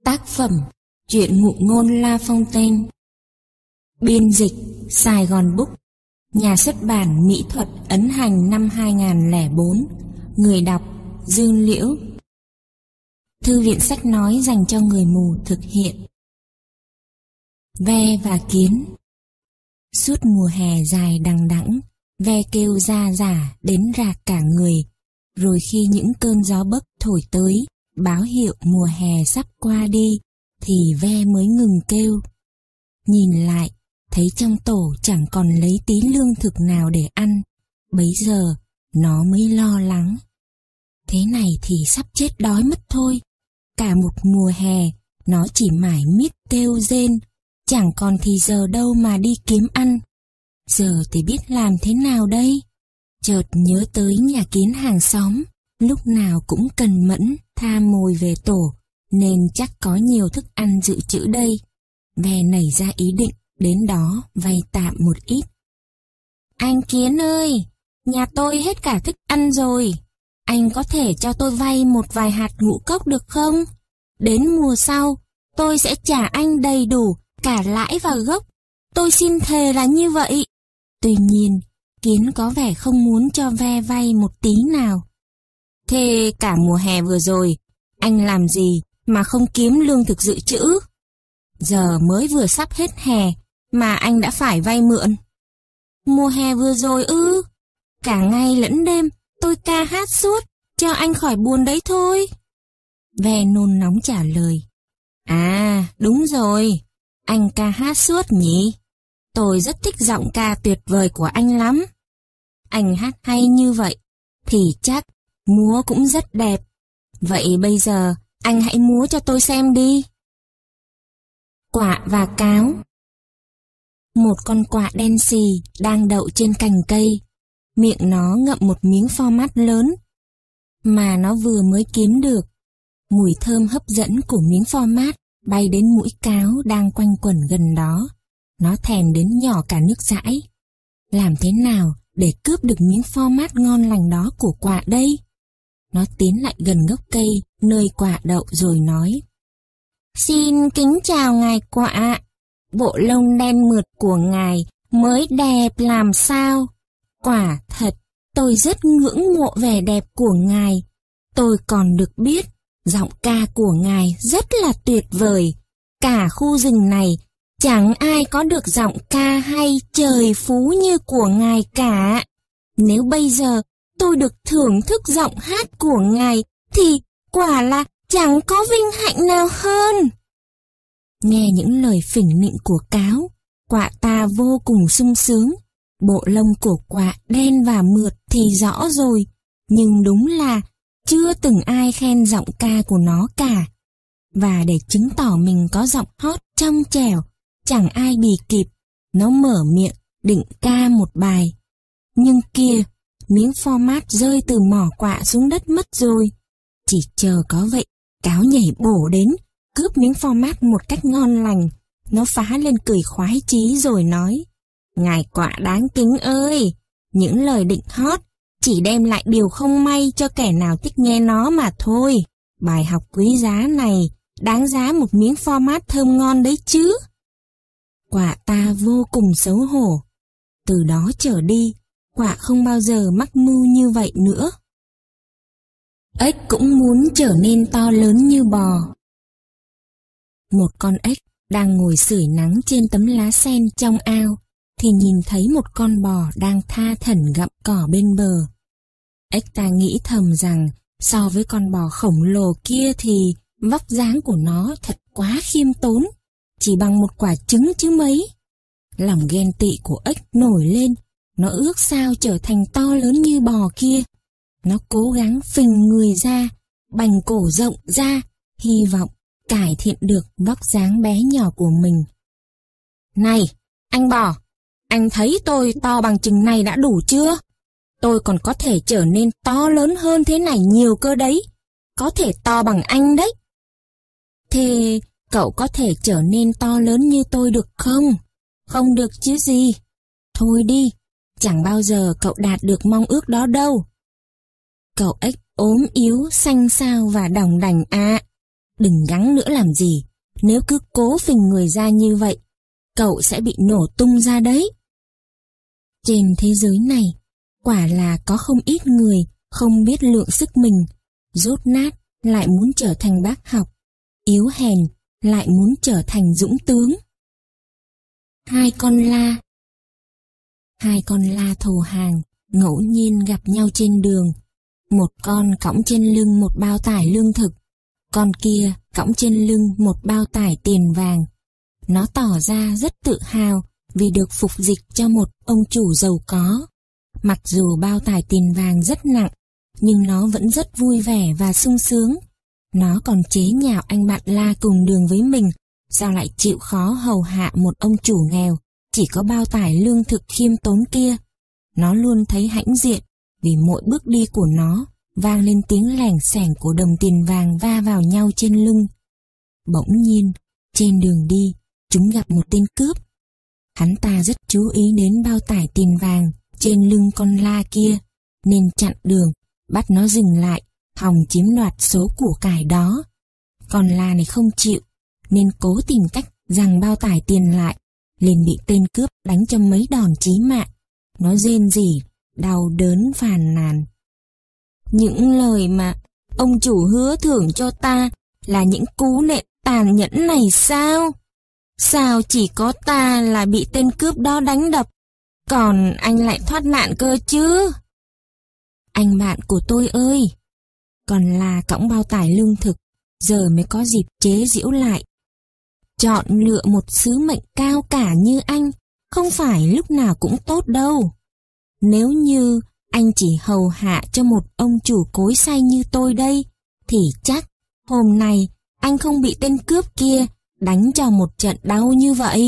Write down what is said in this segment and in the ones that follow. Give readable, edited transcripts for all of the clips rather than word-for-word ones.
Tác phẩm Truyện ngụ ngôn La Fontaine. Biên dịch Sài Gòn Book. Nhà xuất bản Mỹ thuật ấn hành năm 2004. Người đọc Dương Liễu. Thư viện sách nói dành cho người mù thực hiện. Ve và kiến. Suốt mùa hè dài đằng đẵng, ve kêu ra rả đến rạc cả người. Rồi khi những cơn gió bấc thổi tới, báo hiệu mùa hè sắp qua đi, thì ve mới ngừng kêu. Nhìn lại, thấy trong tổ chẳng còn lấy tí lương thực nào để ăn, bấy giờ nó mới lo lắng. Thế này thì sắp chết đói mất thôi. Cả một mùa hè, nó chỉ mải miết kêu rên, chẳng còn thì giờ đâu mà đi kiếm ăn. Giờ thì biết làm thế nào đây? Chợt nhớ tới nhà kiến hàng xóm, lúc nào cũng cần mẫn tha mồi về tổ, nên chắc có nhiều thức ăn dự trữ đây. Ve nảy ra ý định đến đó vay tạm một ít. Anh Kiến ơi, nhà tôi hết cả thức ăn rồi. Anh có thể cho tôi vay một vài hạt ngũ cốc được không? Đến mùa sau, tôi sẽ trả anh đầy đủ cả lãi và gốc. Tôi xin thề là như vậy. Tuy nhiên, Kiến có vẻ không muốn cho ve vay một tí nào. Thế cả mùa hè vừa rồi, anh làm gì mà không kiếm lương thực dự trữ? Giờ mới vừa sắp hết hè mà anh đã phải vay mượn. Mùa hè vừa rồi ư? Cả ngày lẫn đêm tôi ca hát suốt cho anh khỏi buồn đấy thôi. Ve nôn nóng trả lời. À, đúng rồi, anh ca hát suốt nhỉ? Tôi rất thích giọng ca tuyệt vời của anh lắm. Anh hát hay như vậy thì chắc múa cũng rất đẹp. Vậy bây giờ anh hãy múa cho tôi xem đi. Quạ và cáo. Một con quạ đen xì đang đậu trên cành cây. Miệng nó ngậm một miếng pho mát lớn mà nó vừa mới kiếm được. Mùi thơm hấp dẫn của miếng pho mát bay đến mũi cáo đang quanh quẩn gần đó. Nó thèm đến nhỏ cả nước dãi. Làm thế nào để cướp được miếng pho mát ngon lành đó của quạ đây? Nó tiến lại gần gốc cây nơi quạ đậu rồi nói. Xin kính chào ngài quạ. Bộ lông đen mượt của ngài mới đẹp làm sao. Quả thật, tôi rất ngưỡng mộ vẻ đẹp của ngài. Tôi còn được biết, giọng ca của ngài rất là tuyệt vời. Cả khu rừng này, chẳng ai có được giọng ca hay trời phú như của ngài cả. Nếu bây giờ tôi được thưởng thức giọng hát của ngài, thì quả là chẳng có vinh hạnh nào hơn. Nghe những lời phỉnh nịnh của cáo, quạ ta vô cùng sung sướng. Bộ lông của quạ đen và mượt thì rõ rồi, nhưng đúng là chưa từng ai khen giọng ca của nó cả. Và để chứng tỏ mình có giọng hót trong trẻo, chẳng ai bì kịp, nó mở miệng định ca một bài. Nhưng kia, miếng pho mát rơi từ mỏ quạ xuống đất mất rồi. Chỉ chờ có vậy, cáo nhảy bổ đến, cướp miếng pho mát một cách ngon lành. Nó phá lên cười khoái chí rồi nói. Ngài quạ đáng kính ơi, những lời định hót chỉ đem lại điều không may cho kẻ nào thích nghe nó mà thôi. Bài học quý giá này đáng giá một miếng pho mát thơm ngon đấy chứ. Quạ ta vô cùng xấu hổ. Từ đó trở đi, quạ không bao giờ mắc mưu như vậy nữa. Ếch cũng muốn trở nên to lớn như bò. Một con ếch đang ngồi sưởi nắng trên tấm lá sen trong ao, thì nhìn thấy một con bò đang tha thẩn gặm cỏ bên bờ. Ếch ta nghĩ thầm rằng so với con bò khổng lồ kia thì vóc dáng của nó thật quá khiêm tốn, chỉ bằng một quả trứng chứ mấy. Lòng ghen tị của ếch nổi lên, nó ước sao trở thành to lớn như bò kia. Nó cố gắng phình người ra, bành cổ rộng ra, hy vọng cải thiện được vóc dáng bé nhỏ của mình. Này, anh bò, anh thấy tôi to bằng chừng này đã đủ chưa? Tôi còn có thể trở nên to lớn hơn thế này nhiều cơ đấy. Có thể to bằng anh đấy. Thế cậu có thể trở nên to lớn như tôi được không? Không được chứ gì. Thôi đi, chẳng bao giờ cậu đạt được mong ước đó đâu. Cậu ếch ốm yếu, xanh xao và đỏng đảnh ạ. đừng gắng nữa làm gì. Nếu cứ cố phình người ra như vậy, cậu sẽ bị nổ tung ra đấy. Trên thế giới này, quả là có không ít người không biết lượng sức mình, dốt nát lại muốn trở thành bác học, yếu hèn lại muốn trở thành dũng tướng. Hai con la thồ hàng ngẫu nhiên gặp nhau trên đường. Một con cõng trên lưng một bao tải lương thực, con kia cõng trên lưng một bao tải tiền vàng. Nó tỏ ra rất tự hào vì được phục dịch cho một ông chủ giàu có. Mặc dù bao tải tiền vàng rất nặng, nhưng nó vẫn rất vui vẻ và sung sướng. Nó còn chế nhạo anh bạn la cùng đường với mình, sao lại chịu khó hầu hạ một ông chủ nghèo, chỉ có bao tải lương thực khiêm tốn kia. Nó luôn thấy hãnh diện, vì mỗi bước đi của nó vang lên tiếng lẻng xẻng của đồng tiền vàng va vào nhau trên lưng. Bỗng nhiên, trên đường đi, chúng gặp một tên cướp. Hắn ta rất chú ý đến bao tải tiền vàng trên lưng con la kia, nên chặn đường, bắt nó dừng lại, hòng chiếm đoạt số của cải đó. Con la này không chịu, nên cố tìm cách giằng bao tải tiền lại, liền bị tên cướp đánh cho mấy đòn chí mạng. Nó rên rỉ, đau đớn phàn nàn. Những lời mà ông chủ hứa thưởng cho ta là những cú nện tàn nhẫn này sao? Sao chỉ có ta là bị tên cướp đó đánh đập, còn anh lại thoát nạn cơ chứ? Anh bạn của tôi ơi! Còn là cõng bao tải lương thực, giờ mới có dịp chế giễu lại. Chọn lựa một sứ mệnh cao cả như anh, không phải lúc nào cũng tốt đâu. Nếu như anh chỉ hầu hạ cho một ông chủ cối xay như tôi đây, thì chắc hôm nay anh không bị tên cướp kia đánh cho một trận đau như vậy.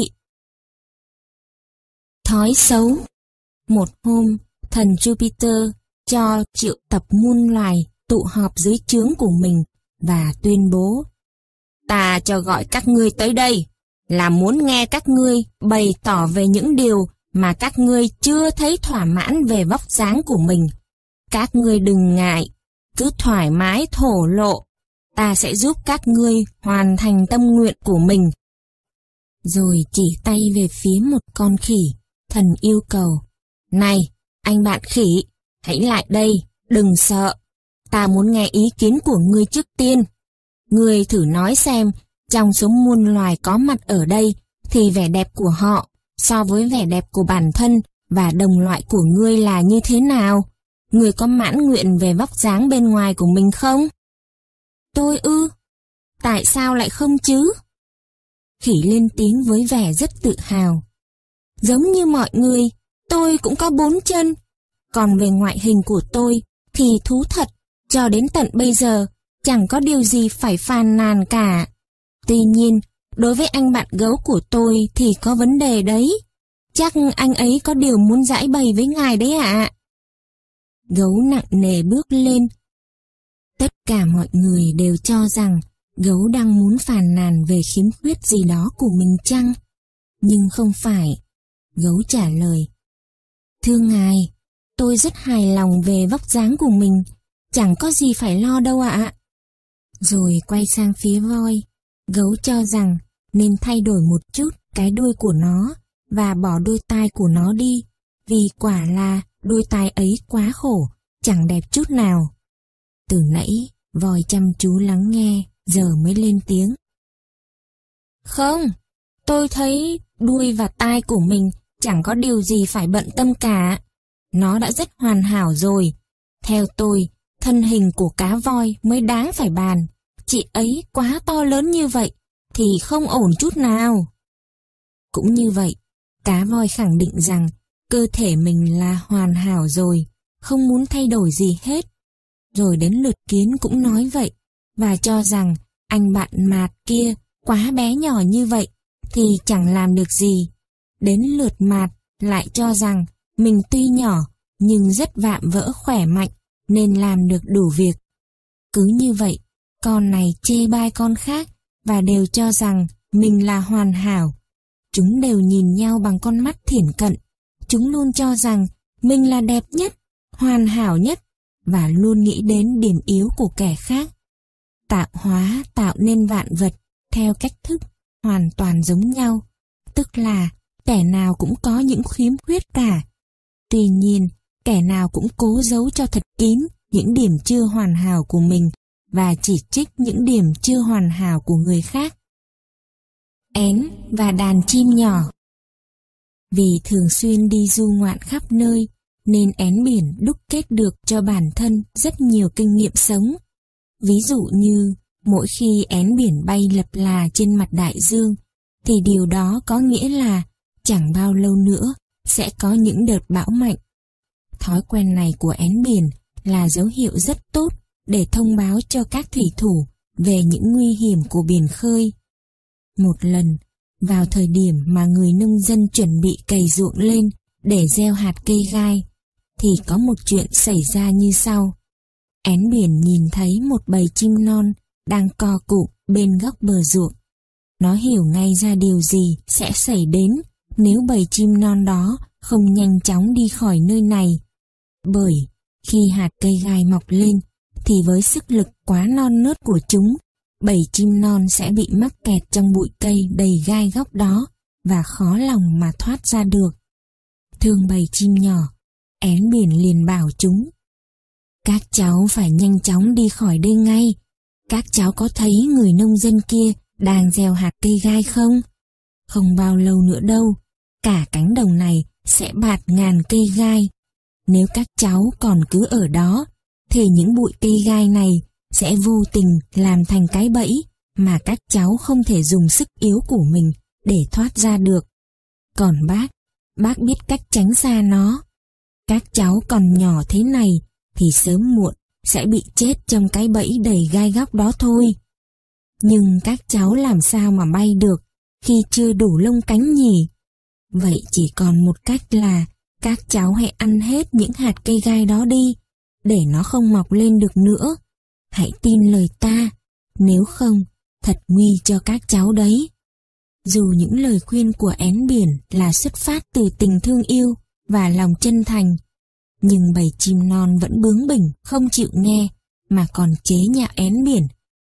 Thói xấu. Một hôm, thần Jupiter cho triệu tập muôn loài tụ họp dưới trướng của mình và tuyên bố: Ta cho gọi các ngươi tới đây là muốn nghe các ngươi bày tỏ về những điều mà các ngươi chưa thấy thỏa mãn về vóc dáng của mình. Các ngươi đừng ngại, cứ thoải mái thổ lộ, ta sẽ giúp các ngươi hoàn thành tâm nguyện của mình. Rồi chỉ tay về phía một con khỉ, thần yêu cầu: Này, anh bạn khỉ, hãy lại đây, đừng sợ. Ta muốn nghe ý kiến của ngươi trước tiên. Ngươi thử nói xem, trong số muôn loài có mặt ở đây, thì vẻ đẹp của họ so với vẻ đẹp của bản thân và đồng loại của ngươi là như thế nào? Ngươi có mãn nguyện về vóc dáng bên ngoài của mình không? Tôi ư? Tại sao lại không chứ? Khỉ lên tiếng với vẻ rất tự hào. Giống như mọi người, tôi cũng có 4 chân. Còn về ngoại hình của tôi thì thú thật, cho đến tận bây giờ chẳng có điều gì phải phàn nàn cả. Tuy nhiên, đối với anh bạn gấu của tôi thì có vấn đề đấy. Chắc anh ấy có điều muốn giãi bày với ngài đấy ạ. Gấu nặng nề bước lên. Tất cả mọi người đều cho rằng gấu đang muốn phàn nàn về khiếm khuyết gì đó của mình chăng? Nhưng không phải. Gấu trả lời: Thưa ngài, tôi rất hài lòng về vóc dáng của mình, chẳng có gì phải lo đâu ạ. Rồi quay sang phía voi. Gấu cho rằng nên thay đổi một chút cái đuôi của nó và bỏ đôi tai của nó đi, vì quả là đôi tai ấy quá khổ, chẳng đẹp chút nào. Từ nãy, voi chăm chú lắng nghe, giờ mới lên tiếng. Không, tôi thấy đuôi và tai của mình chẳng có điều gì phải bận tâm cả. Nó đã rất hoàn hảo rồi. Theo tôi, thân hình của cá voi mới đáng phải bàn. Chị ấy quá to lớn như vậy thì không ổn chút nào. Cũng như vậy, cá voi khẳng định rằng cơ thể mình là hoàn hảo rồi, không muốn thay đổi gì hết. Rồi đến lượt kiến cũng nói vậy, và cho rằng anh bạn mạt kia quá bé nhỏ như vậy thì chẳng làm được gì. Đến lượt mạt lại cho rằng mình tuy nhỏ nhưng rất vạm vỡ khỏe mạnh nên làm được đủ việc. Cứ như vậy, con này chê bai con khác và đều cho rằng mình là hoàn hảo. Chúng đều nhìn nhau bằng con mắt thiển cận. Chúng luôn cho rằng mình là đẹp nhất, hoàn hảo nhất và luôn nghĩ đến điểm yếu của kẻ khác. tạo hóa tạo nên vạn vật theo cách thức hoàn toàn giống nhau, tức là kẻ nào cũng có những khiếm khuyết cả. Tuy nhiên, kẻ nào cũng cố giấu cho thật kín những điểm chưa hoàn hảo của mình và chỉ trích những điểm chưa hoàn hảo của người khác. Én và đàn chim nhỏ. Vì thường xuyên đi du ngoạn khắp nơi, nên én biển đúc kết được cho bản thân rất nhiều kinh nghiệm sống. Ví dụ như, mỗi khi én biển bay lập là trên mặt đại dương, thì điều đó có nghĩa là chẳng bao lâu nữa sẽ có những đợt bão mạnh. Thói quen này của én biển là dấu hiệu rất tốt để thông báo cho các thủy thủ về những nguy hiểm của biển khơi. Một lần, vào thời điểm mà người nông dân chuẩn bị cày ruộng lên để gieo hạt cây gai, thì có một chuyện xảy ra như sau. Én biển nhìn thấy một bầy chim non đang co cụm bên góc bờ ruộng. Nó hiểu ngay ra điều gì sẽ xảy đến nếu bầy chim non đó không nhanh chóng đi khỏi nơi này. Bởi khi hạt cây gai mọc lên, thì với sức lực quá non nớt của chúng, bầy chim non sẽ bị mắc kẹt trong bụi cây đầy gai góc đó và khó lòng mà thoát ra được. Thương bầy chim nhỏ, én biển liền bảo chúng: các cháu phải nhanh chóng đi khỏi đây ngay. Các cháu có thấy người nông dân kia đang gieo hạt cây gai không? Không bao lâu nữa đâu, cả cánh đồng này sẽ bạt ngàn cây gai. Nếu các cháu còn cứ ở đó, thì những bụi cây gai này sẽ vô tình làm thành cái bẫy mà các cháu không thể dùng sức yếu của mình để thoát ra được. Còn bác biết cách tránh xa nó. Các cháu còn nhỏ thế này thì sớm muộn sẽ bị chết trong cái bẫy đầy gai góc đó thôi. Nhưng các cháu làm sao mà bay được khi chưa đủ lông cánh nhỉ? Vậy chỉ còn một cách là các cháu hãy ăn hết những hạt cây gai đó đi, để nó không mọc lên được nữa. Hãy tin lời ta, nếu không, thật nguy cho các cháu đấy. Dù những lời khuyên của én biển là xuất phát từ tình thương yêu và lòng chân thành, nhưng bầy chim non vẫn bướng bỉnh không chịu nghe, mà còn chế nhạo én biển.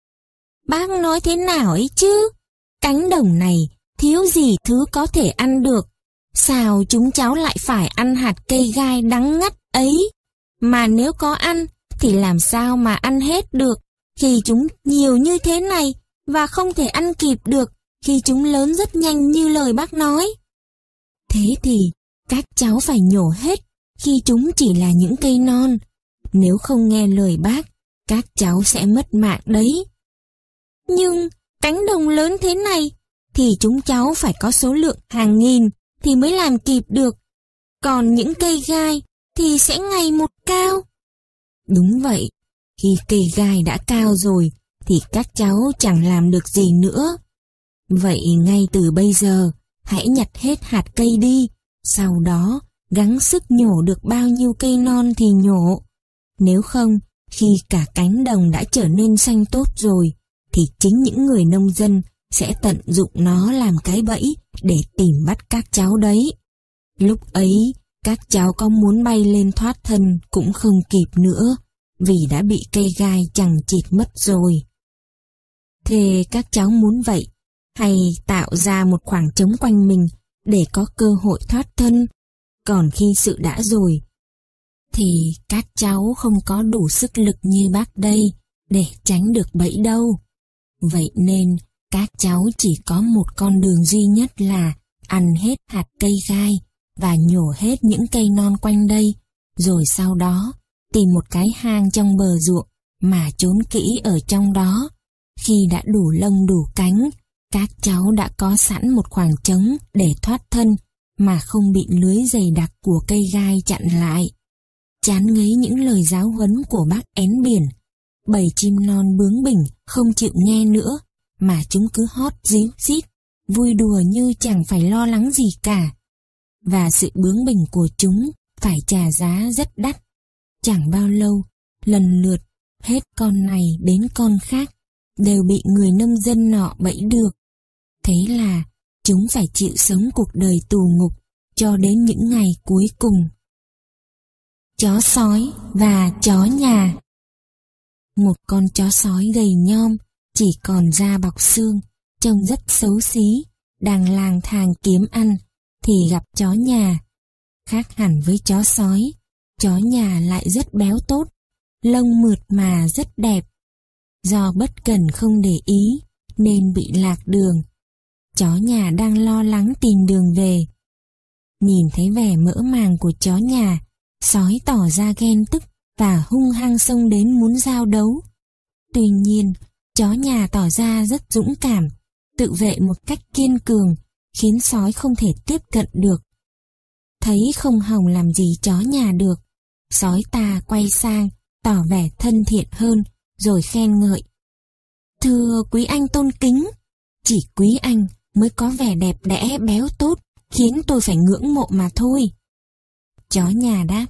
Bác nói thế nào ấy chứ? Cánh đồng này thiếu gì thứ có thể ăn được. Sao chúng cháu lại phải ăn hạt cây gai đắng ngắt ấy? Mà nếu có ăn thì làm sao mà ăn hết được khi chúng nhiều như thế này, và không thể ăn kịp được khi chúng lớn rất nhanh như lời bác nói. Thế thì các cháu phải nhổ hết khi chúng chỉ là những cây non. Nếu không nghe lời bác, các cháu sẽ mất mạng đấy. Nhưng cánh đồng lớn thế này thì chúng cháu phải có số lượng hàng nghìn thì mới làm kịp được. Còn những cây gai thì sẽ ngày một cao. Đúng vậy, khi cây gai đã cao rồi thì các cháu chẳng làm được gì nữa. Vậy ngay từ bây giờ, hãy nhặt hết hạt cây đi, sau đó gắng sức nhổ được bao nhiêu cây non thì nhổ. Nếu không, khi cả cánh đồng đã trở nên xanh tốt rồi, thì chính những người nông dân sẽ tận dụng nó làm cái bẫy để tìm bắt các cháu đấy. Lúc ấy, các cháu có muốn bay lên thoát thân cũng không kịp nữa, vì đã bị cây gai chằng chịt mất rồi. Thế các cháu muốn vậy, hay tạo ra một khoảng trống quanh mình để có cơ hội thoát thân? Còn khi sự đã rồi, thì các cháu không có đủ sức lực như bác đây để tránh được bẫy đâu. Vậy nên, các cháu chỉ có một con đường duy nhất là ăn hết hạt cây gai và nhổ hết những cây non quanh đây, rồi sau đó tìm một cái hang trong bờ ruộng mà trốn kỹ ở trong đó. Khi đã đủ lông đủ cánh, các cháu đã có sẵn một khoảng trống để thoát thân mà không bị lưới dày đặc của cây gai chặn lại. Chán ngấy những lời giáo huấn của bác én biển, bầy chim non bướng bỉnh không chịu nghe nữa, mà chúng cứ hót ríu rít, vui đùa như chẳng phải lo lắng gì cả. Và sự bướng bỉnh của chúng phải trả giá rất đắt. Chẳng bao lâu, lần lượt, hết con này đến con khác, đều bị người nông dân nọ bẫy được. Thế là chúng phải chịu sống cuộc đời tù ngục cho đến những ngày cuối cùng. Chó sói và chó nhà. Một con chó sói gầy nhom, chỉ còn da bọc xương, trông rất xấu xí, đang lang thang kiếm ăn, thì gặp chó nhà. Khác hẳn với chó sói, chó nhà lại rất béo tốt, lông mượt mà rất đẹp. Do bất cần không để ý, nên bị lạc đường. Chó nhà đang lo lắng tìm đường về. Nhìn thấy vẻ mỡ màng của chó nhà, sói tỏ ra ghen tức và hung hăng xông đến muốn giao đấu. Tuy nhiên, chó nhà tỏ ra rất dũng cảm, tự vệ một cách kiên cường, khiến sói không thể tiếp cận được. Thấy không hòng làm gì chó nhà được, sói ta quay sang, tỏ vẻ thân thiện hơn, rồi khen ngợi. Thưa quý anh tôn kính, chỉ quý anh mới có vẻ đẹp đẽ béo tốt, khiến tôi phải ngưỡng mộ mà thôi. Chó nhà đáp.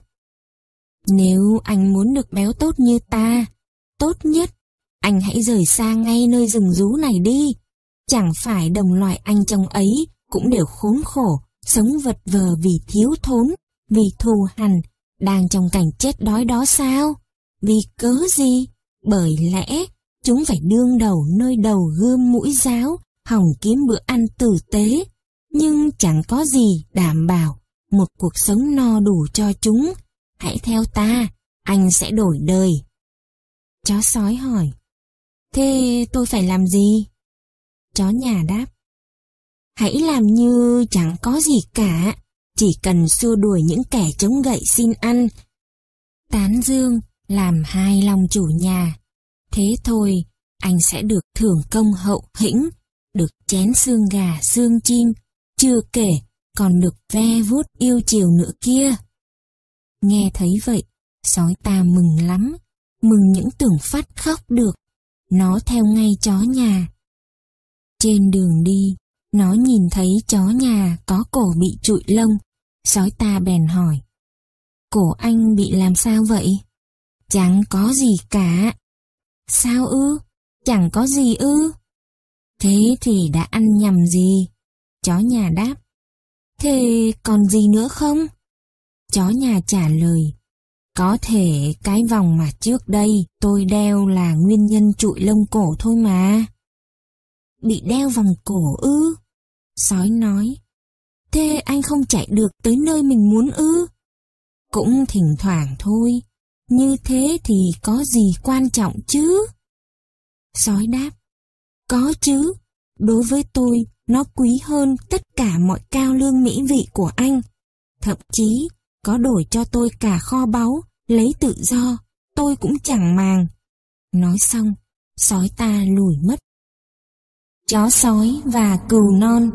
Nếu anh muốn được béo tốt như ta, tốt nhất, anh hãy rời xa ngay nơi rừng rú này đi. Chẳng phải đồng loại anh trong ấy cũng đều khốn khổ, sống vật vờ vì thiếu thốn, vì thù hằn, đang trong cảnh chết đói đó sao? Vì cớ gì? Bởi lẽ chúng phải đương đầu nơi đầu gươm mũi giáo, hòng kiếm bữa ăn tử tế, nhưng chẳng có gì đảm bảo một cuộc sống no đủ cho chúng. Hãy theo ta, anh sẽ đổi đời. Chó sói hỏi. Thế tôi phải làm gì? Chó nhà đáp. Hãy làm như chẳng có gì cả, chỉ cần xua đuổi những kẻ chống gậy xin ăn. Tán dương, làm hài lòng chủ nhà. Thế thôi, anh sẽ được thưởng công hậu hĩnh, được chén xương gà xương chim, chưa kể còn được ve vuốt yêu chiều nữa kia. Nghe thấy vậy, sói ta mừng lắm, mừng những tưởng phát khóc được. Nó theo ngay chó nhà. Trên đường đi, nó nhìn thấy chó nhà có cổ bị trụi lông. Sói ta bèn hỏi. Cổ anh bị làm sao vậy? Chẳng có gì cả. Sao ư? Chẳng có gì ư? Thế thì đã ăn nhầm gì? Chó nhà đáp. Thế còn gì nữa không? Chó nhà trả lời. Có thể cái vòng mà trước đây tôi đeo là nguyên nhân trụi lông cổ thôi mà. Bị đeo vòng cổ ư? Sói nói. Thế anh không chạy được tới nơi mình muốn ư? Cũng thỉnh thoảng thôi. Như thế thì có gì quan trọng chứ? Sói đáp. Có chứ. Đối với tôi, nó quý hơn tất cả mọi cao lương mỹ vị của anh. Thậm chí, có đổi cho tôi cả kho báu, lấy tự do, tôi cũng chẳng màng. Nói xong, sói ta lùi mất. Chó sói và cừu non.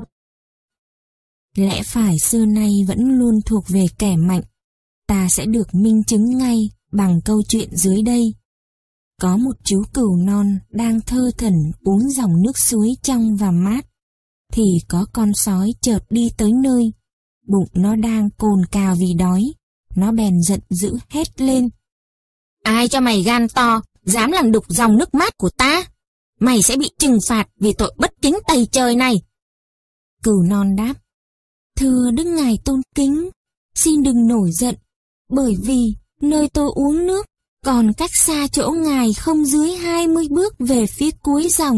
Lẽ phải xưa nay vẫn luôn thuộc về kẻ mạnh. Ta sẽ được minh chứng ngay bằng câu chuyện dưới đây. Có một chú cừu non đang thơ thẩn uống dòng nước suối trong và mát, thì có con sói chợt đi tới nơi. Bụng nó đang cồn cào vì đói. Nó bèn giận dữ hét lên. Ai cho mày gan to, dám làm đục dòng nước mát của ta? Mày sẽ bị trừng phạt vì tội bất kính tày trời này. Cừu non đáp. Thưa Đức Ngài tôn kính, xin đừng nổi giận, bởi vì nơi tôi uống nước còn cách xa chỗ Ngài không dưới 20 bước về phía cuối dòng.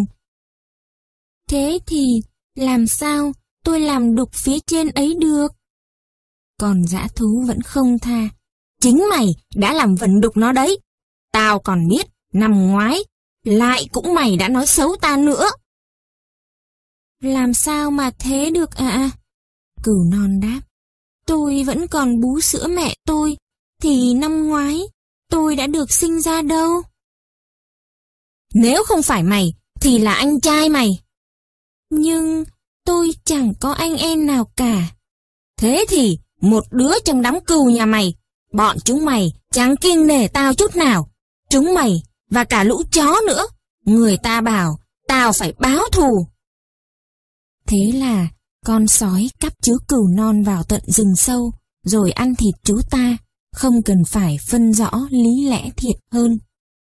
Thế thì làm sao tôi làm đục phía trên ấy được? Còn dã thú vẫn không tha. Chính mày đã làm vẩn đục nó đấy. Tao còn biết, năm ngoái, lại cũng mày đã nói xấu ta nữa. Làm sao mà thế được ạ? Cừu non đáp. Tôi vẫn còn bú sữa mẹ tôi, thì năm ngoái tôi đã được sinh ra đâu. Nếu không phải mày, thì là anh trai mày. Nhưng tôi chẳng có anh em nào cả. Thế thì một đứa trong đám cừu nhà mày, bọn chúng mày chẳng kiêng nể tao chút nào. Chúng mày và cả lũ chó nữa, người ta bảo tao phải báo thù. Thế là con sói cắp chú cừu non vào tận rừng sâu, rồi ăn thịt chú ta, không cần phải phân rõ lý lẽ thiệt hơn.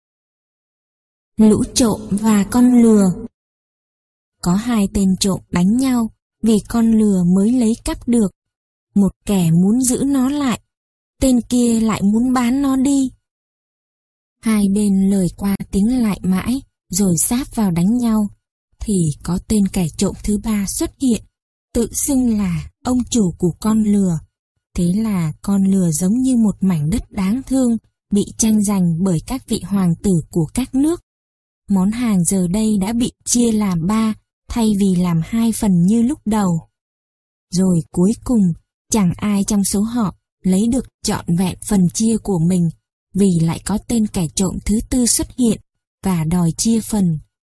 Lũ trộm và con lừa. Có hai tên trộm đánh nhau vì con lừa mới lấy cắp được. Một kẻ muốn giữ nó lại, tên kia lại muốn bán nó đi. Hai bên lời qua tiếng lại mãi, rồi sáp vào đánh nhau, thì có tên kẻ trộm thứ ba xuất hiện, tự xưng là ông chủ của con lừa. Thế là con lừa giống như một mảnh đất đáng thương, bị tranh giành bởi các vị hoàng tử của các nước. Món hàng giờ đây đã bị chia làm 3, thay vì làm 2 phần như lúc đầu. Rồi cuối cùng, chẳng ai trong số họ lấy được trọn vẹn phần chia của mình, vì lại có tên kẻ trộm thứ tư xuất hiện và đòi chia phần.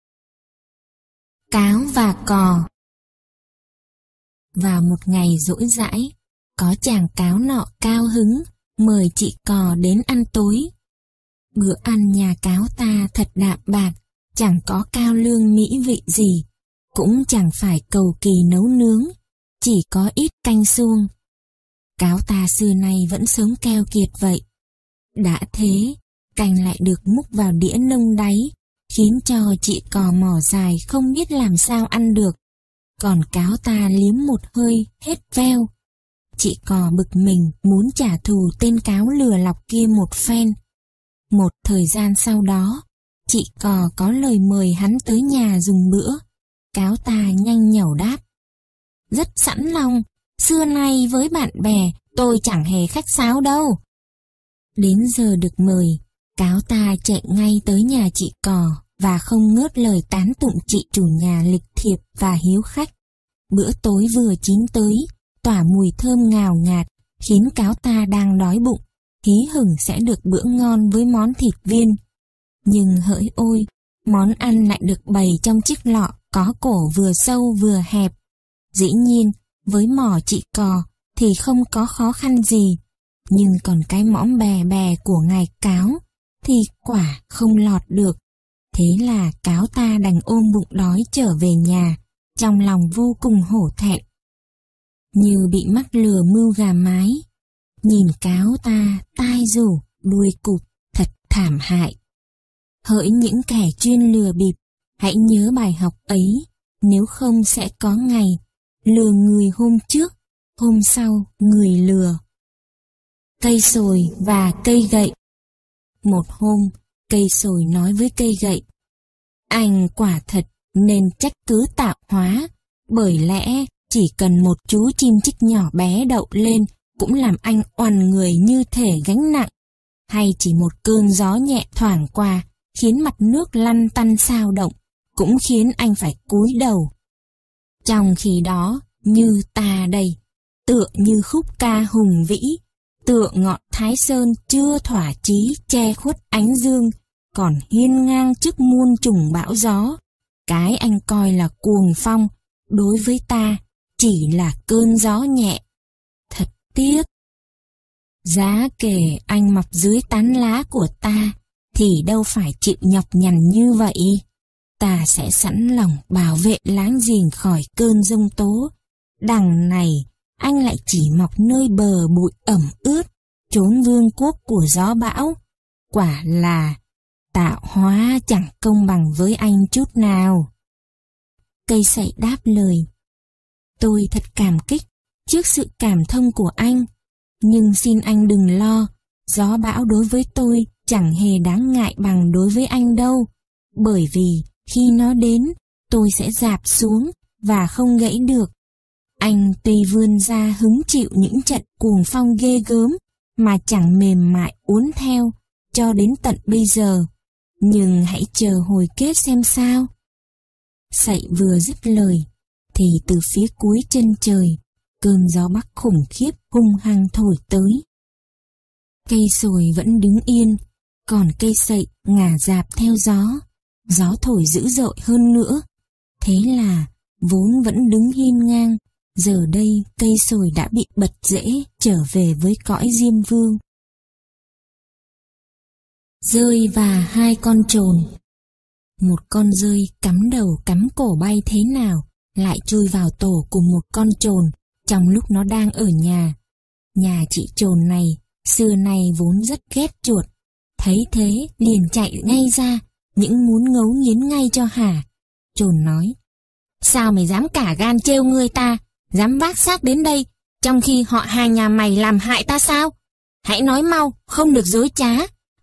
Cáo và cò. Vào một ngày rỗi rãi, có chàng cáo nọ cao hứng mời chị cò đến ăn tối. Bữa ăn nhà cáo ta thật đạm bạc, chẳng có cao lương mỹ vị gì, cũng chẳng phải cầu kỳ nấu nướng, chỉ có ít canh suông. Cáo ta xưa nay vẫn sống keo kiệt vậy. Đã thế, canh lại được múc vào đĩa nông đáy, khiến cho chị cò mỏ dài không biết làm sao ăn được. Còn cáo ta liếm một hơi hết veo. Chị cò bực mình muốn trả thù tên cáo lừa lọc kia một phen. Một thời gian sau đó, chị cò có lời mời hắn tới nhà dùng bữa. Cáo ta nhanh nhảu đáp: rất sẵn lòng, xưa nay với bạn bè tôi chẳng hề khách sáo đâu. Đến giờ được mời, cáo ta chạy ngay tới nhà chị cò và không ngớt lời tán tụng chị chủ nhà lịch thiệp và hiếu khách. Bữa tối vừa chín tới, tỏa mùi thơm ngào ngạt, khiến cáo ta đang đói bụng, hí hửng sẽ được bữa ngon với món thịt viên. Nhưng hỡi ôi, món ăn lại được bày trong chiếc lọ có cổ vừa sâu vừa hẹp. Dĩ nhiên, với mỏ chị cò thì không có khó khăn gì, nhưng còn cái mõm bè bè của ngài cáo thì quả không lọt được. Thế là cáo ta đành ôm bụng đói trở về nhà, trong lòng vô cùng hổ thẹn, như bị mắc lừa mưu gà mái. Nhìn cáo ta tai rủ, đuôi cụp, thật thảm hại. Hỡi những kẻ chuyên lừa bịp, hãy nhớ bài học ấy, nếu không sẽ có ngày lừa người hôm trước, hôm sau người lừa. Cây sồi và cây gậy. Một hôm, cây sồi nói với cây gậy: anh quả thật nên trách cứ tạo hóa, bởi lẽ chỉ cần một chú chim chích nhỏ bé đậu lên cũng làm anh oằn người như thể gánh nặng, hay chỉ một cơn gió nhẹ thoảng qua khiến mặt nước lăn tăn xao động cũng khiến anh phải cúi đầu. Trong khi đó, như ta đây, tựa như khúc ca hùng vĩ, tựa ngọn Thái Sơn chưa thỏa chí che khuất ánh dương, còn hiên ngang trước muôn trùng bão gió. Cái anh coi là cuồng phong, đối với ta chỉ là cơn gió nhẹ. Thật tiếc. Giá kể anh mọc dưới tán lá của ta, thì đâu phải chịu nhọc nhằn như vậy. Ta sẽ sẵn lòng bảo vệ láng giềng khỏi cơn giông tố. Đằng này, anh lại chỉ mọc nơi bờ bụi ẩm ướt, chốn vương quốc của gió bão. Quả là tạo hóa chẳng công bằng với anh chút nào. Cây sậy đáp lời: tôi thật cảm kích trước sự cảm thông của anh, nhưng xin anh đừng lo, gió bão đối với tôi chẳng hề đáng ngại bằng đối với anh đâu, bởi vì khi nó đến, tôi sẽ rạp xuống và không gãy được. Anh tuy vươn ra hứng chịu những trận cuồng phong ghê gớm mà chẳng mềm mại uốn theo cho đến tận bây giờ, nhưng hãy chờ hồi kết xem sao. Sậy vừa dứt lời thì từ phía cuối chân trời, cơn gió bắc khủng khiếp hung hăng thổi tới. Cây sồi vẫn đứng yên, còn cây sậy ngả dạp theo gió. Gió thổi dữ dội hơn nữa. Thế là vốn vẫn đứng hiên ngang, giờ đây cây sồi đã bị bật rễ trở về với cõi Diêm Vương. Dơi và hai con trồn. Một con dơi cắm đầu cắm cổ bay thế nào lại chui vào tổ của một con trồn trong lúc nó đang ở nhà. Nhà chị trồn này xưa nay vốn rất ghét chuột, thấy thế liền chạy ngay ra, những muốn ngấu nghiến ngay cho hả. Trồn nói: sao mày dám cả gan trêu người ta, dám vác xác đến đây, trong khi họ hàng nhà mày làm hại ta sao? Hãy nói mau, không được dối trá.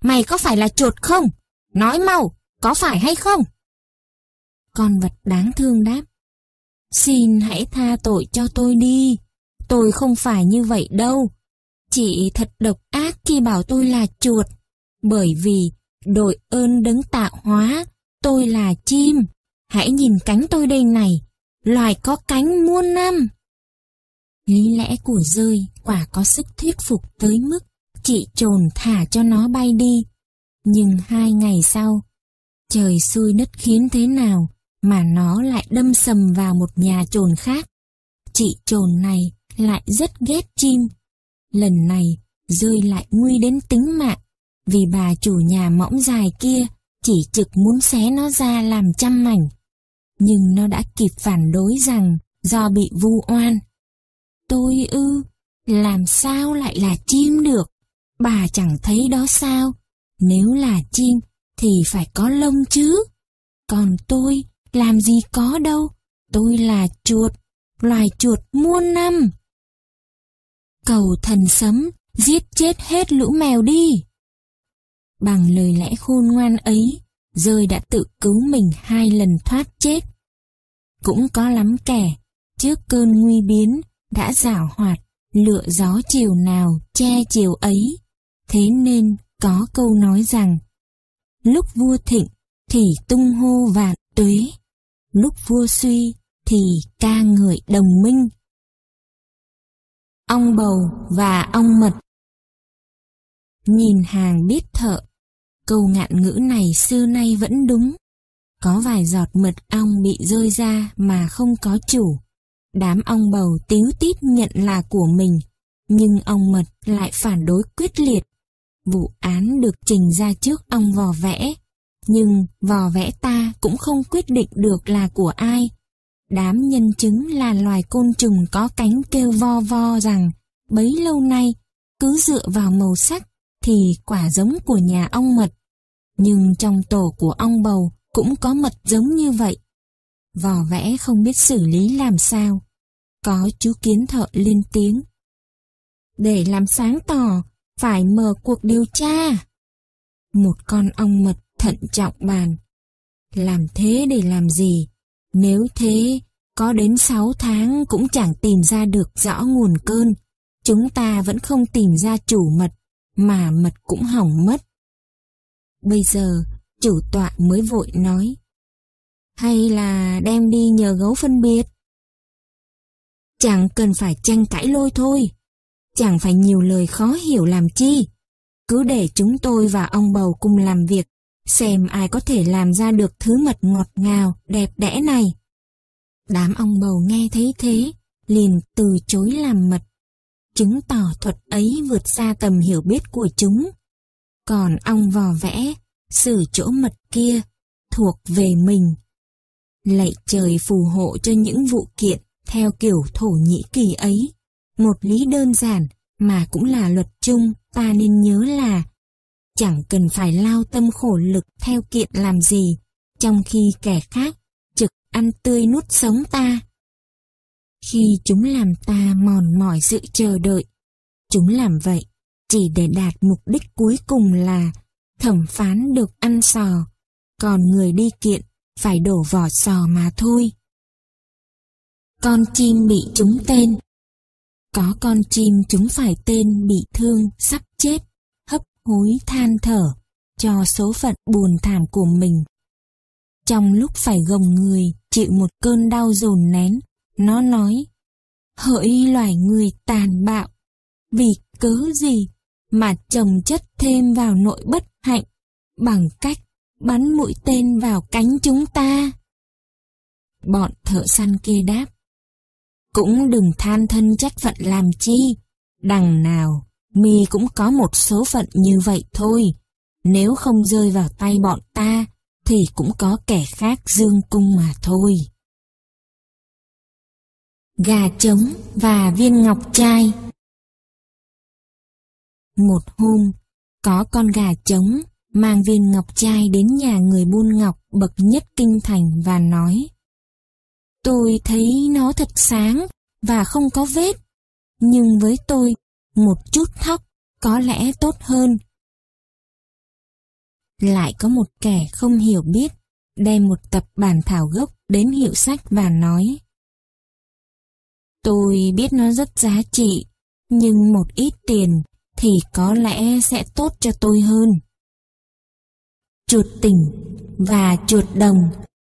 mày có phải là chuột không? Nói mau, có phải hay không? Con vật đáng thương đáp, xin hãy tha tội cho tôi đi. Tôi không phải như vậy đâu. Chị thật độc ác khi bảo tôi là chuột. Bởi vì đội ơn đấng tạo hóa, tôi là chim. Hãy nhìn cánh tôi đây này, loài có cánh muôn năm. Lý lẽ của dơi quả có sức thuyết phục tới mức chị chồn thả cho nó bay đi. Nhưng 2 ngày sau, trời xui đất khiến thế nào mà nó lại đâm sầm vào một nhà chồn khác. Chị chồn này lại rất ghét chim. Lần này dơi lại nguy đến tính mạng, vì bà chủ nhà mõm dài kia chỉ trực muốn xé nó ra làm trăm mảnh. Nhưng nó đã kịp phản đối rằng do bị vu oan. Tôi làm sao lại là chim được? Bà chẳng thấy đó sao? Nếu là chim thì phải có lông chứ. Còn tôi làm gì có đâu. Tôi là chuột, loài chuột muôn năm. Cầu thần sấm, giết chết hết lũ mèo đi. Bằng lời lẽ khôn ngoan ấy, dơi đã tự cứu mình 2 lần thoát chết. Cũng có lắm kẻ, trước cơn nguy biến, đã giảo hoạt, lựa gió chiều nào che chiều ấy. Thế nên có câu nói rằng, lúc vua thịnh thì tung hô vạn tuế, lúc vua suy thì ca ngợi đồng minh. Ong bầu và ong mật. Nhìn hàng biết thợ, câu ngạn ngữ này xưa nay vẫn đúng. Có vài giọt mật ong bị rơi ra mà không có chủ. Đám ong bầu tíu tít nhận là của mình, nhưng ong mật lại phản đối quyết liệt. Vụ án được trình ra trước ong vò vẽ, nhưng vò vẽ ta cũng không quyết định được là của ai. Đám nhân chứng là loài côn trùng có cánh kêu vo vo rằng bấy lâu nay cứ dựa vào màu sắc thì quả giống của nhà ong mật. Nhưng trong tổ của ong bầu cũng có mật giống như vậy. Vò vẽ không biết xử lý làm sao. Có chú kiến thợ lên tiếng. Để làm sáng tỏ, phải mở cuộc điều tra. Một con ong mật thận trọng bàn. Làm thế để làm gì? Nếu thế, có đến 6 tháng cũng chẳng tìm ra được rõ nguồn cơn. Chúng ta vẫn không tìm ra chủ mật, mà mật cũng hỏng mất. Bây giờ, chủ tọa mới vội nói. Hay là đem đi nhờ gấu phân biệt? Chẳng cần phải tranh cãi lôi thôi. Chẳng phải nhiều lời khó hiểu làm chi. Cứ để chúng tôi và ong bầu cùng làm việc, xem ai có thể làm ra được thứ mật ngọt ngào, đẹp đẽ này. Đám ong bầu nghe thấy thế, liền từ chối làm mật, chứng tỏ thuật ấy vượt xa tầm hiểu biết của chúng. Còn ong vò vẽ, xử chỗ mật kia, thuộc về mình. Lạy trời phù hộ cho những vụ kiện theo kiểu Thổ Nhĩ Kỳ ấy. Một lý đơn giản mà cũng là luật chung ta nên nhớ là chẳng cần phải lao tâm khổ lực theo kiện làm gì, trong khi kẻ khác trực ăn tươi nuốt sống ta. Khi chúng làm ta mòn mỏi sự chờ đợi, chúng làm vậy chỉ để đạt mục đích cuối cùng là thẩm phán được ăn sò, còn người đi kiện phải đổ vỏ sò mà thôi. Con chim bị trúng tên. Có con chim trúng phải tên bị thương, sắp chết, hấp hối than thở cho số phận buồn thảm của mình. Trong lúc phải gồng người chịu một cơn đau dồn nén, nó nói: hỡi loài người tàn bạo, vì cớ gì mà chồng chất thêm vào nỗi bất hạnh bằng cách bắn mũi tên vào cánh chúng ta? Bọn thợ săn kia đáp: cũng đừng than thân trách phận làm chi, đằng nào mi cũng có một số phận như vậy thôi. Nếu không rơi vào tay bọn ta thì cũng có kẻ khác dương cung mà thôi. Gà trống và viên ngọc trai. Một hôm, có con gà trống mang viên ngọc trai đến nhà người buôn ngọc bậc nhất kinh thành và nói: tôi thấy nó thật sáng và không có vết, nhưng với tôi một chút thóc có lẽ tốt hơn. lại có một kẻ không hiểu biết đem một tập bản thảo gốc đến hiệu sách và nói: Tôi biết nó rất giá trị, nhưng một ít tiền thì có lẽ sẽ tốt cho tôi hơn. Chuột tỉnh và chuột đồng.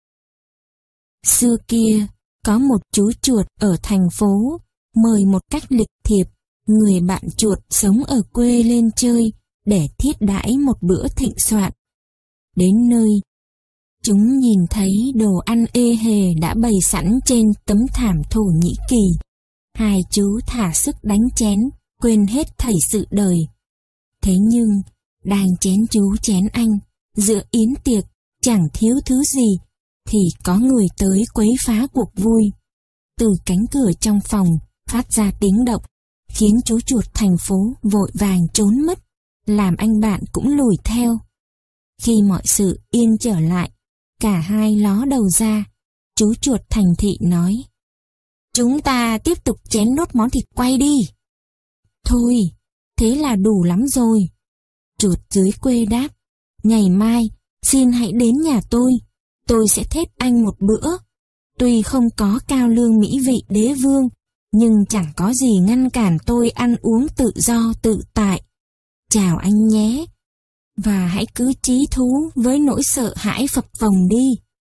Xưa kia, có một chú chuột ở thành phố mời một cách lịch thiệp người bạn chuột sống ở quê lên chơi để thiết đãi một bữa thịnh soạn. Đến nơi, chúng nhìn thấy đồ ăn ê hề đã bày sẵn trên tấm thảm Thổ Nhĩ Kỳ. Hai chú thả sức đánh chén, quên hết thảy sự đời. Thế nhưng, đang chén chú chén anh, giữa yến tiệc, chẳng thiếu thứ gì, thì có người tới quấy phá cuộc vui. Từ cánh cửa trong phòng phát ra tiếng động, khiến chú chuột thành phố vội vàng trốn mất, làm anh bạn cũng lùi theo. Khi mọi sự yên trở lại, cả hai ló đầu ra, chú chuột thành thị nói: Chúng ta tiếp tục chén nốt món thịt quay đi. Thôi, thế là đủ lắm rồi. Chuột dưới quê đáp: Ngày mai, xin hãy đến nhà tôi sẽ thết anh một bữa. Tuy không có cao lương mỹ vị đế vương, nhưng chẳng có gì ngăn cản tôi ăn uống tự do tự tại. Chào anh nhé, và hãy cứ chí thú với nỗi sợ hãi phập phồng đi.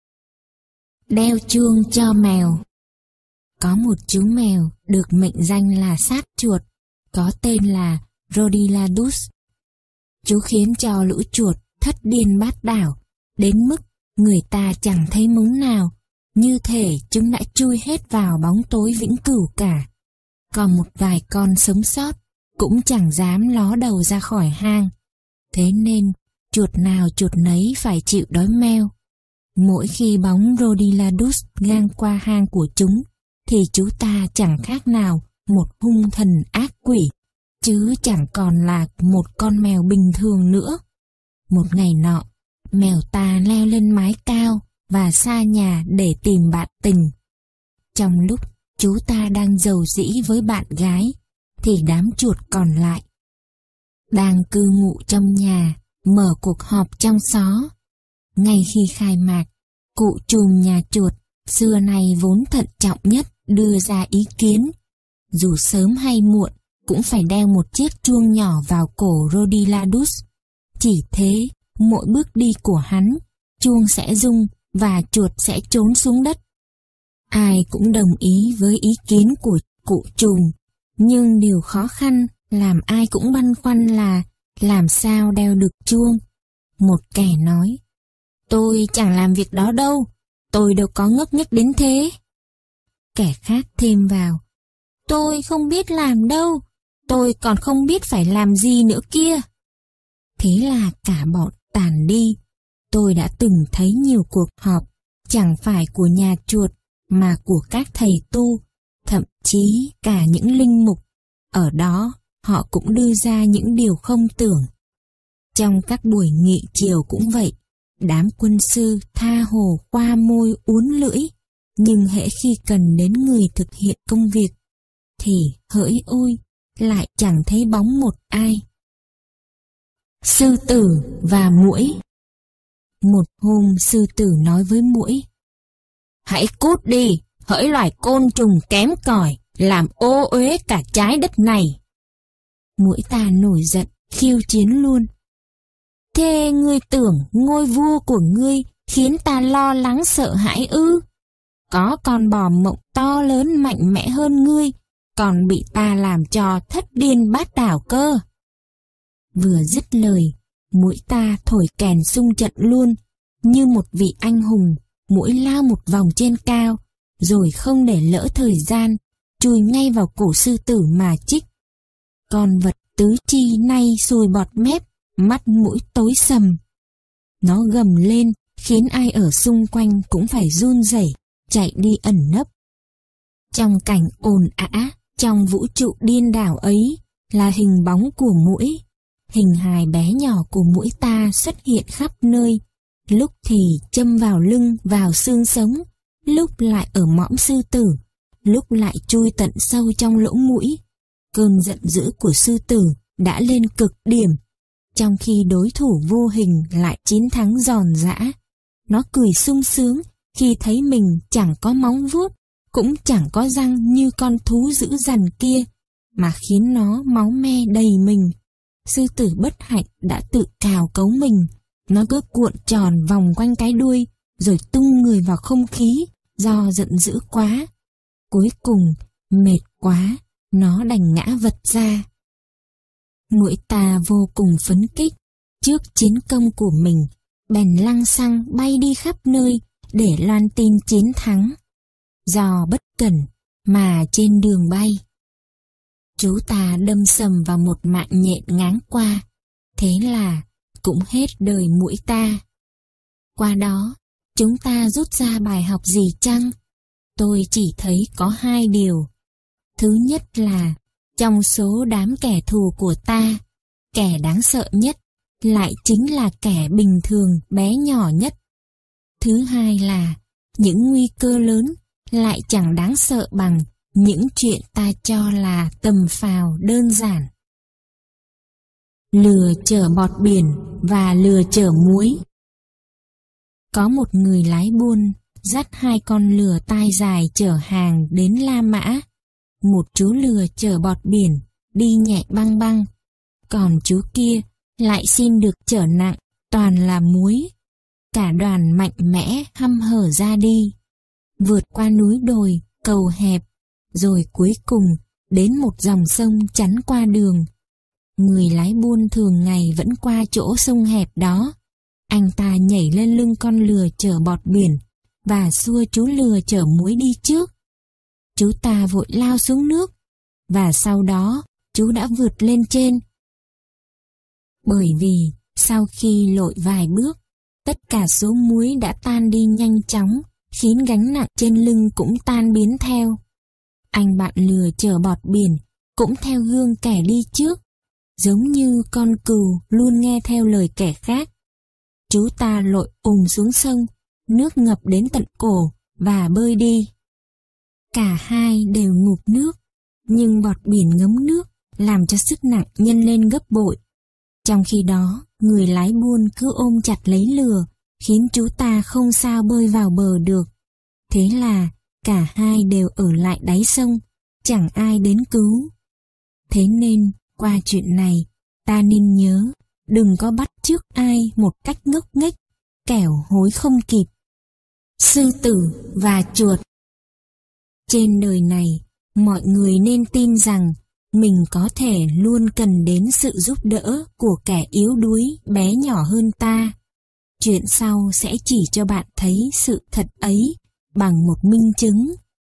Đeo chuông cho mèo. Có một chú mèo được mệnh danh là sát chuột, có tên là Rodiladus. Chú khiến cho lũ chuột thất điên bát đảo, đến mức người ta chẳng thấy mống nào, như thể chúng đã chui hết vào bóng tối vĩnh cửu cả. Còn một vài con sống sót cũng chẳng dám ló đầu ra khỏi hang. Thế nên chuột nào chuột nấy phải chịu đói meo. Mỗi khi bóng Rodiladus ngang qua hang của chúng, thì chú ta chẳng khác nào một hung thần ác quỷ, chứ chẳng còn là một con mèo bình thường nữa. Một ngày nọ, mèo ta leo lên mái cao và xa nhà để tìm bạn tình. Trong lúc chú ta đang rầu rĩ với bạn gái, thì đám chuột còn lại đang cư ngụ trong nhà mở cuộc họp trong xó. Ngay khi khai mạc, cụ trùm nhà chuột xưa nay vốn thận trọng nhất đưa ra ý kiến: dù sớm hay muộn cũng phải đeo một chiếc chuông nhỏ vào cổ Rodiladus. Chỉ thế, mỗi bước đi của hắn, chuông sẽ rung và chuột sẽ trốn xuống đất. Ai cũng đồng ý với ý kiến của cụ trùm, nhưng điều khó khăn làm ai cũng băn khoăn là làm sao đeo được chuông. Một kẻ nói: Tôi chẳng làm việc đó đâu, tôi đâu có ngốc nghếch đến thế. Kẻ khác thêm vào: Tôi không biết làm đâu, tôi còn không biết phải làm gì nữa kia. Thế là cả bọn tàn đi. Tôi đã từng thấy nhiều cuộc họp, chẳng phải của nhà chuột, mà của các thầy tu, thậm chí cả những linh mục. Ở đó, họ cũng đưa ra những điều không tưởng. Trong các buổi nghị chiều cũng vậy, đám quân sư tha hồ qua môi uốn lưỡi, nhưng hễ khi cần đến người thực hiện công việc, thì hỡi ôi, lại chẳng thấy bóng một ai. Sư tử và muỗi. Một hôm sư tử nói với muỗi: Hãy cút đi, hỡi loài côn trùng kém cỏi, làm ô uế cả trái đất này. Muỗi ta nổi giận, khiêu chiến luôn: Thế ngươi tưởng ngôi vua của ngươi khiến ta lo lắng sợ hãi ư? Có con bò mộng to lớn mạnh mẽ hơn ngươi, còn bị ta làm cho thất điên bát đảo cơ. Vừa dứt lời, muỗi ta thổi kèn xung trận luôn. Như một vị anh hùng, muỗi lao một vòng trên cao, rồi không để lỡ thời gian, chui ngay vào cổ sư tử mà chích. Con vật tứ chi nay sùi bọt mép, mắt mũi tối sầm. Nó gầm lên, khiến ai ở xung quanh cũng phải run rẩy, chạy đi ẩn nấp. Trong cảnh ồn ào, trong vũ trụ điên đảo ấy, là hình bóng của muỗi. Hình hài bé nhỏ của muỗi ta xuất hiện khắp nơi, lúc thì châm vào lưng, vào xương sống, lúc lại ở mõm sư tử, lúc lại chui tận sâu trong lỗ mũi. Cơn giận dữ của sư tử đã lên cực điểm. trong khi đối thủ vô hình lại chiến thắng giòn giã. Nó cười sung sướng khi thấy mình chẳng có móng vuốt, cũng chẳng có răng như con thú dữ dằn kia, mà khiến nó máu me đầy mình. Sư tử bất hạnh đã tự cào cấu mình. Nó cứ cuộn tròn vòng quanh cái đuôi, rồi tung người vào không khí do giận dữ quá. Cuối cùng, mệt quá, nó đành ngã vật ra. Muỗi ta vô cùng phấn khích trước chiến công của mình, bèn lăng xăng bay đi khắp nơi để loan tin chiến thắng. Do bất cẩn mà trên đường bay, chú ta đâm sầm vào một mạng nhện ngáng qua, thế là cũng hết đời muỗi ta. Qua đó, chúng ta rút ra bài học gì chăng? Tôi chỉ thấy có hai điều. Thứ nhất là, trong số đám kẻ thù của ta, kẻ đáng sợ nhất lại chính là kẻ bình thường bé nhỏ nhất. Thứ hai là, những nguy cơ lớn lại chẳng đáng sợ bằng những chuyện ta cho là tầm phào đơn giản. Lừa chở bọt biển và lừa chở muối. Có một người lái buôn dắt hai con lừa tai dài chở hàng đến La Mã. Một chú lừa chở bọt biển đi nhẹ băng băng, còn chú kia lại xin được chở nặng toàn là muối. Cả đoàn mạnh mẽ hăm hở ra đi, vượt qua núi đồi, cầu hẹp, rồi cuối cùng đến một dòng sông chắn qua đường. Người lái buôn thường ngày vẫn qua chỗ sông hẹp đó. Anh ta nhảy lên lưng con lừa chở bọt biển và xua chú lừa chở muối đi trước. Chú ta vội lao xuống nước, và sau đó chú đã vượt lên trên. Bởi vì sau khi lội vài bước, tất cả số muối đã tan đi nhanh chóng, khiến gánh nặng trên lưng cũng tan biến theo. Anh bạn lừa chở bọt biển cũng theo gương kẻ đi trước, giống như con cừu luôn nghe theo lời kẻ khác. Chú ta lội xuống sông, nước ngập đến tận cổ và bơi đi. Cả hai đều ngụp nước, nhưng bọt biển ngấm nước làm cho sức nặng nhân lên gấp bội. Trong khi đó, người lái buôn cứ ôm chặt lấy lừa, khiến chú ta không sao bơi vào bờ được. Thế là cả hai đều ở lại đáy sông, chẳng ai đến cứu. Thế nên, qua chuyện này, ta nên nhớ, đừng có bắt chước ai một cách ngốc nghếch, kẻo hối không kịp. Sư tử và chuột. Trên đời này, mọi người nên tin rằng mình có thể luôn cần đến sự giúp đỡ của kẻ yếu đuối bé nhỏ hơn ta. Chuyện sau sẽ chỉ cho bạn thấy sự thật ấy bằng một minh chứng.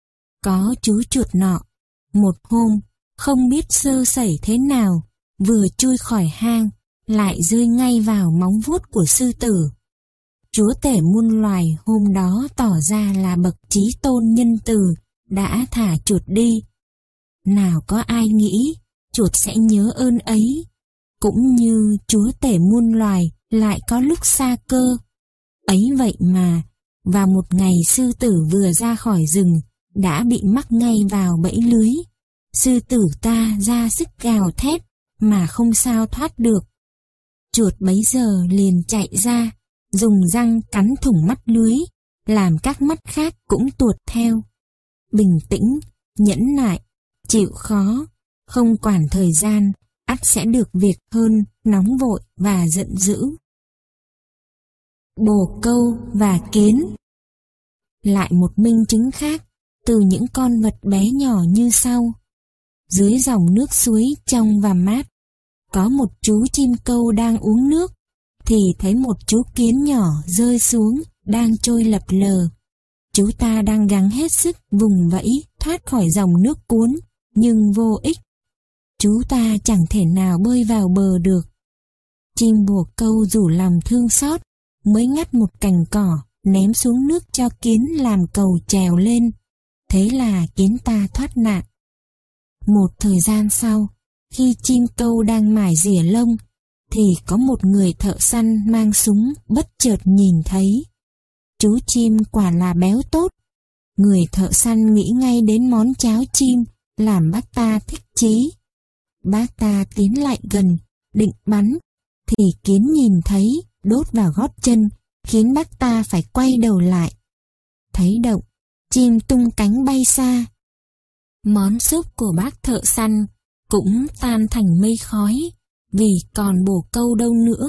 Có chú chuột nọ, một hôm, không biết sơ sẩy thế nào, vừa chui khỏi hang, lại rơi ngay vào móng vuốt của sư tử. Chúa tể muôn loài hôm đó tỏ ra là bậc chí tôn nhân từ, đã thả chuột đi. Nào có ai nghĩ chuột sẽ nhớ ơn ấy, cũng như chúa tể muôn loài lại có lúc xa cơ. Ấy vậy mà, vào một ngày sư tử vừa ra khỏi rừng, đã bị mắc ngay vào bẫy lưới. Sư tử ta ra sức gào thét, mà không sao thoát được. Chuột bấy giờ liền chạy ra, dùng răng cắn thủng mắt lưới, làm các mắt khác cũng tuột theo. Bình tĩnh, nhẫn nại, chịu khó, không quản thời gian, ắt sẽ được việc hơn nóng vội và giận dữ. Bồ câu và kiến. Lại một minh chứng khác từ những con vật bé nhỏ như sau. Dưới dòng nước suối trong và mát, có một chú chim câu đang uống nước, thì thấy một chú kiến nhỏ rơi xuống đang trôi lập lờ. Chú ta đang gắng hết sức vùng vẫy thoát khỏi dòng nước cuốn, nhưng vô ích. Chú ta chẳng thể nào bơi vào bờ được. Chim bồ câu rủ lòng thương xót, mới ngắt một cành cỏ ném xuống nước cho kiến làm cầu trèo lên. Thế là kiến ta thoát nạn. Một thời gian sau, khi chim câu đang mải rỉa lông, thì có một người thợ săn mang súng bất chợt nhìn thấy. Chú chim quả là béo tốt. Người thợ săn nghĩ ngay đến món cháo chim làm bác ta thích chí. Bác ta tiến lại gần, định bắn, thì kiến nhìn thấy đốt vào gót chân, khiến bác ta phải quay đầu lại. Thấy động, chim tung cánh bay xa. Món súp của bác thợ săn cũng tan thành mây khói, vì còn bồ câu đâu nữa.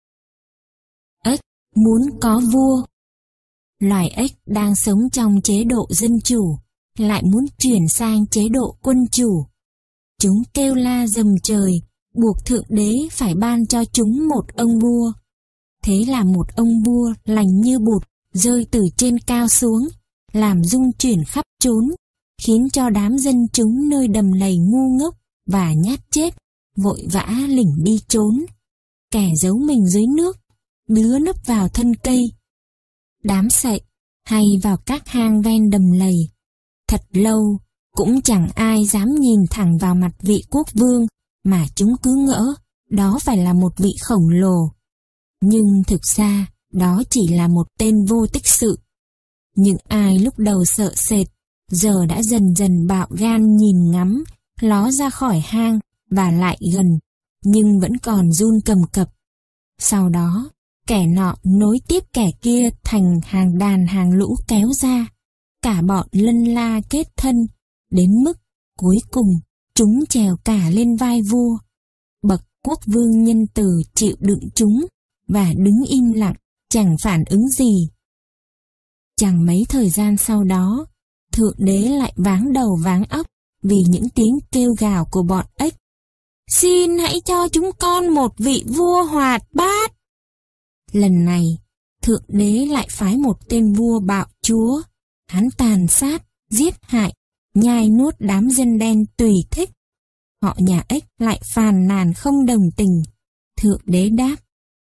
Ếch muốn có vua. Loài ếch đang sống trong chế độ dân chủ, lại muốn chuyển sang chế độ quân chủ. Chúng kêu la rầm trời, buộc thượng đế phải ban cho chúng một ông vua. Thế là một ông vua lành như bụt rơi từ trên cao xuống, làm rung chuyển khắp chốn, khiến cho đám dân chúng nơi đầm lầy ngu ngốc và nhát chết, vội vã lỉnh đi trốn. Kẻ giấu mình dưới nước, đứa nấp vào thân cây. Đám sậy hay vào các hang ven đầm lầy. Thật lâu, cũng chẳng ai dám nhìn thẳng vào mặt vị quốc vương, mà chúng cứ ngỡ đó phải là một vị khổng lồ. Nhưng thực ra, đó chỉ là một tên vô tích sự. Những ai lúc đầu sợ sệt, giờ đã dần dần bạo gan nhìn ngắm, ló ra khỏi hang và lại gần, nhưng vẫn còn run cầm cập. Sau đó, kẻ nọ nối tiếp kẻ kia thành hàng đàn hàng lũ kéo ra, cả bọn lân la kết thân, đến mức cuối cùng chúng trèo cả lên vai vua. Bậc quốc vương nhân từ chịu đựng chúng và đứng im lặng, chẳng phản ứng gì. Chẳng mấy thời gian sau đó, thượng đế lại váng đầu váng óc vì những tiếng kêu gào của bọn ếch. Xin hãy cho chúng con một vị vua hoạt bát. Lần này, thượng đế lại phái một tên vua bạo chúa. Hắn tàn sát, giết hại, nhai nuốt đám dân đen tùy thích. Họ nhà ếch lại phàn nàn không đồng tình. Thượng đế đáp: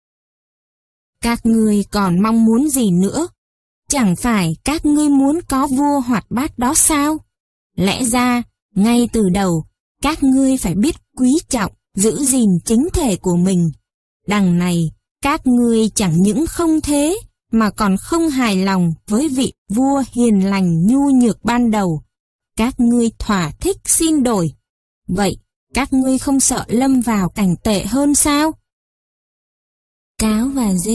các ngươi còn mong muốn gì nữa? Chẳng phải các ngươi muốn có vua hoạt bát đó sao? Lẽ ra, ngay từ đầu, các ngươi phải biết quý trọng, giữ gìn chính thể của mình. Đằng này, các ngươi chẳng những không thế, mà còn không hài lòng với vị vua hiền lành nhu nhược ban đầu. Các ngươi thỏa thích xin đổi. Vậy, các ngươi không sợ lâm vào cảnh tệ hơn sao? Cáo và dê.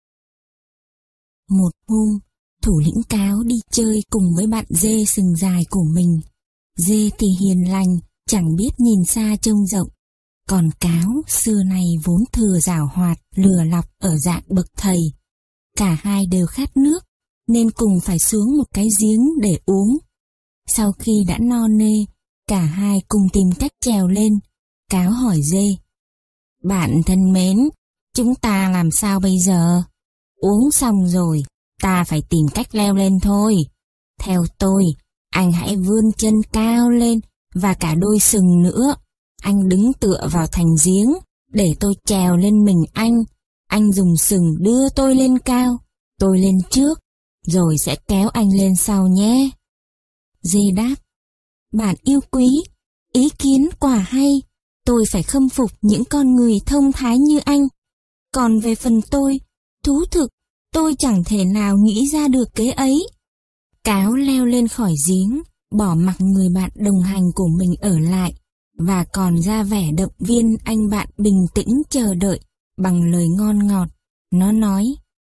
Một hôm, thủ lĩnh cáo đi chơi cùng với bạn dê sừng dài của mình. Dê thì hiền lành, chẳng biết nhìn xa trông rộng. Còn cáo xưa này vốn thừa giảo hoạt, lừa lọc ở dạng bậc thầy. Cả hai đều khát nước, nên cùng phải xuống một cái giếng để uống. Sau khi đã no nê, cả hai cùng tìm cách trèo lên. Cáo hỏi dê: bạn thân mến, chúng ta làm sao bây giờ? Uống xong rồi, ta phải tìm cách leo lên thôi. Theo tôi, anh hãy vươn chân cao lên và cả đôi sừng nữa. Anh đứng tựa vào thành giếng, để tôi trèo lên mình anh. Anh dùng sừng đưa tôi lên cao, tôi lên trước, rồi sẽ kéo anh lên sau nhé. Dê đáp: bạn yêu quý, ý kiến quả hay, tôi phải khâm phục những con người thông thái như anh. Còn về phần tôi, thú thực, tôi chẳng thể nào nghĩ ra được kế ấy. Cáo leo lên khỏi giếng, bỏ mặc người bạn đồng hành của mình ở lại, và còn ra vẻ động viên anh bạn bình tĩnh chờ đợi bằng lời ngon ngọt. Nó nói: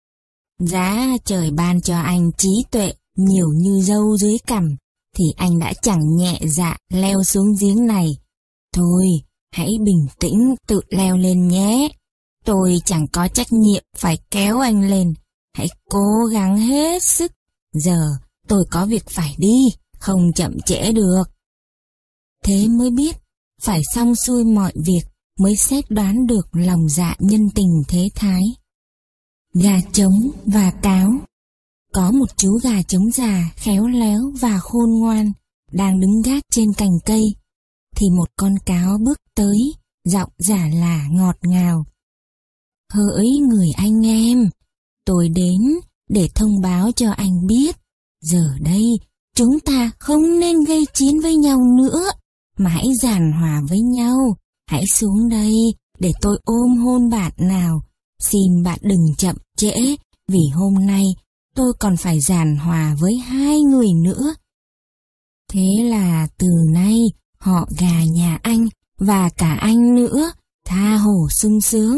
giá trời ban cho anh trí tuệ nhiều như dâu dưới cằm, thì anh đã chẳng nhẹ dạ leo xuống giếng này. Thôi, hãy bình tĩnh tự leo lên nhé. Tôi chẳng có trách nhiệm phải kéo anh lên. Hãy cố gắng hết sức. Giờ tôi có việc phải đi, không chậm trễ được. Thế mới biết, phải xong xuôi mọi việc mới xét đoán được lòng dạ nhân tình thế thái. Gà trống và cáo. Có một chú gà trống già khéo léo và khôn ngoan đang đứng gác trên cành cây, thì một con cáo bước tới, giọng giả lả ngọt ngào: hỡi người anh em, tôi đến để thông báo cho anh biết, giờ đây chúng ta không nên gây chiến với nhau nữa, mà hãy giảng hòa với nhau. Hãy xuống đây để tôi ôm hôn bạn nào. Xin bạn đừng chậm trễ, vì hôm nay tôi còn phải giảng hòa với hai người nữa. Thế là từ nay họ gà nhà anh và cả anh nữa tha hồ sung sướng,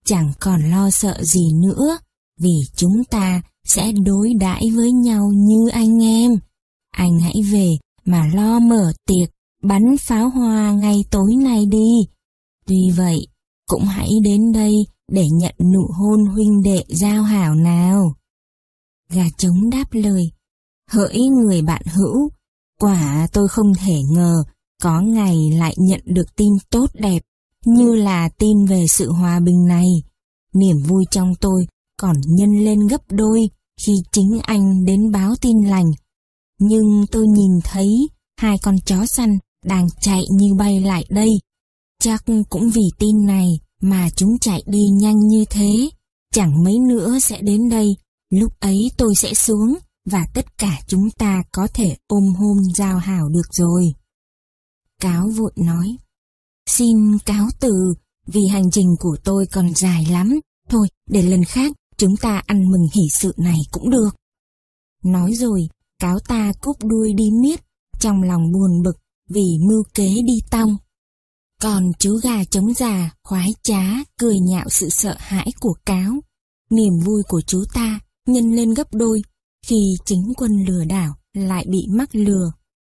chẳng còn lo sợ gì nữa, vì chúng ta sẽ đối đãi với nhau như anh em. Anh hãy về mà lo mở tiệc, bắn pháo hoa ngay tối nay đi. Tuy vậy, cũng hãy đến đây để nhận nụ hôn huynh đệ giao hảo nào. Gà trống đáp lời, hỡi người bạn hữu, quả tôi không thể ngờ có ngày lại nhận được tin tốt đẹp như là tin về sự hòa bình này. Niềm vui trong tôi còn nhân lên gấp đôi khi chính anh đến báo tin lành. Nhưng tôi nhìn thấy hai con chó săn đang chạy như bay lại đây. Chắc cũng vì tin này mà chúng chạy đi nhanh như thế. Chẳng mấy nữa sẽ đến đây. Lúc ấy tôi sẽ xuống và tất cả chúng ta có thể ôm hôn giao hảo được rồi. Cáo vội nói, xin cáo từ, vì hành trình của tôi còn dài lắm. Thôi, để lần khác chúng ta ăn mừng hỷ sự này cũng được. Nói rồi, cáo ta cúp đuôi đi miết, trong lòng buồn bực vì mưu kế đi tong. Còn chú gà trống già khoái trá cười nhạo sự sợ hãi của cáo. Niềm vui của chú ta nhân lên gấp đôi khi chính quân lừa đảo lại bị mắc lừa.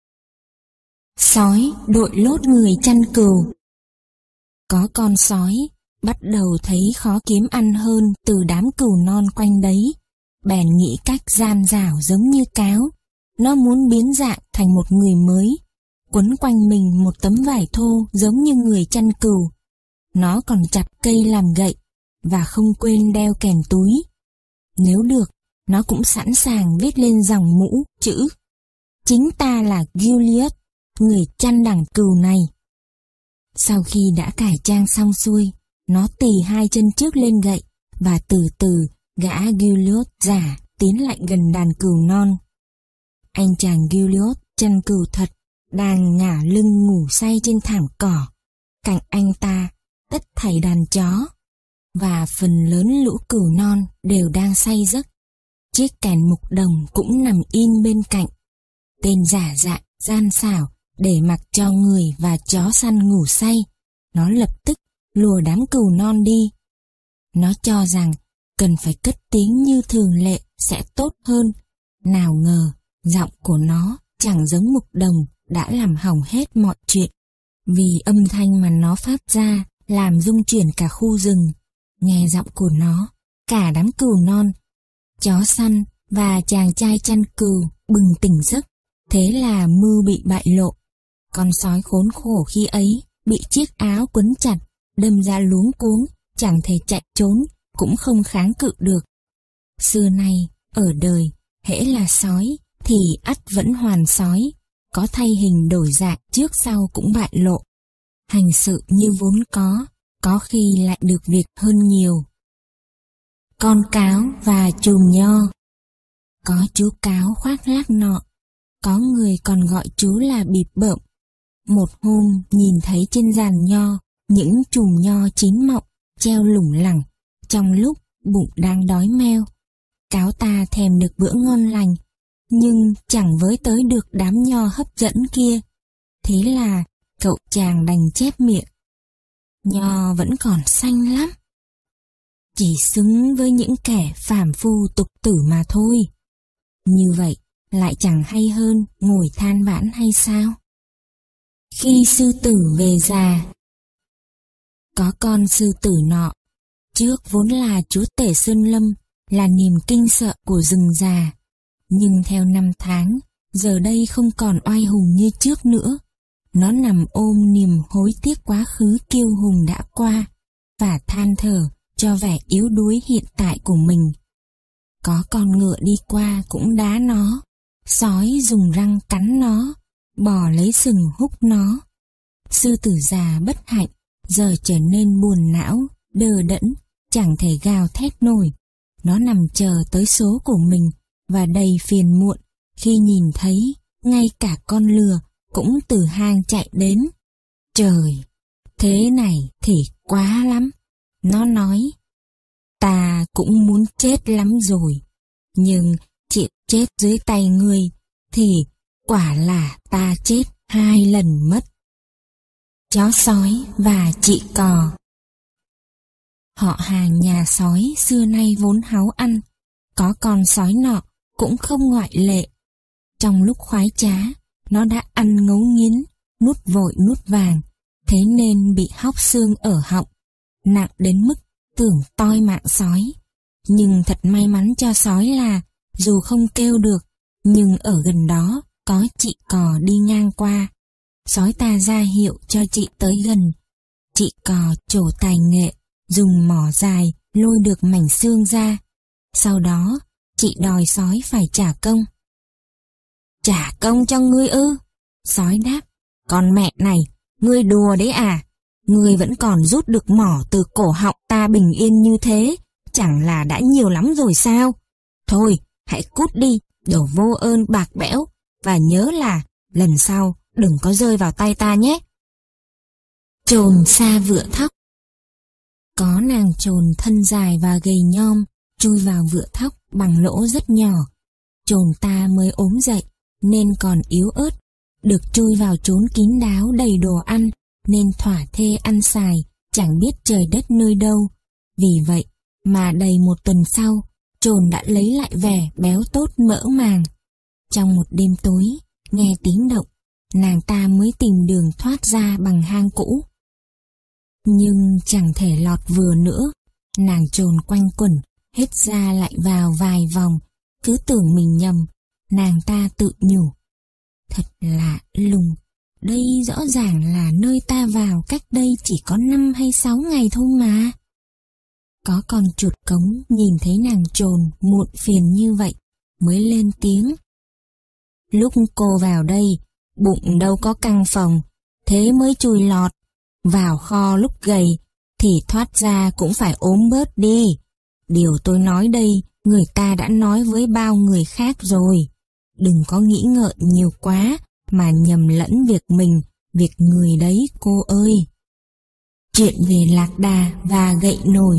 Sói đội lốt người chăn cừu. Có con sói bắt đầu thấy khó kiếm ăn hơn từ đám cừu non quanh đấy, bèn nghĩ cách gian xảo giống như cáo. Nó muốn biến dạng thành một người mới, quấn quanh mình một tấm vải thô giống như người chăn cừu. Nó còn chặt cây làm gậy và không quên đeo kèm túi. Nếu được, nó cũng sẵn sàng viết lên dòng mũ chữ: chính ta là Gilliot, người chăn đằng cừu này. Sau khi đã cải trang xong xuôi, nó tì hai chân trước lên gậy và từ từ gã Gilliot già tiến lại gần đàn cừu non. Anh chàng Gilliot chăn cừu thật đang ngả lưng ngủ say trên thảm cỏ. Cạnh anh ta tất thảy đàn chó và phần lớn lũ cừu non đều đang say giấc. Chiếc kèn mục đồng cũng nằm in bên cạnh. Tên giả dạng gian xảo để mặc cho người và chó săn ngủ say, nó lập tức lùa đám cừu non đi. Nó cho rằng cần phải cất tiếng như thường lệ sẽ tốt hơn. Nào ngờ giọng của nó chẳng giống mục đồng đã làm hỏng hết mọi chuyện, vì âm thanh mà nó phát ra làm rung chuyển cả khu rừng. Nghe giọng của nó, cả đám cừu non, chó săn và chàng trai chăn cừu bừng tỉnh giấc. Thế là mưu bị bại lộ. Con sói khốn khổ khi ấy bị chiếc áo quấn chặt, đâm ra luống cuống, chẳng thể chạy trốn, cũng không kháng cự được. Xưa nay ở đời, hễ là sói thì ắt vẫn hoàn sói, có thay hình đổi dạng trước sau cũng bại lộ. Hành sự như vốn có khi lại được việc hơn nhiều. Con cáo và chùm nho. Có chú cáo khoác lác nọ, có người còn gọi chú là bịp bợm. Một hôm nhìn thấy trên giàn nho những chùm nho chín mọng treo lủng lẳng, trong lúc bụng đang đói meo. Cáo ta thèm được bữa ngon lành, nhưng chẳng với tới được đám nho hấp dẫn kia. Thế là cậu chàng đành chép miệng: nho vẫn còn xanh lắm, chỉ xứng với những kẻ phàm phu tục tử mà thôi. Như vậy lại chẳng hay hơn ngồi than vãn hay sao? Khi sư tử về già. Có con sư tử nọ, trước vốn là chúa tể sơn lâm, là niềm kinh sợ của rừng già, nhưng theo năm tháng, giờ đây không còn oai hùng như trước nữa. Nó nằm ôm niềm hối tiếc quá khứ kiêu hùng đã qua, và than thở cho vẻ yếu đuối hiện tại của mình. Có con ngựa đi qua cũng đá nó, sói dùng răng cắn nó, bò lấy sừng húc nó. Sư tử già bất hạnh, giờ trở nên buồn não, đờ đẫn, chẳng thể gào thét nổi. Nó nằm chờ tới số của mình và đầy phiền muộn khi nhìn thấy ngay cả con lừa cũng từ hang chạy đến. Trời, thế này thì quá lắm. Nó nói, ta cũng muốn chết lắm rồi, nhưng chị chết dưới tay ngươi thì quả là ta chết 2 lần mất. Chó sói và chị cò. Họ hàng nhà sói xưa nay vốn háu ăn, có con sói nọ cũng không ngoại lệ. Trong lúc khoái trá, nó đã ăn ngấu nghiến, nuốt vội nuốt vàng, thế nên bị hóc xương ở họng, nặng đến mức tưởng toi mạng sói. Nhưng thật may mắn cho sói là, dù không kêu được, nhưng ở gần đó có chị cò đi ngang qua. Sói ta ra hiệu cho chị tới gần. Chị cò trổ tài nghệ, dùng mỏ dài lôi được mảnh xương ra. Sau đó, chị đòi sói phải trả công. Trả công cho ngươi ư? Sói đáp, còn mẹ này, ngươi đùa đấy à? Ngươi vẫn còn rút được mỏ từ cổ họng ta bình yên như thế, chẳng là đã nhiều lắm rồi sao? Thôi, hãy cút đi, đồ vô ơn bạc bẽo, và nhớ là lần sau đừng có rơi vào tay ta nhé. Chồn sa vựa thóc. Có nàng chồn thân dài và gầy nhom, chui vào vựa thóc bằng lỗ rất nhỏ. Chồn ta mới ốm dậy, nên còn yếu ớt, được chui vào chốn kín đáo đầy đồ ăn, nên thỏa thê ăn xài, chẳng biết trời đất nơi đâu. Vì vậy mà đầy một tuần sau, chồn đã lấy lại vẻ béo tốt mỡ màng. Trong một đêm tối, nghe tiếng động, nàng ta mới tìm đường thoát ra bằng hang cũ. Nhưng chẳng thể lọt vừa nữa, nàng chồn quanh quẩn, hết ra lại vào vài vòng, cứ tưởng mình nhầm. Nàng ta tự nhủ, thật lạ lùng, đây rõ ràng là nơi ta vào cách đây chỉ có 5 hay 6 ngày thôi mà. Có con chuột cống nhìn thấy nàng chồn muộn phiền như vậy, mới lên tiếng. Lúc cô vào đây, bụng đâu có căng phòng, thế mới chui lọt. Vào kho lúc gầy, thì thoát ra cũng phải ốm bớt đi. Điều tôi nói đây, người ta đã nói với bao người khác rồi. Đừng có nghĩ ngợi nhiều quá, mà nhầm lẫn việc mình, việc người đấy cô ơi. Chuyện về lạc đà và gậy nồi.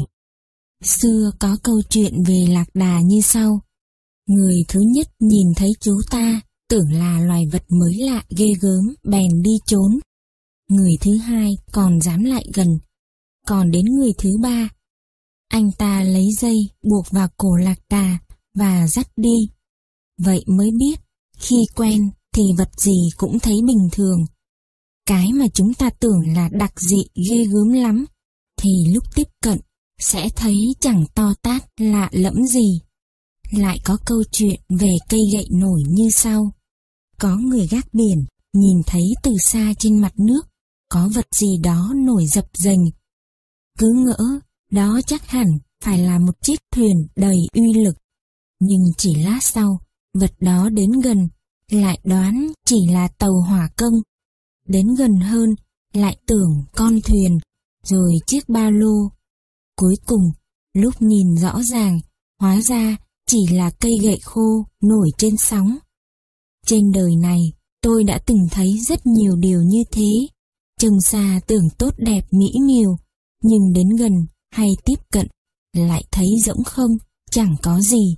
Xưa có câu chuyện về lạc đà như sau. Người thứ nhất nhìn thấy chú ta, tưởng là loài vật mới lạ ghê gớm, bèn đi trốn. Người thứ hai còn dám lại gần. Còn đến người thứ ba, anh ta lấy dây buộc vào cổ lạc đà và dắt đi. Vậy mới biết, khi quen thì vật gì cũng thấy bình thường. Cái mà chúng ta tưởng là đặc dị ghê gớm lắm, thì lúc tiếp cận sẽ thấy chẳng to tát lạ lẫm gì. Lại có câu chuyện về cây gậy nổi như sau. Có người gác biển nhìn thấy từ xa trên mặt nước có vật gì đó nổi dập dềnh. Cứ ngỡ đó chắc hẳn phải là một chiếc thuyền đầy uy lực. Nhưng chỉ lát sau, vật đó đến gần, lại đoán chỉ là tàu hỏa công. Đến gần hơn, lại tưởng con thuyền, rồi chiếc ba lô. Cuối cùng, lúc nhìn rõ ràng, hóa ra chỉ là cây gậy khô nổi trên sóng. Trên đời này, tôi đã từng thấy rất nhiều điều như thế. Trông xa tưởng tốt đẹp mỹ miều, nhưng đến gần hay tiếp cận, lại thấy rỗng không, chẳng có gì.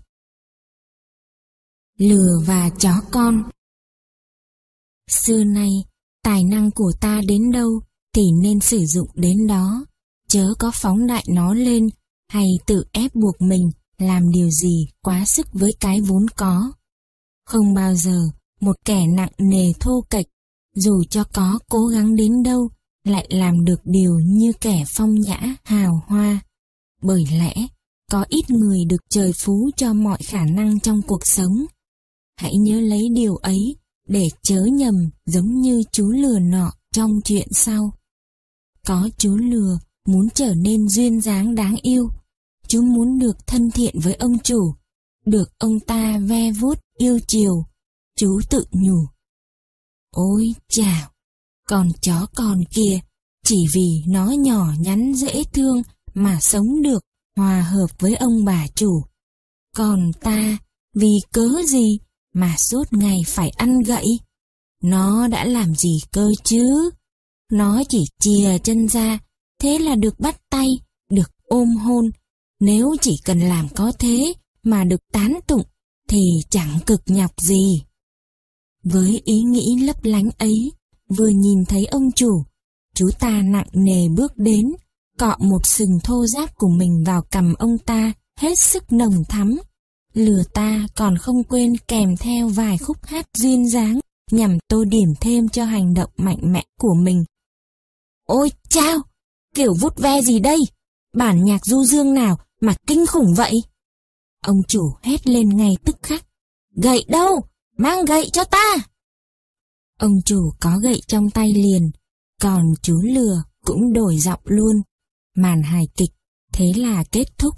Lừa và chó con. Xưa nay, tài năng của ta đến đâu thì nên sử dụng đến đó, chớ có phóng đại nó lên hay tự ép buộc mình làm điều gì quá sức với cái vốn có. Không bao giờ một kẻ nặng nề thô kệch, dù cho có cố gắng đến đâu, lại làm được điều như kẻ phong nhã hào hoa. Bởi lẽ, có ít người được trời phú cho mọi khả năng trong cuộc sống. Hãy nhớ lấy điều ấy để chớ nhầm giống như chú lừa nọ trong chuyện sau. Có chú lừa muốn trở nên duyên dáng đáng yêu. Chú muốn được thân thiện với ông chủ, được ông ta ve vuốt yêu chiều. Chú tự nhủ, ôi chào, con chó con kia, chỉ vì nó nhỏ nhắn dễ thương mà sống được hòa hợp với ông bà chủ. Còn ta, vì cớ gì mà suốt ngày phải ăn gậy? Nó đã làm gì cơ chứ? Nó chỉ chìa chân ra, thế là được bắt tay, được ôm hôn. Nếu chỉ cần làm có thế mà được tán tụng, thì chẳng cực nhọc gì. Với ý nghĩ lấp lánh ấy, vừa nhìn thấy ông chủ, chú ta nặng nề bước đến, cọ một sừng thô ráp của mình vào cằm ông ta hết sức nồng thắm. Lừa ta còn không quên kèm theo vài khúc hát duyên dáng nhằm tô điểm thêm cho hành động mạnh mẽ của mình. Ôi chao! Kiểu vút ve gì đây? Bản nhạc du dương nào mà kinh khủng vậy? Ông chủ hét lên ngay tức khắc. Gậy đâu? Mang gậy cho ta! Ông chủ có gậy trong tay liền, còn chú lừa cũng đổi giọng luôn. Màn hài kịch thế là kết thúc.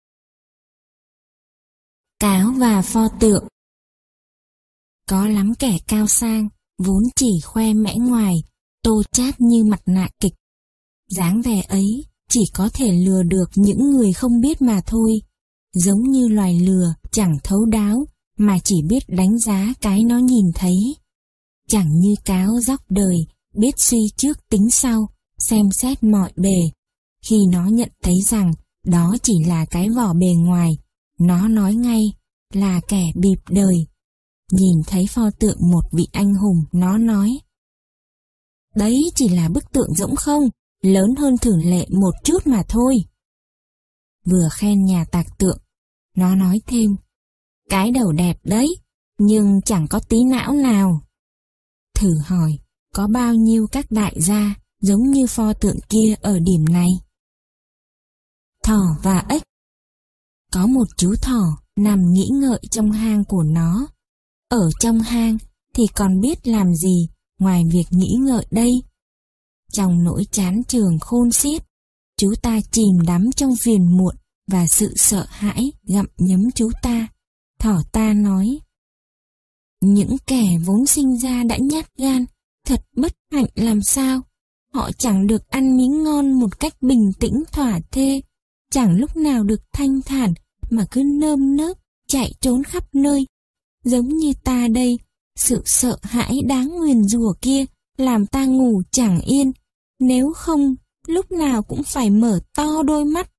Cáo và pho tượng. Có lắm kẻ cao sang, vốn chỉ khoe mẽ ngoài, tô chát như mặt nạ kịch. Dáng vẻ ấy chỉ có thể lừa được những người không biết mà thôi, giống như loài lừa chẳng thấu đáo mà chỉ biết đánh giá cái nó nhìn thấy. Chẳng như cáo dóc đời, biết suy trước tính sau, xem xét mọi bề. Khi nó nhận thấy rằng đó chỉ là cái vỏ bề ngoài, nó nói ngay là kẻ bịp đời. Nhìn thấy pho tượng một vị anh hùng, nó nói: đấy chỉ là bức tượng rỗng không, lớn hơn thường lệ một chút mà thôi. Vừa khen nhà tạc tượng, nó nói thêm: cái đầu đẹp đấy, nhưng chẳng có tí não nào. Thử hỏi, có bao nhiêu các đại gia giống như pho tượng kia ở điểm này? Thỏ và ếch. Có một chú thỏ nằm nghĩ ngợi trong hang của nó. Ở trong hang thì còn biết làm gì ngoài việc nghĩ ngợi đây? Trong nỗi chán chường khôn xiết, chú ta chìm đắm trong phiền muộn và sự sợ hãi gặm nhấm chú ta. Thỏ ta nói: những kẻ vốn sinh ra đã nhát gan, thật bất hạnh làm sao. Họ chẳng được ăn miếng ngon một cách bình tĩnh thỏa thê, chẳng lúc nào được thanh thản mà cứ nơm nớp chạy trốn khắp nơi. Giống như ta đây, sự sợ hãi đáng nguyền rủa kia làm ta ngủ chẳng yên, nếu không lúc nào cũng phải mở to đôi mắt.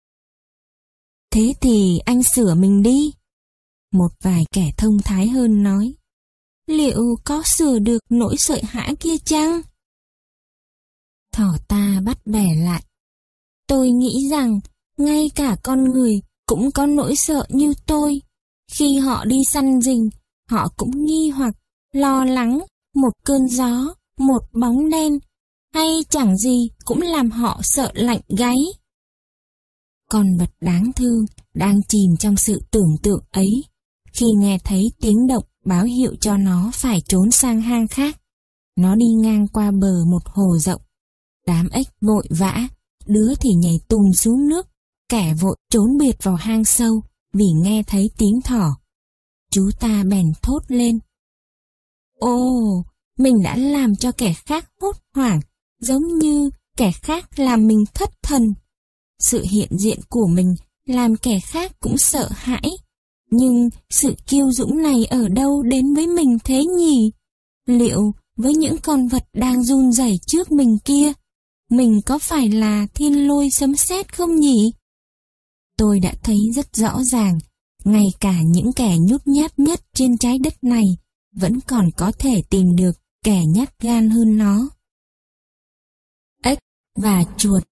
Thế thì anh sửa mình đi. Một vài kẻ thông thái hơn nói: liệu có sửa được nỗi sợ hãi kia chăng? Thỏ ta bắt bẻ lại: tôi nghĩ rằng ngay cả con người cũng có nỗi sợ như tôi. Khi họ đi săn rình, họ cũng nghi hoặc, lo lắng, một cơn gió, một bóng đen, hay chẳng gì cũng làm họ sợ lạnh gáy. Con vật đáng thương đang chìm trong sự tưởng tượng ấy, khi nghe thấy tiếng động báo hiệu cho nó phải trốn sang hang khác. Nó đi ngang qua bờ một hồ rộng. Đám ếch vội vã, đứa thì nhảy tùng xuống nước, kẻ vội trốn biệt vào hang sâu vì nghe thấy tiếng thỏ. Chú ta bèn thốt lên: ồ, mình đã làm cho kẻ khác hốt hoảng, giống như kẻ khác làm mình thất thần. Sự hiện diện của mình làm kẻ khác cũng sợ hãi. Nhưng sự kiêu dũng này ở đâu đến với mình thế nhỉ? Liệu với những con vật đang run rẩy trước mình kia, mình có phải là thiên lôi sấm sét không nhỉ? Tôi đã thấy rất rõ ràng, ngay cả những kẻ nhút nhát nhất trên trái đất này vẫn còn có thể tìm được kẻ nhát gan hơn nó. Ếch và chuột.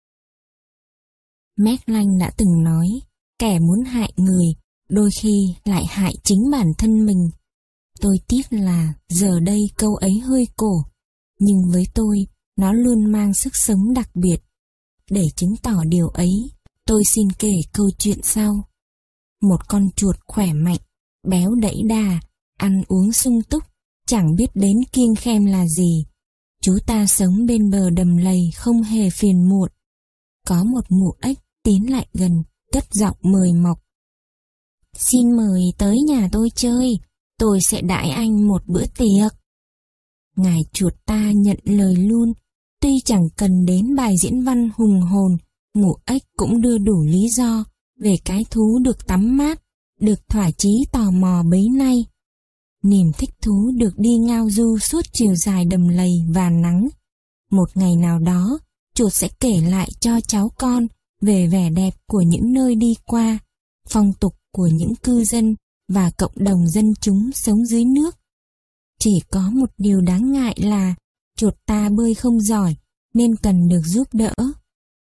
Mac-Lanh đã từng nói, kẻ muốn hại người đôi khi lại hại chính bản thân mình. Tôi tiếc là giờ đây câu ấy hơi cổ, nhưng với tôi nó luôn mang sức sống đặc biệt. Để chứng tỏ điều ấy, tôi xin kể câu chuyện sau. Một con chuột khỏe mạnh, béo đẫy đà, ăn uống sung túc, chẳng biết đến kiêng khem là gì. Chú ta sống bên bờ đầm lầy không hề phiền muộn. Có một mụ ếch tiến lại gần, cất giọng mời mọc: xin mời tới nhà tôi chơi, tôi sẽ đãi anh một bữa tiệc. Ngài chuột ta nhận lời luôn. Tuy chẳng cần đến bài diễn văn hùng hồn, mụ ếch cũng đưa đủ lý do về cái thú được tắm mát, được thỏa chí tò mò bấy nay. Niềm thích thú được đi ngao du suốt chiều dài đầm lầy và nắng. Một ngày nào đó, chuột sẽ kể lại cho cháu con về vẻ đẹp của những nơi đi qua, phong tục của những cư dân và cộng đồng dân chúng sống dưới nước. Chỉ có một điều đáng ngại là chuột ta bơi không giỏi nên cần được giúp đỡ.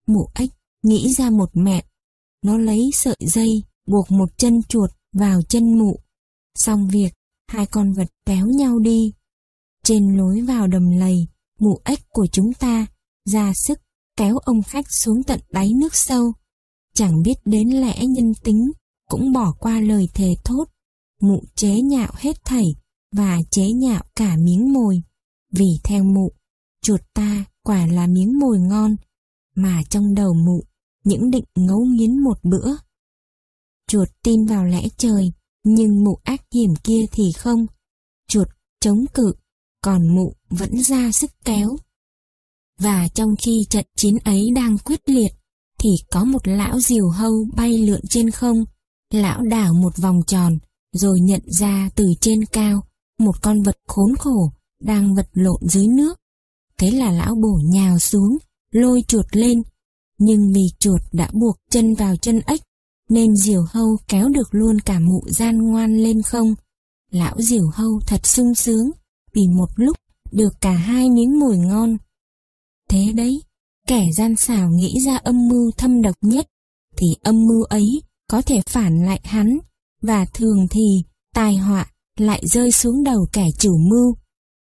Mụ ếch nghĩ ra một mẹo. Nó lấy sợi dây buộc một chân chuột vào chân mụ. Xong việc, hai con vật kéo nhau đi. Trên lối vào đầm lầy, mụ ếch của chúng ta ra sức kéo ông khách xuống tận đáy nước sâu. Chẳng biết đến lẽ nhân tính, cũng bỏ qua lời thề thốt. Mụ chế nhạo hết thảy và chế nhạo cả miếng mồi. Vì theo mụ, chuột ta quả là miếng mồi ngon, mà trong đầu mụ những định ngấu nghiến một bữa. Chuột tin vào lẽ trời, nhưng mụ ác hiểm kia thì không. Chuột chống cự, còn mụ vẫn ra sức kéo. Và trong khi trận chiến ấy đang quyết liệt, thì có một lão diều hâu bay lượn trên không. Lão đảo một vòng tròn, rồi nhận ra từ trên cao một con vật khốn khổ đang vật lộn dưới nước. Thế là lão bổ nhào xuống, lôi chuột lên. Nhưng vì chuột đã buộc chân vào chân ếch, nên diều hâu kéo được luôn cả mụ gian ngoan lên không. Lão diều hâu thật sung sướng, vì một lúc được cả hai miếng mồi ngon. Thế đấy, kẻ gian xảo nghĩ ra âm mưu thâm độc nhất, thì âm mưu ấy có thể phản lại hắn, và thường thì tai họa lại rơi xuống đầu kẻ chủ mưu.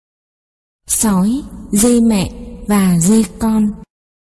Sói, dê mẹ và dê con.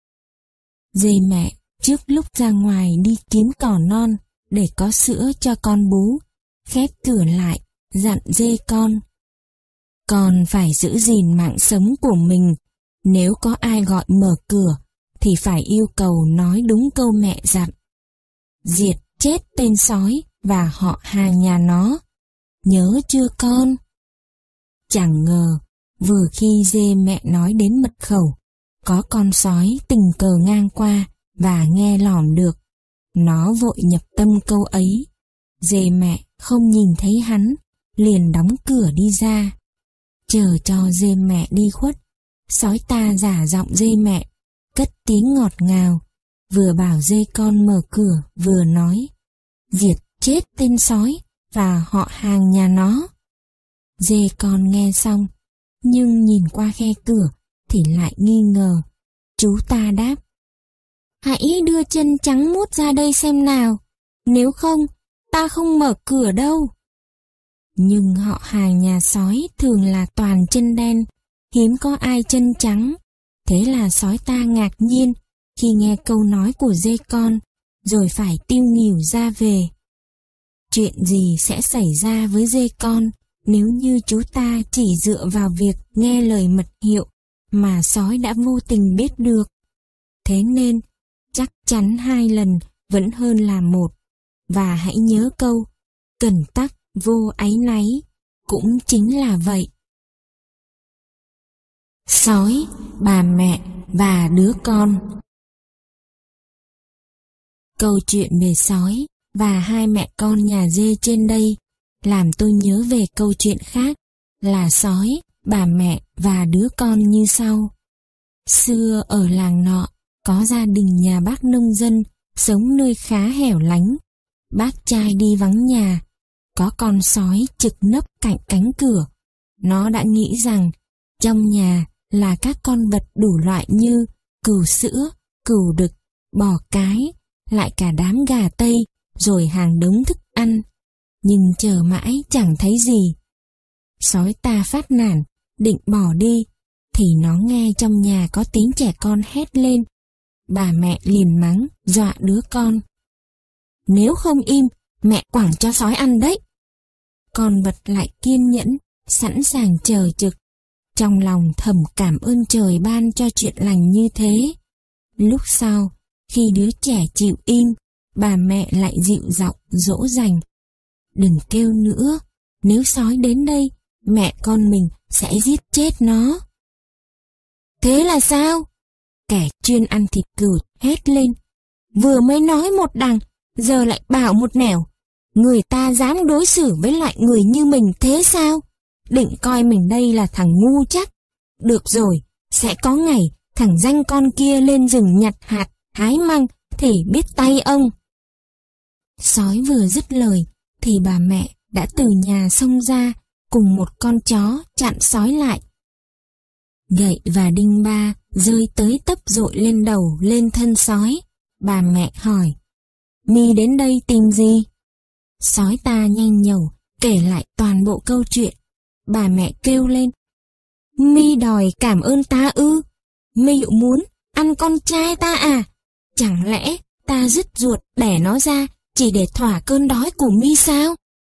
Dê mẹ trước lúc ra ngoài đi kiếm cỏ non để có sữa cho con bú, khép cửa lại, dặn dê con. Con phải giữ gìn mạng sống của mình. Nếu có ai gọi mở cửa, thì phải yêu cầu nói đúng câu mẹ dặn. Diệt chết tên sói và họ hàng nhà nó. Nhớ chưa con? Chẳng ngờ, vừa khi dê mẹ nói đến mật khẩu, có con sói tình cờ ngang qua và nghe lỏm được. Nó vội nhập tâm câu ấy. Dê mẹ không nhìn thấy hắn, liền đóng cửa đi ra. Chờ cho dê mẹ đi khuất, sói ta giả giọng dê mẹ, cất tiếng ngọt ngào, vừa bảo dê con mở cửa, vừa nói: diệt chết tên sói và họ hàng nhà nó. Dê con nghe xong, nhưng nhìn qua khe cửa thì lại nghi ngờ. Chú ta đáp: hãy đưa chân trắng muốt ra đây xem nào, nếu không ta không mở cửa đâu. Nhưng họ hàng nhà sói thường là toàn chân đen, hiếm có ai chân trắng. Thế là sói ta ngạc nhiên khi nghe câu nói của dê con, rồi phải tiêu nghỉu ra về. Chuyện gì sẽ xảy ra với dê con nếu như chú ta chỉ dựa vào việc nghe lời mật hiệu mà sói đã vô tình biết được? Thế nên, chắc chắn 2 lần vẫn hơn là 1. Và hãy nhớ câu, cẩn tắc vô áy náy, cũng chính là vậy. Sói, bà mẹ và đứa con. Câu chuyện về sói và 2 mẹ con nhà dê trên đây làm tôi nhớ về câu chuyện khác là sói, bà mẹ và đứa con như sau. Xưa ở làng nọ, có gia đình nhà bác nông dân sống nơi khá hẻo lánh. Bác trai đi vắng nhà, có con sói trực nấp cạnh cánh cửa. Nó đã nghĩ rằng trong nhà là các con vật đủ loại như cừu sữa, cừu đực, bò cái, lại cả đám gà tây, rồi hàng đống thức ăn. Nhưng chờ mãi chẳng thấy gì. Sói ta phát nản, định bỏ đi, thì nó nghe trong nhà có tiếng trẻ con hét lên. Bà mẹ liền mắng, dọa đứa con: nếu không im, mẹ quẳng cho sói ăn đấy. Con vật lại kiên nhẫn, sẵn sàng chờ trực, trong lòng thầm cảm ơn trời ban cho chuyện lành như thế. Lúc sau, khi đứa trẻ chịu im, bà mẹ lại dịu giọng dỗ dành: đừng kêu nữa, nếu sói đến đây, mẹ con mình sẽ giết chết nó. Thế là sao? Kẻ chuyên ăn thịt cừu hét lên: vừa mới nói một đằng, giờ lại bảo một nẻo. Người ta dám đối xử với lại người như mình thế sao? Định coi mình đây là thằng ngu chắc. Được rồi, sẽ có ngày thằng danh con kia lên rừng nhặt hạt, hái măng thì biết tay ông. Sói vừa dứt lời thì bà mẹ đã từ nhà xông ra cùng một con chó chặn sói lại. Gậy và đinh ba rơi tới tấp dội lên đầu lên thân sói. Bà mẹ hỏi, mi đến đây tìm gì? Sói ta nhanh nhẩu kể lại toàn bộ câu chuyện. Bà mẹ kêu lên, mi đòi cảm ơn ta ư? Mi muốn ăn con trai ta à? Chẳng lẽ ta dứt ruột đẻ nó ra chỉ để thỏa cơn đói của mi sao?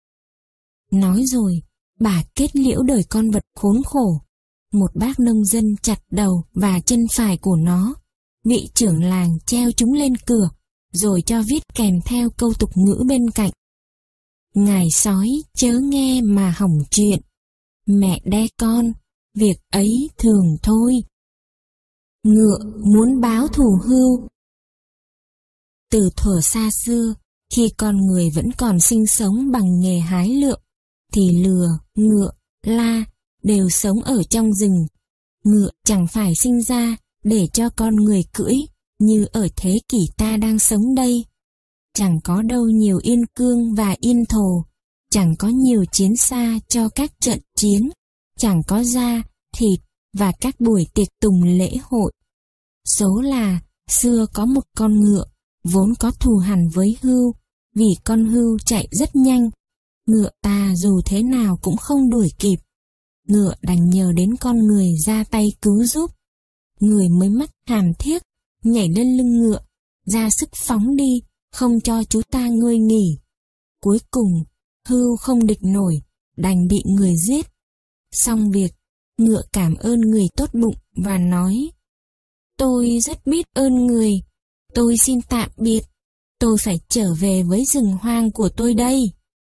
Nói rồi, bà kết liễu đời con vật khốn khổ. Một bác nông dân chặt đầu và chân phải của nó. Vị trưởng làng treo chúng lên cửa, rồi cho viết kèm theo câu tục ngữ bên cạnh. Ngài sói chớ nghe mà hỏng chuyện, mẹ đẻ con, việc ấy thường thôi. Ngựa muốn báo thù hưu. Từ thuở xa xưa, khi con người vẫn còn sinh sống bằng nghề hái lượm, thì lừa, ngựa, la đều sống ở trong rừng. Ngựa chẳng phải sinh ra để cho con người cưỡi như ở thế kỷ ta đang sống đây. Chẳng có đâu nhiều yên cương và yên thổ, chẳng có nhiều chiến xa cho các trận chiến, chẳng có da, thịt và các buổi tiệc tùng lễ hội. Số là xưa có một con ngựa vốn có thù hằn với hươu, vì con hươu chạy rất nhanh. Ngựa ta dù thế nào cũng không đuổi kịp. Ngựa đành nhờ đến con người ra tay cứu giúp. Người mới mắc hàm thiết, nhảy lên lưng ngựa, ra sức phóng đi, không cho chú ta ngơi nghỉ. Cuối cùng, hươu không địch nổi, đành bị người giết. Xong việc, ngựa cảm ơn người tốt bụng và nói, tôi rất biết ơn người, tôi xin tạm biệt, tôi phải trở về với rừng hoang của tôi đây.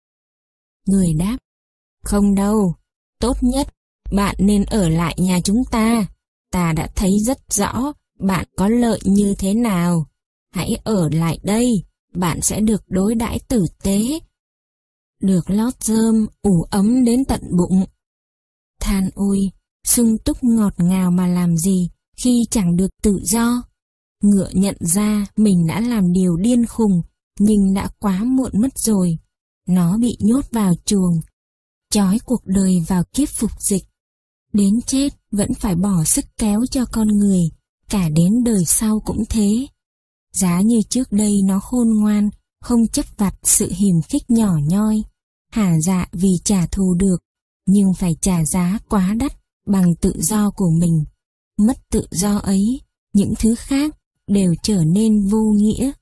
Người đáp, không đâu, tốt nhất bạn nên ở lại nhà chúng ta đã thấy rất rõ bạn có lợi như thế nào. Hãy ở lại đây, bạn sẽ được đối đãi tử tế, được lót rơm, ủ ấm đến tận bụng. Than ôi, sung túc ngọt ngào mà làm gì khi chẳng được tự do. Ngựa nhận ra mình đã làm điều điên khùng, nhưng đã quá muộn mất rồi. Nó bị nhốt vào chuồng, trói cuộc đời vào kiếp phục dịch. Đến chết vẫn phải bỏ sức kéo cho con người, cả đến đời sau cũng thế. Giá như trước đây nó khôn ngoan, không chấp vặt sự hiềm khích nhỏ nhoi, hả dạ vì trả thù được, nhưng phải trả giá quá đắt bằng tự do của mình. Mất tự do ấy, những thứ khác đều trở nên vô nghĩa.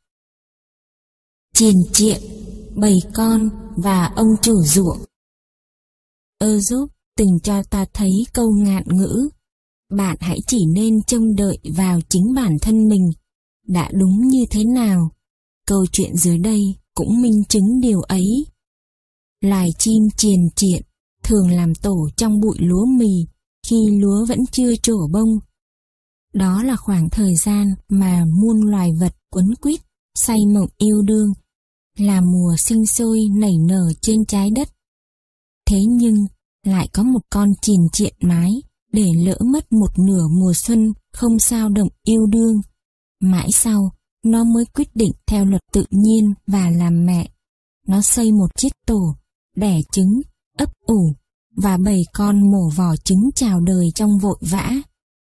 Triền triện, bầy con và ông chủ ruộng. Ơ-dốp từng cho ta thấy câu ngạn ngữ, bạn hãy chỉ nên trông đợi vào chính bản thân mình. Đã đúng như thế nào, câu chuyện dưới đây cũng minh chứng điều ấy. Loài chim triền triện thường làm tổ trong bụi lúa mì khi lúa vẫn chưa trổ bông. Đó là khoảng thời gian mà muôn loài vật quấn quýt, say mộng yêu đương, là mùa sinh sôi nảy nở trên trái đất. Thế nhưng, lại có một con triền triện mái để lỡ mất một nửa mùa xuân không sao động yêu đương. Mãi sau, nó mới quyết định theo luật tự nhiên và làm mẹ. Nó xây một chiếc tổ, đẻ trứng, ấp ủ, và bầy con mổ vỏ trứng chào đời trong vội vã.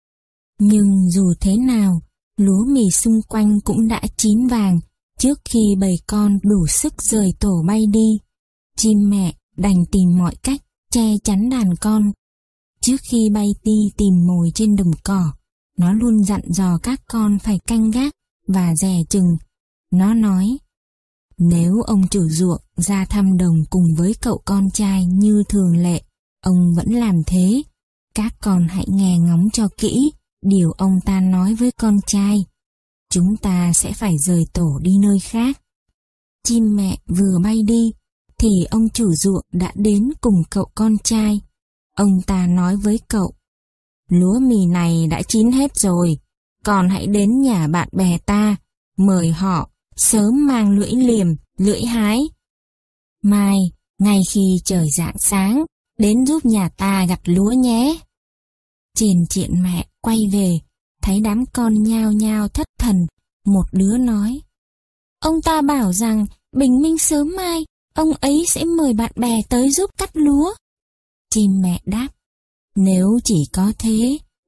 Nhưng dù thế nào, lúa mì xung quanh cũng đã chín vàng trước khi bầy con đủ sức rời tổ bay đi. Chim mẹ đành tìm mọi cách che chắn đàn con. Trước khi bay đi tìm mồi trên đồng cỏ, nó luôn dặn dò các con phải canh gác và dè chừng. Nó nói, nếu ông chủ ruộng ra thăm đồng cùng với cậu con trai như thường lệ, ông vẫn làm thế. Các con hãy nghe ngóng cho kỹ điều ông ta nói với con trai. Chúng ta sẽ phải rời tổ đi nơi khác. Chim mẹ vừa bay đi, thì ông chủ ruộng đã đến cùng cậu con trai. Ông ta nói với cậu, lúa mì này đã chín hết rồi, còn hãy đến nhà bạn bè ta, mời họ sớm mang lưỡi liềm, lưỡi hái. Mai, ngay khi trời rạng sáng, đến giúp nhà ta gặt lúa nhé. Triền triện mẹ quay về, thấy đám con nhao nhao thất thần. Một đứa nói, ông ta bảo rằng bình minh sớm mai, ông ấy sẽ mời bạn bè tới giúp cắt lúa. Chim mẹ đáp, nếu chỉ có thế,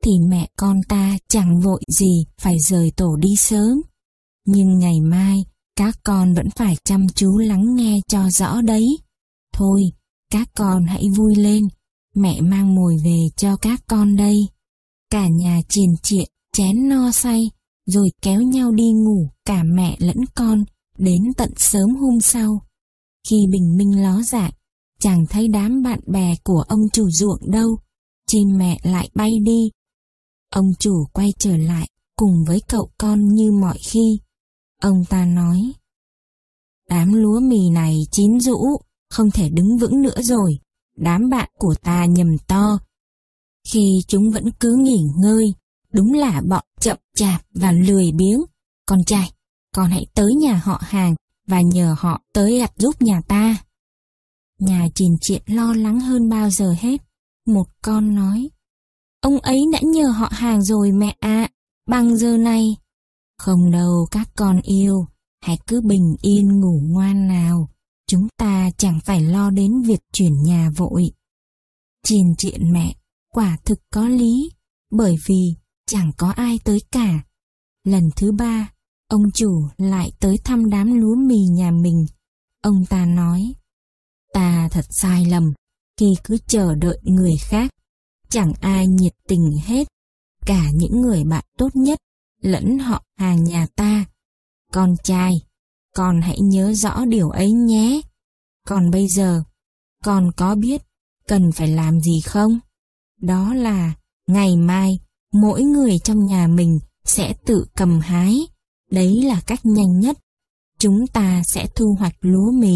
thì mẹ con ta chẳng vội gì phải rời tổ đi sớm. Nhưng ngày mai, các con vẫn phải chăm chú lắng nghe cho rõ đấy. Thôi, các con hãy vui lên, mẹ mang mồi về cho các con đây. Cả nhà triền triện, chén no say, rồi kéo nhau đi ngủ cả mẹ lẫn con đến tận sớm hôm sau. Khi bình minh ló dạng, chẳng thấy đám bạn bè của ông chủ ruộng đâu, chim mẹ lại bay đi. Ông chủ quay trở lại cùng với cậu con như mọi khi. Ông ta nói: đám lúa mì này chín rũ, không thể đứng vững nữa rồi. Đám bạn của ta nhầm to. Khi chúng vẫn cứ nghỉ ngơi, đúng là bọn chậm chạp và lười biếng. Con trai, con hãy tới nhà họ Hàng và nhờ họ tới gặt giúp nhà ta. Nhà Triền Triện lo lắng hơn bao giờ hết. Một con nói: ông ấy đã nhờ họ Hàng rồi mẹ ạ, bằng giờ này. Không đâu các con yêu, hãy cứ bình yên ngủ ngoan nào. Chúng ta chẳng phải lo đến việc chuyển nhà vội. Triền Triện mẹ quả thực có lý, bởi vì chẳng có ai tới cả. Lần thứ 3, ông chủ lại tới thăm đám lúa mì nhà mình. Ông ta nói: ta thật sai lầm khi cứ chờ đợi người khác. Chẳng ai nhiệt tình hết, cả những người bạn tốt nhất lẫn họ Hàng nhà ta. Con trai, con hãy nhớ rõ điều ấy nhé. Còn bây giờ, con có biết cần phải làm gì không? Đó là ngày mai mỗi người trong nhà mình sẽ tự cầm hái. Đấy là cách nhanh nhất. Chúng ta sẽ thu hoạch lúa mì.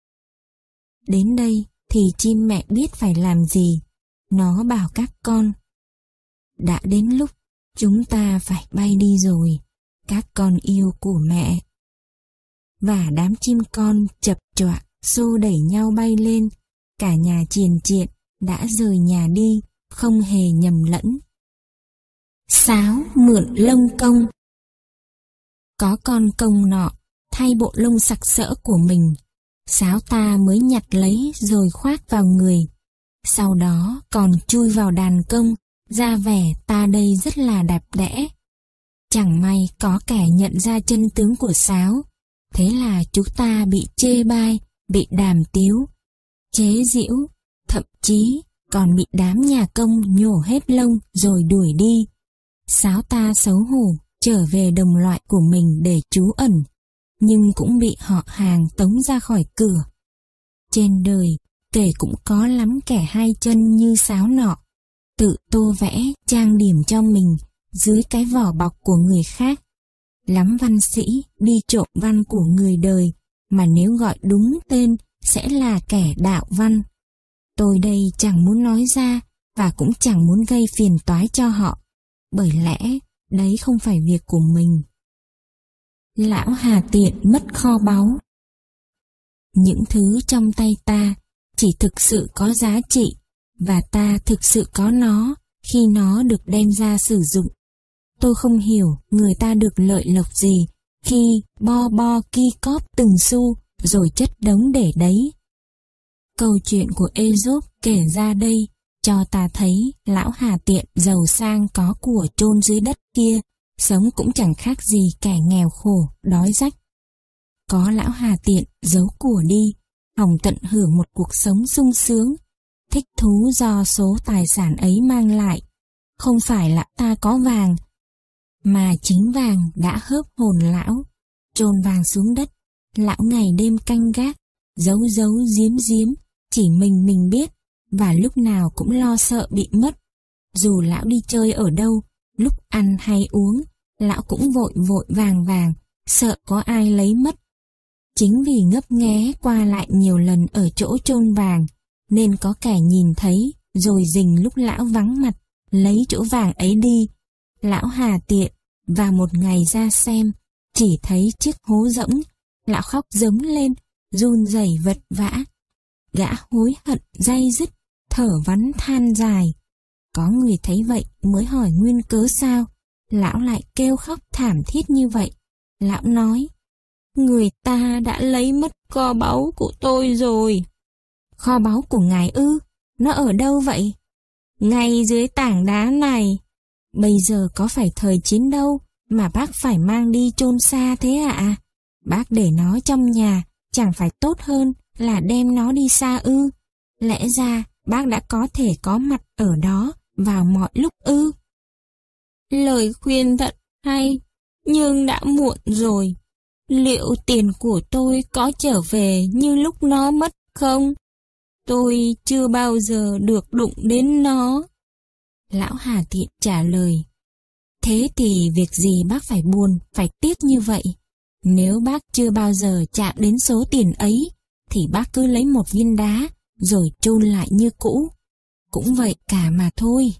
Đến đây thì chim mẹ biết phải làm gì. Nó bảo các con: đã đến lúc chúng ta phải bay đi rồi, các con yêu của mẹ. Và đám chim con chập choạng xô đẩy nhau bay lên. Cả nhà Triền Triện đã rời nhà đi, không hề nhầm lẫn. Sáo mượn lông công. Có con công nọ thay bộ lông sặc sỡ của mình, sáo ta mới nhặt lấy rồi khoác vào người. Sau đó còn chui vào đàn công, ra vẻ ta đây rất là đẹp đẽ. Chẳng may có kẻ nhận ra chân tướng của sáo, thế là chúng ta bị chê bai, bị đàm tiếu, chế giễu, thậm chí còn bị đám nhà công nhổ hết lông rồi đuổi đi. Sáo ta xấu hổ trở về đồng loại của mình để trú ẩn, nhưng cũng bị họ Hàng tống ra khỏi cửa. Trên đời kể cũng có lắm kẻ hai chân như sáo nọ, tự tô vẽ trang điểm cho mình dưới cái vỏ bọc của người khác. Lắm văn sĩ đi trộm văn của người đời, mà nếu gọi đúng tên sẽ là kẻ đạo văn. Tôi đây chẳng muốn nói ra và cũng chẳng muốn gây phiền toái cho họ, bởi lẽ đấy không phải việc của mình. Lão Hà Tiện mất kho báu. Những thứ trong tay ta chỉ thực sự có giá trị, và ta thực sự có nó khi nó được đem ra sử dụng. Tôi không hiểu người ta được lợi lộc gì khi bo ki cóp từng xu rồi chất đống để đấy. Câu chuyện của Aesop kể ra đây cho ta thấy lão Hà Tiện giàu sang có của chôn dưới đất kia sống cũng chẳng khác gì kẻ nghèo khổ, đói rách. Có lão Hà Tiện giấu của đi, hòng tận hưởng một cuộc sống sung sướng, thích thú do số tài sản ấy mang lại. Không phải là ta có vàng, mà chính vàng đã hớp hồn lão. Chôn vàng xuống đất, lão ngày đêm canh gác, giấu giếm, chỉ mình biết, và lúc nào cũng lo sợ bị mất. Dù lão đi chơi ở đâu, lúc ăn hay uống, lão cũng vội vàng, sợ có ai lấy mất. Chính vì ngấp nghé qua lại nhiều lần ở chỗ chôn vàng, nên có kẻ nhìn thấy, rồi rình lúc lão vắng mặt, lấy chỗ vàng ấy đi. Lão Hà Tiện và một ngày ra xem, chỉ thấy chiếc hố rỗng. Lão khóc giống lên, run rẩy vật vã. Gã hối hận day dứt, thở vắn than dài. Có người thấy vậy mới hỏi nguyên cớ sao lão lại kêu khóc thảm thiết như vậy. Lão nói: người ta đã lấy mất kho báu của tôi rồi. Kho báu của ngài ư? Nó ở đâu vậy? Ngay dưới tảng đá này. Bây giờ có phải thời chiến đâu mà bác phải mang đi chôn xa thế ạ? Bác để nó trong nhà chẳng phải tốt hơn là đem nó đi xa ư? Lẽ ra bác đã có thể có mặt ở đó vào mọi lúc ư? Lời khuyên thật hay, nhưng đã muộn rồi. Liệu tiền của tôi có trở về như lúc nó mất không? Tôi chưa bao giờ được đụng đến nó. Lão Hà Tiện trả lời. Thế thì việc gì bác phải buồn, phải tiếc như vậy? Nếu bác chưa bao giờ chạm đến số tiền ấy, thì bác cứ lấy một viên đá, rồi chôn lại như cũ. Cũng vậy cả mà thôi.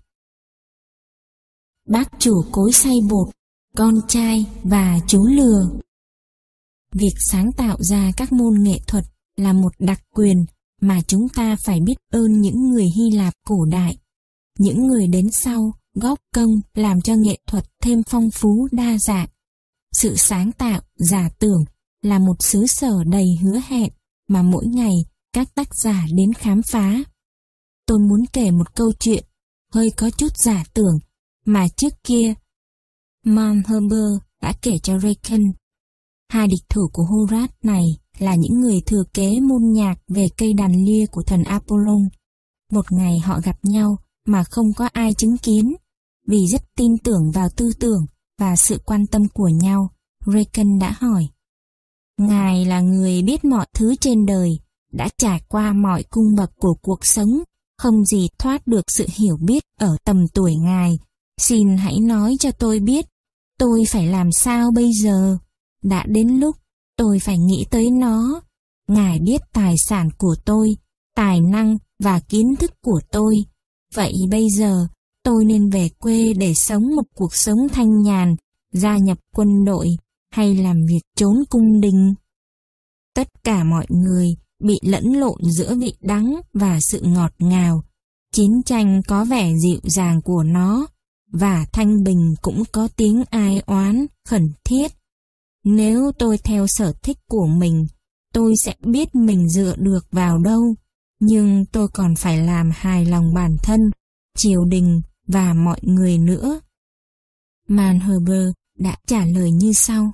Bác chủ cối xay bột, con trai và chú lừa. Việc sáng tạo ra các môn nghệ thuật là một đặc quyền mà chúng ta phải biết ơn những người Hy Lạp cổ đại. Những người đến sau góp công làm cho nghệ thuật thêm phong phú đa dạng. Sự sáng tạo, giả tưởng là một xứ sở đầy hứa hẹn mà mỗi ngày các tác giả đến khám phá. Tôi muốn kể một câu chuyện hơi có chút giả tưởng mà trước kia Malherbe đã kể cho Racan. Hai địch thủ của Horace này là những người thừa kế môn nhạc về cây đàn lia của thần Apollon. Một ngày họ gặp nhau mà không có ai chứng kiến. Vì rất tin tưởng vào tư tưởng và sự quan tâm của nhau, Racan đã hỏi. Ngài là người biết mọi thứ trên đời, đã trải qua mọi cung bậc của cuộc sống, không gì thoát được sự hiểu biết ở tầm tuổi ngài. Xin hãy nói cho tôi biết, tôi phải làm sao bây giờ? Đã đến lúc tôi phải nghĩ tới nó. Ngài biết tài sản của tôi, tài năng và kiến thức của tôi. Vậy bây giờ, tôi nên về quê để sống một cuộc sống thanh nhàn, gia nhập quân đội hay làm việc trốn cung đình? Tất cả mọi người bị lẫn lộn giữa vị đắng và sự ngọt ngào. Chiến tranh có vẻ dịu dàng của nó, và thanh bình cũng có tiếng ai oán, khẩn thiết. Nếu tôi theo sở thích của mình, tôi sẽ biết mình dựa được vào đâu, nhưng tôi còn phải làm hài lòng bản thân, triều đình và mọi người nữa. Malherbe đã trả lời như sau.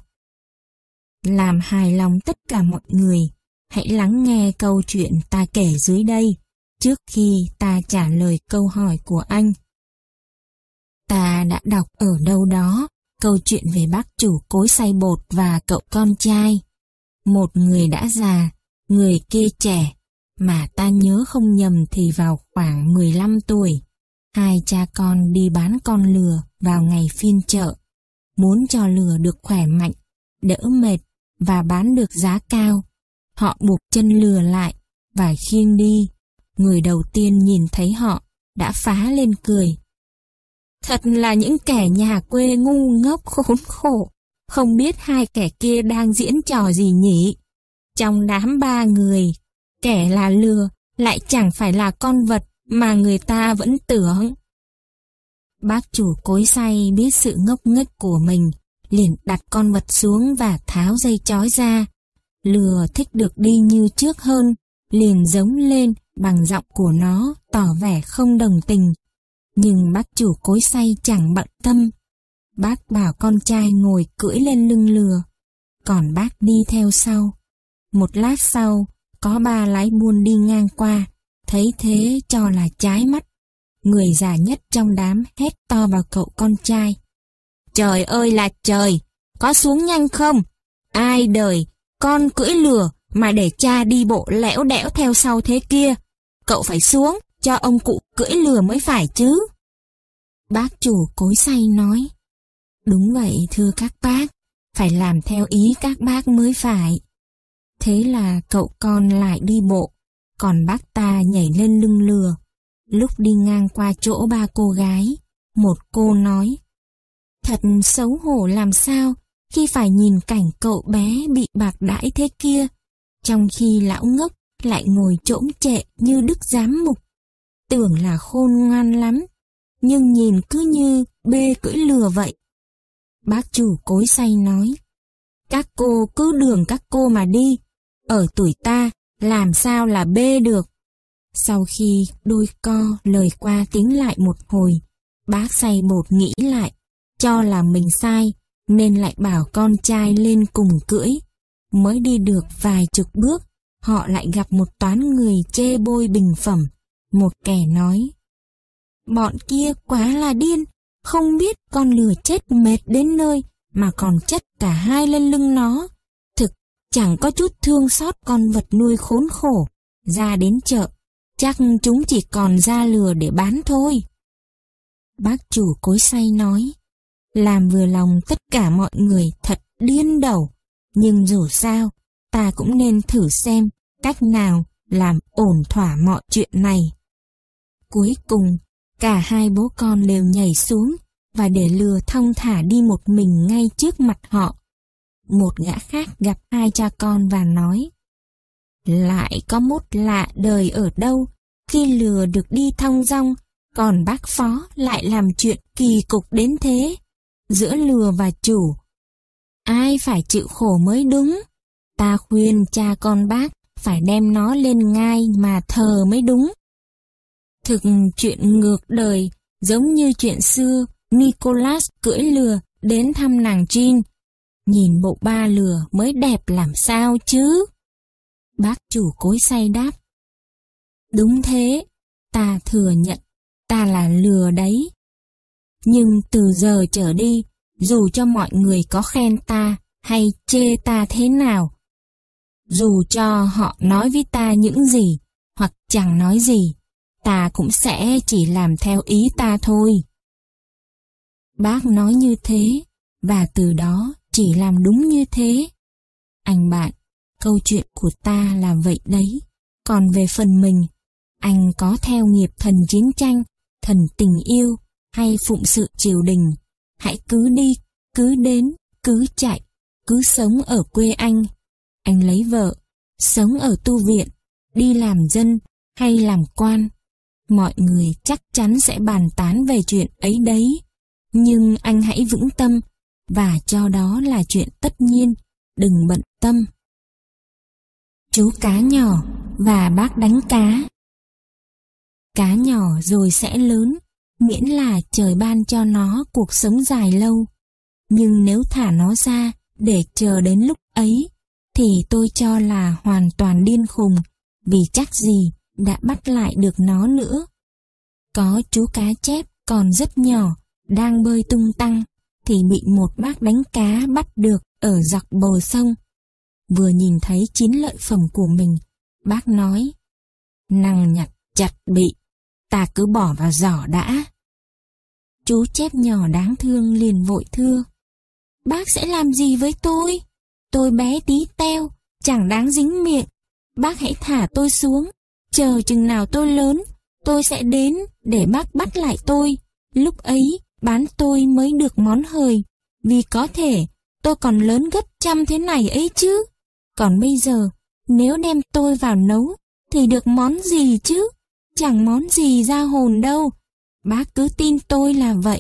Làm hài lòng tất cả mọi người, hãy lắng nghe câu chuyện ta kể dưới đây, trước khi ta trả lời câu hỏi của anh. Ta đã đọc ở đâu đó câu chuyện về bác chủ cối xay bột và cậu con trai. Một người đã già, người kia trẻ, mà ta nhớ không nhầm thì vào khoảng 15 tuổi. Hai cha con đi bán con lừa vào ngày phiên chợ. Muốn cho lừa được khỏe mạnh, đỡ mệt và bán được giá cao, họ buộc chân lừa lại và khiêng đi. Người đầu tiên nhìn thấy họ đã phá lên cười. Thật là những kẻ nhà quê ngu ngốc khốn khổ, không biết hai kẻ kia đang diễn trò gì nhỉ? Trong đám ba người, kẻ là lừa lại chẳng phải là con vật mà người ta vẫn tưởng. Bác chủ cối xay biết sự ngốc nghếch của mình, liền đặt con vật xuống và tháo dây trói ra. Lừa thích được đi như trước hơn, liền giống lên bằng giọng của nó, tỏ vẻ không đồng tình. Nhưng bác chủ cối xay chẳng bận tâm. Bác bảo con trai ngồi cưỡi lên lưng lừa, còn bác đi theo sau. Một lát sau, có ba lái buôn đi ngang qua, thấy thế cho là trái mắt. Người già nhất trong đám hét to vào cậu con trai. Trời ơi là trời, có xuống nhanh không? Ai đời, con cưỡi lừa mà để cha đi bộ lẽo đẽo theo sau thế kia. Cậu phải xuống, cho ông cụ cưỡi lừa mới phải chứ. Bác chủ cối xay nói. Đúng vậy thưa các bác, phải làm theo ý các bác mới phải. Thế là cậu con lại đi bộ, còn bác ta nhảy lên lưng lừa. Lúc đi ngang qua chỗ ba cô gái, một cô nói. Thật xấu hổ làm sao khi phải nhìn cảnh cậu bé bị bạc đãi thế kia, trong khi lão ngốc lại ngồi chỗm trệ như đức giám mục. Tưởng là khôn ngoan lắm, nhưng nhìn cứ như bê cưỡi lừa vậy. Bác chủ cối xay nói. Các cô cứ đường các cô mà đi, ở tuổi ta làm sao là bê được. Sau khi đôi co lời qua tiếng lại một hồi, Bác xay bột nghĩ lại, cho là mình sai, nên lại bảo con trai lên cùng cưỡi. Mới đi được vài chục bước, họ lại gặp một toán người chê bôi bình phẩm. Một kẻ nói: bọn kia quá là điên, không biết con lừa chết mệt đến nơi mà còn chất cả hai lên lưng nó. Thực chẳng có chút thương xót con vật nuôi khốn khổ. Ra đến chợ, chắc chúng chỉ còn da lừa để bán thôi. Bác chủ cối xay nói: làm vừa lòng tất cả mọi người thật điên đầu, nhưng dù sao ta cũng nên thử xem cách nào làm ổn thỏa mọi chuyện này. Cuối cùng cả hai bố con đều nhảy xuống và để lừa thong thả đi một mình ngay trước mặt họ. Một gã khác gặp hai cha con và nói: lại có mốt lạ đời ở đâu khi lừa được đi thong dong, còn bác phó lại làm chuyện kỳ cục đến thế. Giữa lừa và chủ, ai phải chịu khổ mới đúng. Ta khuyên cha con bác phải đem nó lên ngai mà thờ mới đúng. Thực chuyện ngược đời giống như chuyện xưa Nicholas cưỡi lừa đến thăm nàng Jean. Nhìn bộ ba lừa mới đẹp làm sao chứ? Bác chủ cối xay đáp: đúng thế, ta thừa nhận ta là lừa đấy. Nhưng từ giờ trở đi, dù cho mọi người có khen ta hay chê ta thế nào, dù cho họ nói với ta những gì hoặc chẳng nói gì, ta cũng sẽ chỉ làm theo ý ta thôi. Bác nói như thế, và từ đó chỉ làm đúng như thế. Anh bạn, câu chuyện của ta là vậy đấy. Còn về phần mình, anh có theo nghiệp thần chiến tranh, thần tình yêu hay phụng sự triều đình, hãy cứ đi, cứ đến, cứ chạy, cứ sống ở quê anh. Anh lấy vợ, sống ở tu viện, đi làm dân hay làm quan, mọi người chắc chắn sẽ bàn tán về chuyện ấy đấy. Nhưng anh hãy vững tâm và cho đó là chuyện tất nhiên, đừng bận tâm. Chú cá nhỏ và bác đánh cá. Cá nhỏ rồi sẽ lớn, miễn là trời ban cho nó cuộc sống dài lâu. Nhưng nếu thả nó ra để chờ đến lúc ấy, thì tôi cho là hoàn toàn điên khùng, vì chắc gì đã bắt lại được nó nữa. Có chú cá chép còn rất nhỏ, đang bơi tung tăng, thì bị một bác đánh cá bắt được ở dọc bờ sông. Vừa nhìn thấy chiến lợi phẩm của mình, bác nói: năng nhặt chặt bị, ta cứ bỏ vào giỏ đã. Chú chép nhỏ đáng thương liền vội thưa: bác sẽ làm gì với tôi? Tôi bé tí teo, chẳng đáng dính miệng. Bác hãy thả tôi xuống, chờ chừng nào tôi lớn, tôi sẽ đến để bác bắt lại tôi. Lúc ấy bán tôi mới được món hời, vì có thể tôi còn lớn gấp trăm thế này ấy chứ. Còn bây giờ, nếu đem tôi vào nấu, thì được món gì chứ? Chẳng món gì ra hồn đâu. Bác cứ tin tôi là vậy.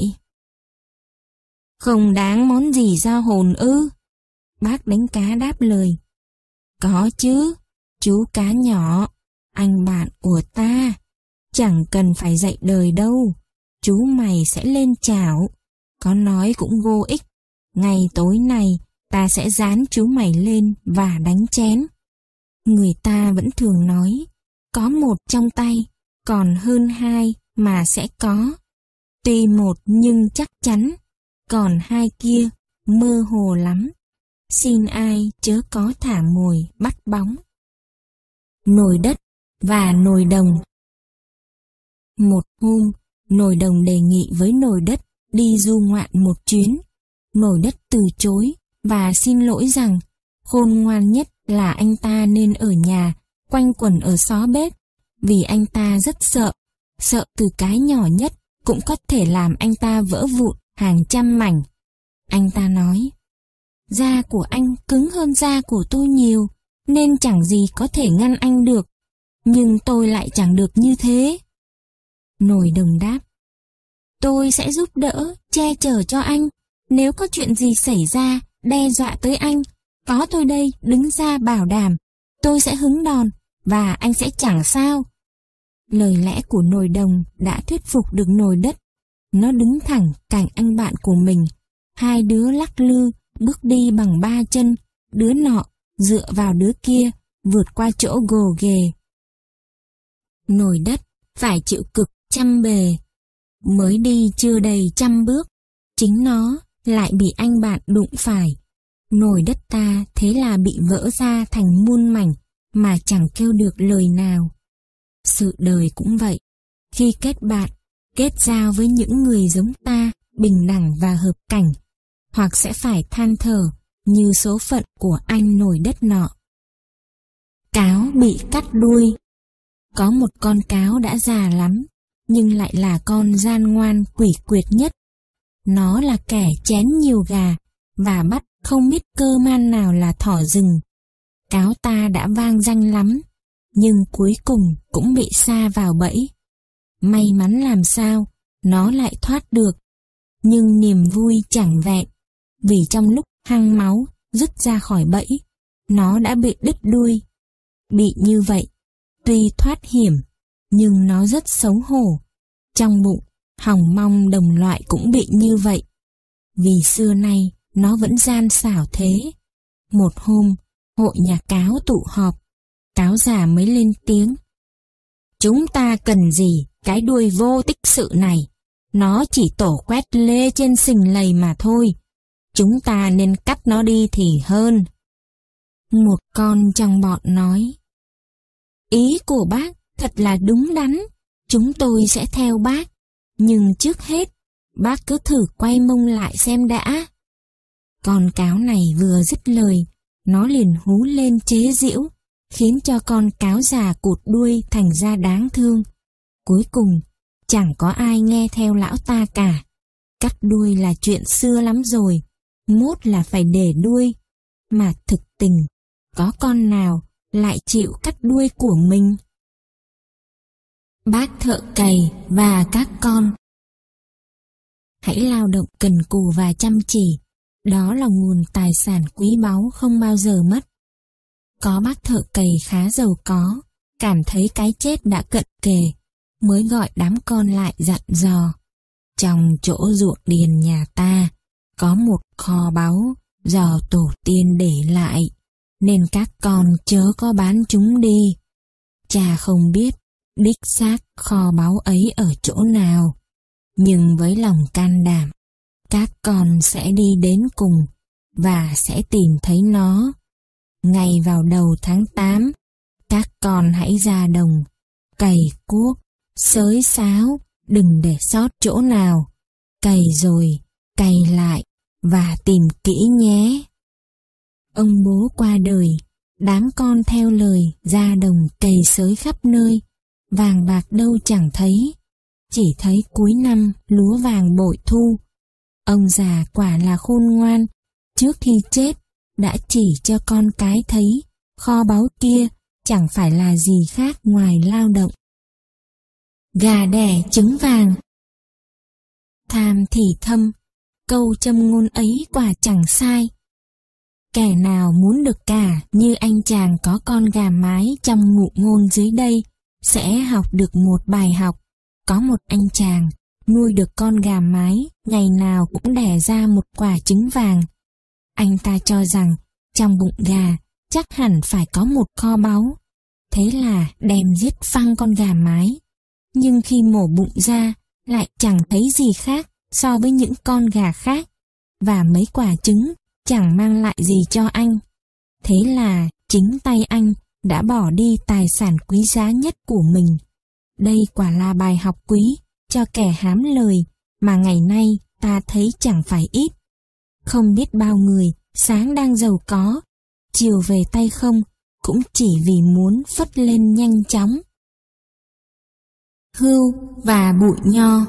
Không đáng món gì ra hồn ư? Bác đánh cá đáp lời: có chứ, chú cá nhỏ, anh bạn của ta. Chẳng cần phải dạy đời đâu, chú mày sẽ lên chảo. Có nói cũng vô ích. Ngày tối nay ta sẽ dán chú mày lên và đánh chén. Người ta vẫn thường nói, có một trong tay, còn hơn hai mà sẽ có. Tuy một nhưng chắc chắn, còn hai kia mơ hồ lắm. Xin ai chớ có thả mồi bắt bóng. Nồi đất và nồi đồng. Một hôm, nồi đồng đề nghị với nồi đất đi du ngoạn một chuyến. Nồi đất từ chối và xin lỗi rằng khôn ngoan nhất là anh ta nên ở nhà quanh quẩn ở xó bếp, vì anh ta rất sợ từ cái nhỏ nhất cũng có thể làm anh ta vỡ vụn hàng trăm mảnh. Anh ta nói: da của anh cứng hơn da của tôi nhiều, nên chẳng gì có thể ngăn anh được, nhưng tôi lại chẳng được như thế. Nồi đồng đáp: tôi sẽ giúp đỡ, che chở cho anh. Nếu có chuyện gì xảy ra, đe dọa tới anh, có tôi đây đứng ra bảo đảm, tôi sẽ hứng đòn, và anh sẽ chẳng sao. Lời lẽ của nồi đồng đã thuyết phục được nồi đất. nó đứng thẳng cạnh anh bạn của mình. Hai đứa lắc lư, bước đi bằng ba chân, đứa nọ dựa vào đứa kia, vượt qua chỗ gồ ghề. Nồi đất phải chịu cực trăm bề, mới đi chưa đầy 100 bước, chính nó lại bị anh bạn đụng phải. Nồi đất ta thế là bị vỡ ra thành muôn mảnh mà chẳng kêu được lời nào. Sự đời cũng vậy, khi kết bạn, kết giao với những người giống ta, bình đẳng và hợp cảnh, hoặc sẽ phải than thở như số phận của anh nồi đất nọ. Cáo bị cắt đuôi. Có một con cáo đã già lắm, nhưng lại là con gian ngoan quỷ quyệt nhất. Nó là kẻ chén nhiều gà và bắt không biết cơ man nào là thỏ rừng. Cáo ta đã vang danh lắm, nhưng cuối cùng cũng bị sa vào bẫy. May mắn làm sao, nó lại thoát được. Nhưng niềm vui chẳng vẹn, vì trong lúc hăng máu dứt ra khỏi bẫy, nó đã bị đứt đuôi. Bị như vậy, tuy thoát hiểm, nhưng nó rất xấu hổ. Trong bụng, hòng mong đồng loại cũng bị như vậy. Vì xưa nay, nó vẫn gian xảo thế. Một hôm, hội nhà cáo tụ họp, cáo già mới lên tiếng. Chúng ta cần gì cái đuôi vô tích sự này? Nó chỉ tổ quét lê trên sình lầy mà thôi. Chúng ta nên cắt nó đi thì hơn. Một con trong bọn nói. Ý của bác thật là đúng đắn, chúng tôi sẽ theo bác. Nhưng trước hết, bác cứ thử quay mông lại xem đã. Con cáo này vừa dứt lời, nó liền hú lên chế giễu, khiến cho con cáo già cụt đuôi thành ra đáng thương. Cuối cùng, chẳng có ai nghe theo lão ta cả. Cắt đuôi là chuyện xưa lắm rồi, mốt là phải để đuôi. Mà thực tình, có con nào lại chịu cắt đuôi của mình? Bác thợ cày và các con. Hãy lao động cần cù và chăm chỉ, đó là nguồn tài sản quý báu không bao giờ mất. Có bác thợ cày khá giàu có, cảm thấy cái chết đã cận kề, mới gọi đám con lại dặn dò. Trong chỗ ruộng điền nhà ta, có một kho báu do tổ tiên để lại, nên các con chớ có bán chúng đi. Cha không biết đích xác kho báu ấy ở chỗ nào, nhưng với lòng can đảm, các con sẽ đi đến cùng và sẽ tìm thấy nó. Ngày vào đầu tháng 8, các con hãy ra đồng, cày cuốc, xới xáo, đừng để sót chỗ nào. Cày rồi, cày lại và tìm kỹ nhé. Ông bố qua đời, đám con theo lời ra đồng cày xới khắp nơi, vàng bạc đâu chẳng thấy, chỉ thấy cuối năm lúa vàng bội thu. Ông già quả là khôn ngoan, trước khi chết đã chỉ cho con cái thấy kho báu kia chẳng phải là gì khác ngoài lao động. Gà đẻ trứng vàng. Tham thì thâm, câu châm ngôn ấy quả chẳng sai. Kẻ nào muốn được cả như anh chàng có con gà mái trong ngụ ngôn dưới đây sẽ học được một bài học. Có một anh chàng nuôi được con gà mái, ngày nào cũng đẻ ra một quả trứng vàng. Anh ta cho rằng trong bụng gà chắc hẳn phải có một kho báu. Thế là đem giết phăng con gà mái. Nhưng khi mổ bụng ra lại chẳng thấy gì khác so với những con gà khác, và mấy quả trứng chẳng mang lại gì cho anh. Thế là chính tay anh đã bỏ đi tài sản quý giá nhất của mình. Đây quả là bài học quý cho kẻ hám lời mà ngày nay ta thấy chẳng phải ít. Không biết bao người sáng đang giàu có, chiều về tay không cũng chỉ vì muốn phất lên nhanh chóng. Hươu và bụi nho.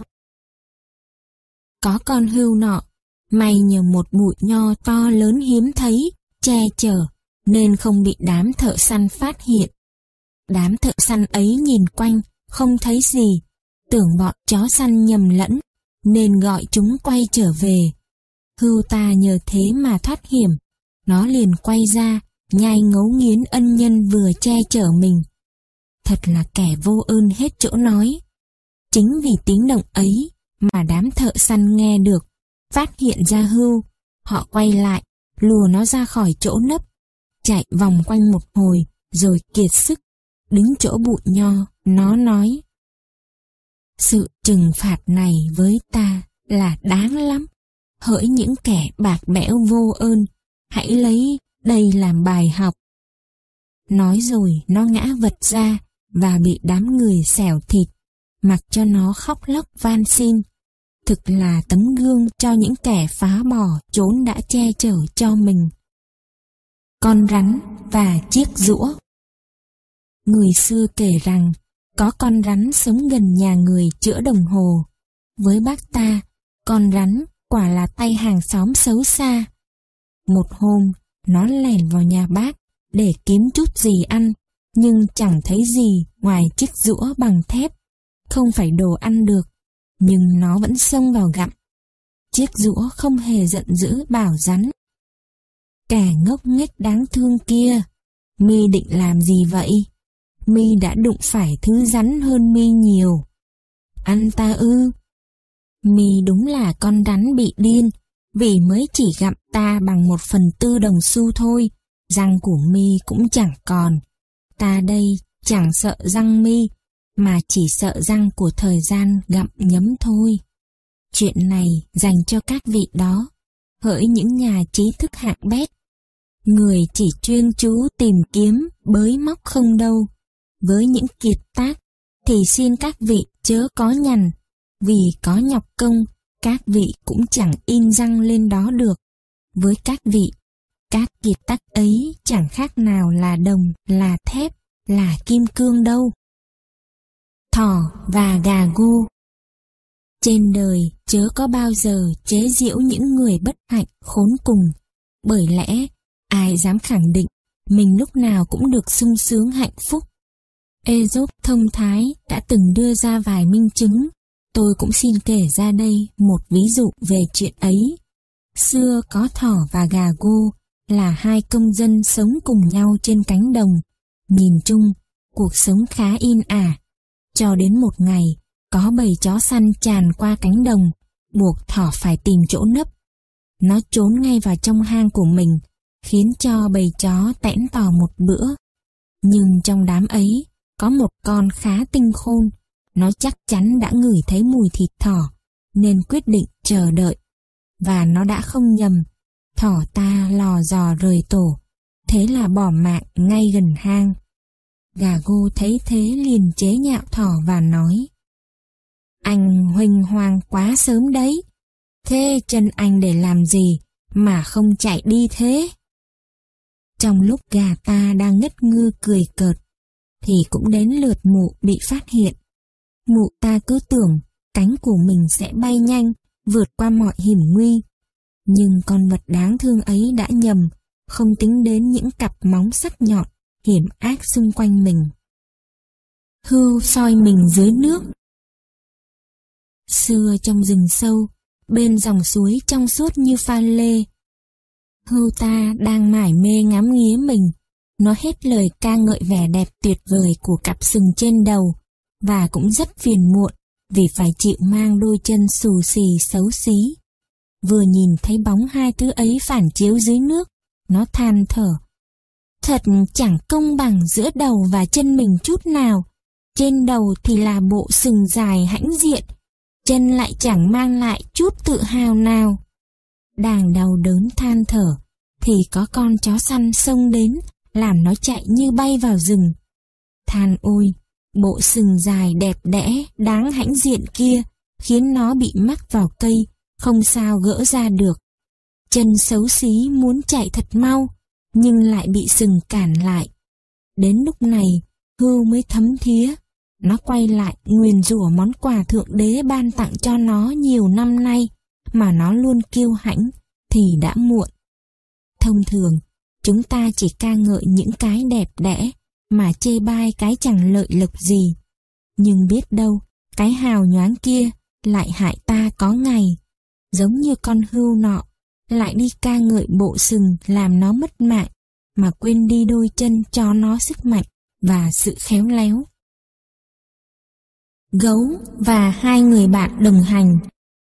Có con hươu nọ may nhờ một bụi nho to lớn hiếm thấy che chở nên không bị đám thợ săn phát hiện. Đám thợ săn ấy nhìn quanh không thấy gì, tưởng bọn chó săn nhầm lẫn nên gọi chúng quay trở về. Hươu ta nhờ thế mà thoát hiểm, nó liền quay ra nhai ngấu nghiến ân nhân vừa che chở mình. Thật là kẻ vô ơn hết chỗ nói. Chính vì tiếng động ấy mà đám thợ săn nghe được, phát hiện ra Hưu. Họ quay lại, lùa nó ra khỏi chỗ nấp, chạy vòng quanh một hồi rồi kiệt sức, đứng chỗ bụi nho. Nó nói: sự trừng phạt này với ta là đáng lắm. Hỡi những kẻ bạc bẽo vô ơn, hãy lấy đây làm bài học. Nói rồi nó ngã vật ra và bị đám người xẻo thịt, mặc cho nó khóc lóc van xin. Thực là tấm gương cho những kẻ phá bỏ chốn đã che chở cho mình. Con rắn và chiếc giũa. Người xưa kể rằng có con rắn sống gần nhà người chữa đồng hồ. Với bác ta, con rắn quả là tay hàng xóm xấu xa. Một hôm, nó lẻn vào nhà bác để kiếm chút gì ăn, nhưng chẳng thấy gì ngoài chiếc giũa bằng thép, không phải đồ ăn được, nhưng nó vẫn xông vào gặm. Chiếc giũa không hề giận dữ bảo rắn: kẻ ngốc nghếch đáng thương kia, mi định làm gì vậy? Mi đã đụng phải thứ rắn hơn mi nhiều. Ăn ta ư? Mi đúng là con rắn bị điên, vì mới chỉ gặm ta bằng 1/4 đồng xu thôi, răng của mi cũng chẳng còn. Ta đây chẳng sợ răng mi, mà chỉ sợ răng của thời gian gặm nhấm thôi. Chuyện này dành cho các vị đó, hỡi những nhà trí thức hạng bét, người chỉ chuyên chú tìm kiếm bới móc không đâu. Với những kiệt tác thì xin các vị chớ có nhằn, vì có nhọc công, các vị cũng chẳng in răng lên đó được. Với các vị, các kiệt tác ấy chẳng khác nào là đồng, là thép, là kim cương đâu. Thỏ và gà gu. Trên đời chớ có bao giờ chế giễu những người bất hạnh khốn cùng, bởi lẽ ai dám khẳng định mình lúc nào cũng được sung sướng hạnh phúc. Aesop thông thái đã từng đưa ra vài minh chứng, tôi cũng xin kể ra đây một ví dụ về chuyện ấy. Xưa có thỏ và gà gu là hai công dân sống cùng nhau trên cánh đồng. Nhìn chung, cuộc sống khá yên ả, cho đến một ngày, có bầy chó săn tràn qua cánh đồng, buộc thỏ phải tìm chỗ nấp. Nó trốn ngay vào trong hang của mình, khiến cho bầy chó tẽn tò một bữa. Nhưng trong đám ấy, có một con khá tinh khôn, nó chắc chắn đã ngửi thấy mùi thịt thỏ, nên quyết định chờ đợi. Và nó đã không nhầm, thỏ ta lò dò rời tổ, thế là bỏ mạng ngay gần hang. Gà gu thấy thế liền chế nhạo thỏ và nói: anh huênh hoang quá sớm đấy, thế chân anh để làm gì mà không chạy đi thế? Trong lúc gà ta đang ngất ngư cười cợt, thì cũng đến lượt mụ bị phát hiện. Mụ ta cứ tưởng cánh của mình sẽ bay nhanh, vượt qua mọi hiểm nguy. Nhưng con vật đáng thương ấy đã nhầm, không tính đến những cặp móng sắc nhọn, hiểm ác xung quanh mình. Hươu soi mình dưới nước. Xưa trong rừng sâu, bên dòng suối trong suốt như pha lê, hươu ta đang mải mê ngắm nghía mình. Nó hết lời ca ngợi vẻ đẹp tuyệt vời của cặp sừng trên đầu, và cũng rất phiền muộn vì phải chịu mang đôi chân xù xì xấu xí. Vừa nhìn thấy bóng hai thứ ấy phản chiếu dưới nước, nó than thở: thật chẳng công bằng giữa đầu và chân mình chút nào. Trên đầu thì là bộ sừng dài hãnh diện, chân lại chẳng mang lại chút tự hào nào. Đang đau đớn than thở, thì có con chó săn xông đến, làm nó chạy như bay vào rừng. Than ôi, bộ sừng dài đẹp đẽ, đáng hãnh diện kia, khiến nó bị mắc vào cây, không sao gỡ ra được. Chân xấu xí muốn chạy thật mau, nhưng lại bị sừng cản lại. Đến lúc này, hươu mới thấm thía. Nó quay lại nguyền rủa món quà thượng đế ban tặng cho nó nhiều năm nay, mà nó luôn kiêu hãnh, thì đã muộn. Thông thường, chúng ta chỉ ca ngợi những cái đẹp đẽ, mà chê bai cái chẳng lợi lộc gì. Nhưng biết đâu, cái hào nhoáng kia lại hại ta có ngày. Giống như con hươu nọ, lại đi ca ngợi bộ sừng làm nó mất mạng, mà quên đi đôi chân cho nó sức mạnh và sự khéo léo. Gấu và hai người bạn đồng hành.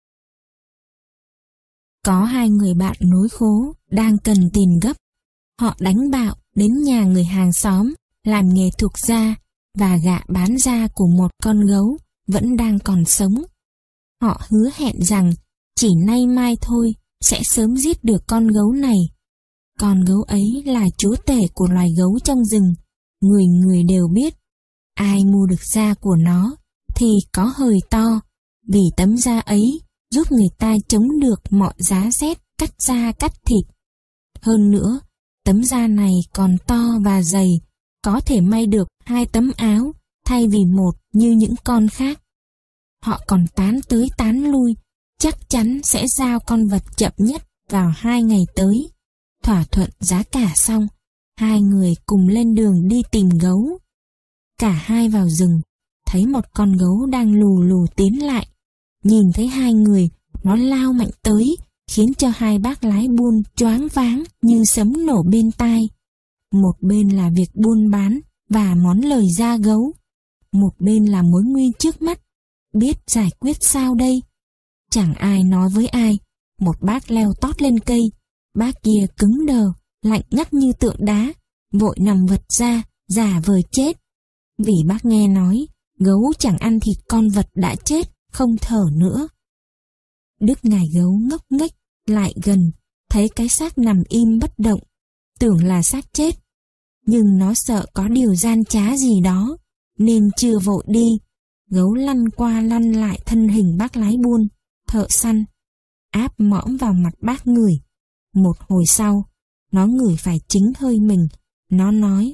Có hai người bạn nối khố đang cần tiền gấp. Họ đánh bạo đến nhà người hàng xóm làm nghề thuộc da và gạ bán da của một con gấu vẫn đang còn sống. Họ hứa hẹn rằng chỉ nay mai thôi sẽ sớm giết được con gấu này. Con gấu ấy là chúa tể của loài gấu trong rừng, người người đều biết. Ai mua được da của nó thì có hời to, vì tấm da ấy giúp người ta chống được mọi giá rét cắt da cắt thịt. Hơn nữa, tấm da này còn to và dày, có thể may được 2 tấm áo thay vì một như những con khác. Họ còn tán tới tán lui, chắc chắn sẽ giao con vật chậm nhất vào 2 ngày tới. Thỏa thuận giá cả xong, hai người cùng lên đường đi tìm gấu. Cả hai vào rừng, thấy một con gấu đang lù lù tiến lại. Nhìn thấy hai người, nó lao mạnh tới, khiến cho hai bác lái buôn choáng váng như sấm nổ bên tai. Một bên là việc buôn bán và món lời da gấu, một bên là mối nguy trước mắt, biết giải quyết sao đây? Chẳng ai nói với ai. Một bác leo tót lên cây, bác kia cứng đờ, lạnh ngắt như tượng đá, vội nằm vật ra, giả vờ chết. Vì bác nghe nói, gấu chẳng ăn thịt con vật đã chết, không thở nữa. Đức ngài gấu ngốc nghếch lại gần, thấy cái xác nằm im bất động, tưởng là xác chết. Nhưng nó sợ có điều gian trá gì đó, nên chưa vội đi. Gấu lăn qua lăn lại thân hình bác lái buôn, thợ săn, áp mõm vào mặt bác ngửi. Một hồi sau, nó ngửi phải chính hơi mình, nó nói: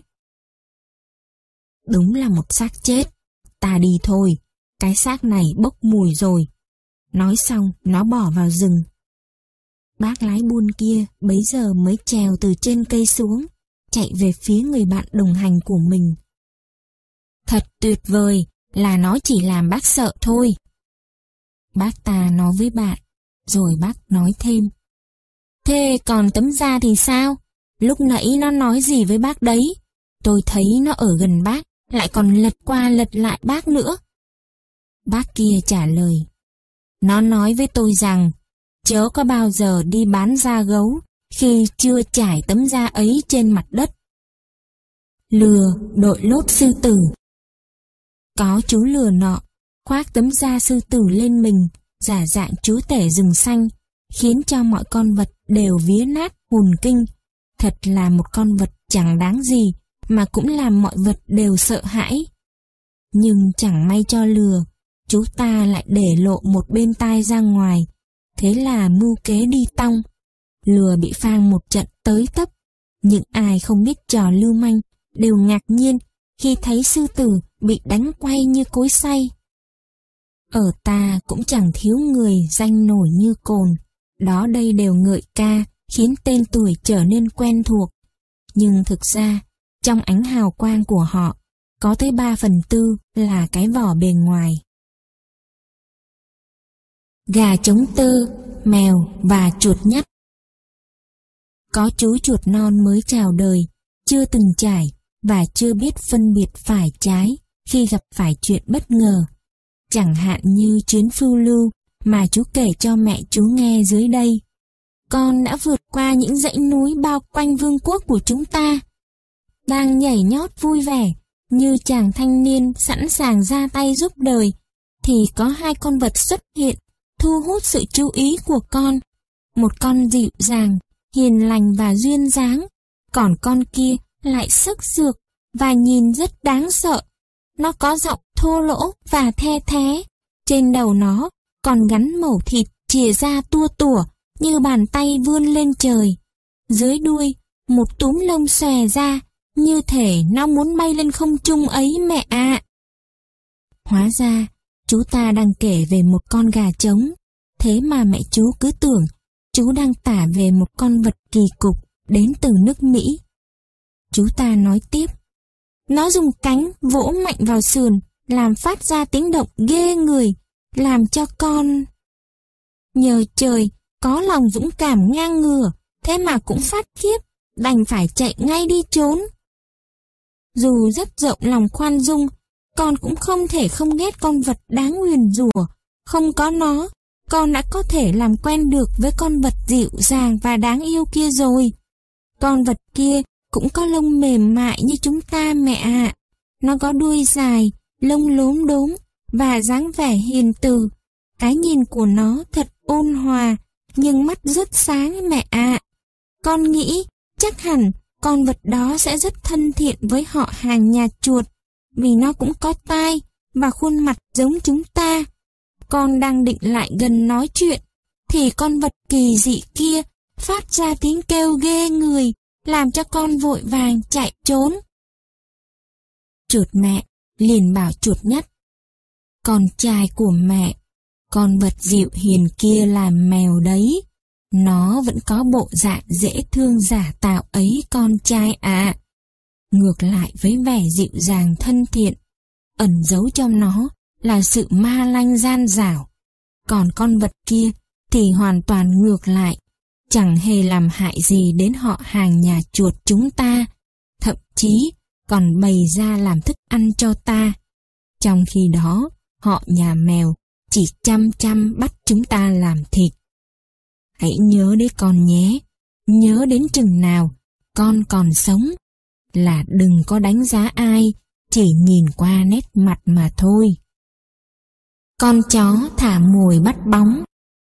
"Đúng là một xác chết, ta đi thôi, cái xác này bốc mùi rồi." Nói xong, nó bỏ vào rừng. Bác lái buôn kia bấy giờ mới trèo từ trên cây xuống, chạy về phía người bạn đồng hành của mình. Thật tuyệt vời, là nó chỉ làm bác sợ thôi. Bác ta nói với bạn, rồi bác nói thêm: "Thế còn tấm da thì sao? Lúc nãy nó nói gì với bác đấy? Tôi thấy nó ở gần bác, lại còn lật qua lật lại bác nữa." Bác kia trả lời: "Nó nói với tôi rằng, chớ có bao giờ đi bán da gấu khi chưa trải tấm da ấy trên mặt đất." Lừa đội lốt sư tử. Có chú lừa nọ, khoác tấm da sư tử lên mình, giả dạng chúa tể rừng xanh, khiến cho mọi con vật đều vía nát hồn kinh. Thật là một con vật chẳng đáng gì, mà cũng làm mọi vật đều sợ hãi. Nhưng chẳng may cho lừa, chú ta lại để lộ một bên tai ra ngoài, thế là mưu kế đi tong. Lừa bị phang một trận tới tấp. Những ai không biết trò lưu manh đều ngạc nhiên khi thấy sư tử bị đánh quay như cối xay. Ở ta cũng chẳng thiếu người danh nổi như Cồn, đó đây đều ngợi ca, khiến tên tuổi trở nên quen thuộc. Nhưng thực ra, trong ánh hào quang của họ, có tới 3/4 là cái vỏ bề ngoài. Gà trống tơ, mèo và chuột nhắt. Có chú chuột non mới chào đời, chưa từng trải và chưa biết phân biệt phải trái khi gặp phải chuyện bất ngờ. Chẳng hạn như chuyến phiêu lưu mà chú kể cho mẹ chú nghe dưới đây. Con đã vượt qua những dãy núi bao quanh vương quốc của chúng ta. Đang nhảy nhót vui vẻ, như chàng thanh niên sẵn sàng ra tay giúp đời, thì có hai con vật xuất hiện, thu hút sự chú ý của con. Một con dịu dàng, hiền lành và duyên dáng, còn con kia lại sức sược và nhìn rất đáng sợ. Nó có giọng thô lỗ và the thé. Trên đầu nó còn gắn mẩu thịt chìa ra tua tủa như bàn tay vươn lên trời. Dưới đuôi, một túm lông xòe ra, như thể nó muốn bay lên không trung ấy mẹ ạ. Hóa ra, chú ta đang kể về một con gà trống. Thế mà mẹ chú cứ tưởng chú đang tả về một con vật kỳ cục đến từ nước Mỹ. Chú ta nói tiếp: "Nó dùng cánh vỗ mạnh vào sườn, làm phát ra tiếng động ghê người, làm cho con..." Nhờ trời, có lòng dũng cảm ngang ngửa, thế mà cũng phát khiếp, đành phải chạy ngay đi trốn. Dù rất rộng lòng khoan dung, con cũng không thể không ghét con vật đáng nguyền rủa. Không có nó, con đã có thể làm quen được với con vật dịu dàng và đáng yêu kia rồi. Con vật kia cũng có lông mềm mại như chúng ta mẹ ạ. Nó có đuôi dài, lông lốm đốm và dáng vẻ hiền từ. Cái nhìn của nó thật ôn hòa, nhưng mắt rất sáng mẹ ạ. Con nghĩ chắc hẳn con vật đó sẽ rất thân thiện với họ hàng nhà chuột, vì nó cũng có tai và khuôn mặt giống chúng ta. Con đang định lại gần nói chuyện, thì con vật kỳ dị kia phát ra tiếng kêu ghê người, làm cho con vội vàng chạy trốn. Chuột mẹ liền bảo chuột nhất: con trai của mẹ, con vật dịu hiền kia là mèo đấy. Nó vẫn có bộ dạng dễ thương giả tạo ấy con trai ạ. Ngược lại với vẻ dịu dàng thân thiện, ẩn giấu trong nó là sự ma lanh gian dảo. Còn con vật kia thì hoàn toàn ngược lại, chẳng hề làm hại gì đến họ hàng nhà chuột chúng ta, thậm chí còn bày ra làm thức ăn cho ta. Trong khi đó, họ nhà mèo chỉ chăm chăm bắt chúng ta làm thịt. Hãy nhớ đấy con nhé, nhớ đến chừng nào con còn sống là đừng có đánh giá ai chỉ nhìn qua nét mặt mà thôi. Con chó thả mồi bắt bóng.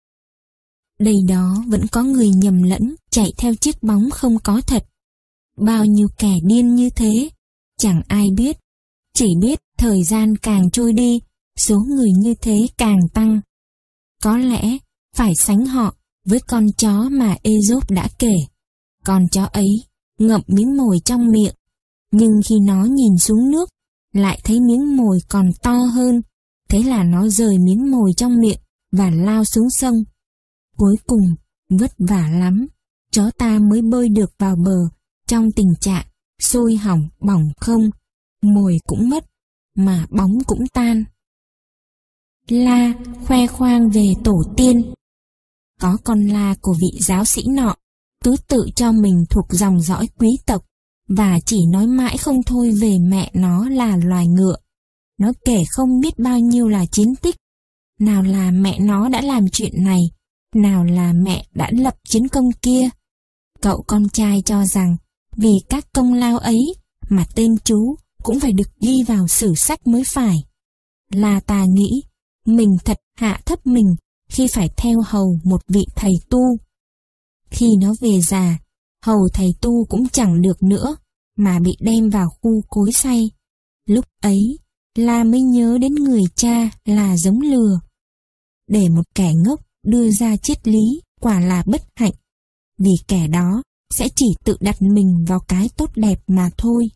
Đây đó vẫn có người nhầm lẫn chạy theo chiếc bóng không có thật. Bao nhiêu kẻ điên như thế, chẳng ai biết. Chỉ biết thời gian càng trôi đi, số người như thế càng tăng. Có lẽ phải sánh họ với con chó mà Aesop đã kể. Con chó ấy ngậm miếng mồi trong miệng, nhưng khi nó nhìn xuống nước, lại thấy miếng mồi còn to hơn. Thế là nó rời miếng mồi trong miệng và lao xuống sông. Cuối cùng, vất vả lắm, chó ta mới bơi được vào bờ trong tình trạng sôi hỏng bỏng không, mồi cũng mất, mà bóng cũng tan. La khoe khoang về tổ tiên. Có con la của vị giáo sĩ nọ, cứ tự cho mình thuộc dòng dõi quý tộc, và chỉ nói mãi không thôi về mẹ nó là loài ngựa. Nó kể không biết bao nhiêu là chiến tích, nào là mẹ nó đã làm chuyện này, nào là mẹ đã lập chiến công kia. Cậu con trai cho rằng vì các công lao ấy mà tên chú cũng phải được ghi vào sử sách mới phải. Là ta nghĩ mình thật hạ thấp mình khi phải theo hầu một vị thầy tu. Khi nó về già, hầu thầy tu cũng chẳng được nữa, mà bị đem vào khu cối xay. Lúc ấy, La mới nhớ đến người cha là giống lừa. Để một kẻ ngốc đưa ra triết lý quả là bất hạnh, vì kẻ đó sẽ chỉ tự đặt mình vào cái tốt đẹp mà thôi.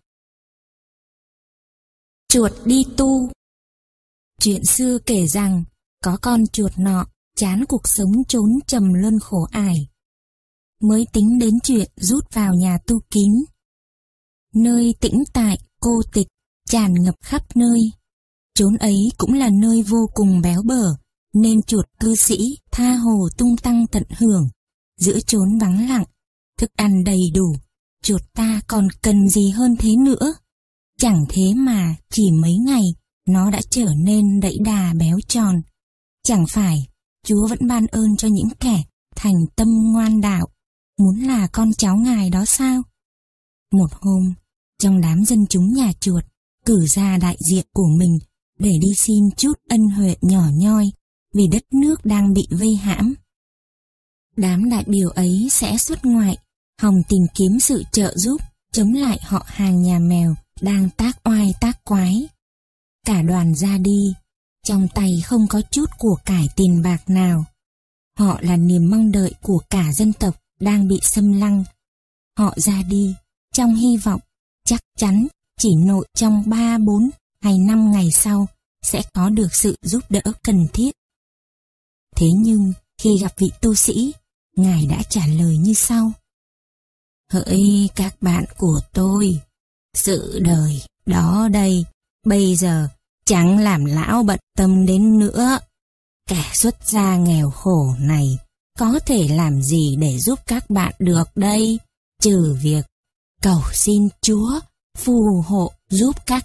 Chuột đi tu. Chuyện xưa kể rằng có con chuột nọ chán cuộc sống trốn trầm luân khổ ải, mới tính đến chuyện rút vào nhà tu kín. Nơi tĩnh tại, cô tịch, tràn ngập khắp nơi. Chốn ấy cũng là nơi vô cùng béo bở, nên chuột cư sĩ tha hồ tung tăng tận hưởng. Giữa chốn vắng lặng, thức ăn đầy đủ, chuột ta còn cần gì hơn thế nữa. Chẳng thế mà chỉ mấy ngày nó đã trở nên đẫy đà béo tròn. Chẳng phải Chúa vẫn ban ơn cho những kẻ thành tâm ngoan đạo, muốn là con cháu Ngài đó sao? Một hôm, trong đám dân chúng nhà chuột cử ra đại diện của mình để đi xin chút ân huệ nhỏ nhoi vì đất nước đang bị vây hãm. Đám đại biểu ấy sẽ xuất ngoại, hòng tìm kiếm sự trợ giúp chống lại họ hàng nhà mèo đang tác oai tác quái. Cả đoàn ra đi, trong tay không có chút của cải tiền bạc nào. Họ là niềm mong đợi của cả dân tộc đang bị xâm lăng. Họ ra đi trong hy vọng chắc chắn chỉ nội trong 3, 4 hay 5 ngày sau sẽ có được sự giúp đỡ cần thiết. Thế nhưng khi gặp vị tu sĩ, Ngài đã trả lời như sau: Hỡi các bạn của tôi, sự đời đó đây bây giờ chẳng làm lão bận tâm đến nữa. Kẻ xuất gia nghèo khổ này có thể làm gì để giúp các bạn được đây, trừ việc cầu xin Chúa phù hộ giúp các bạn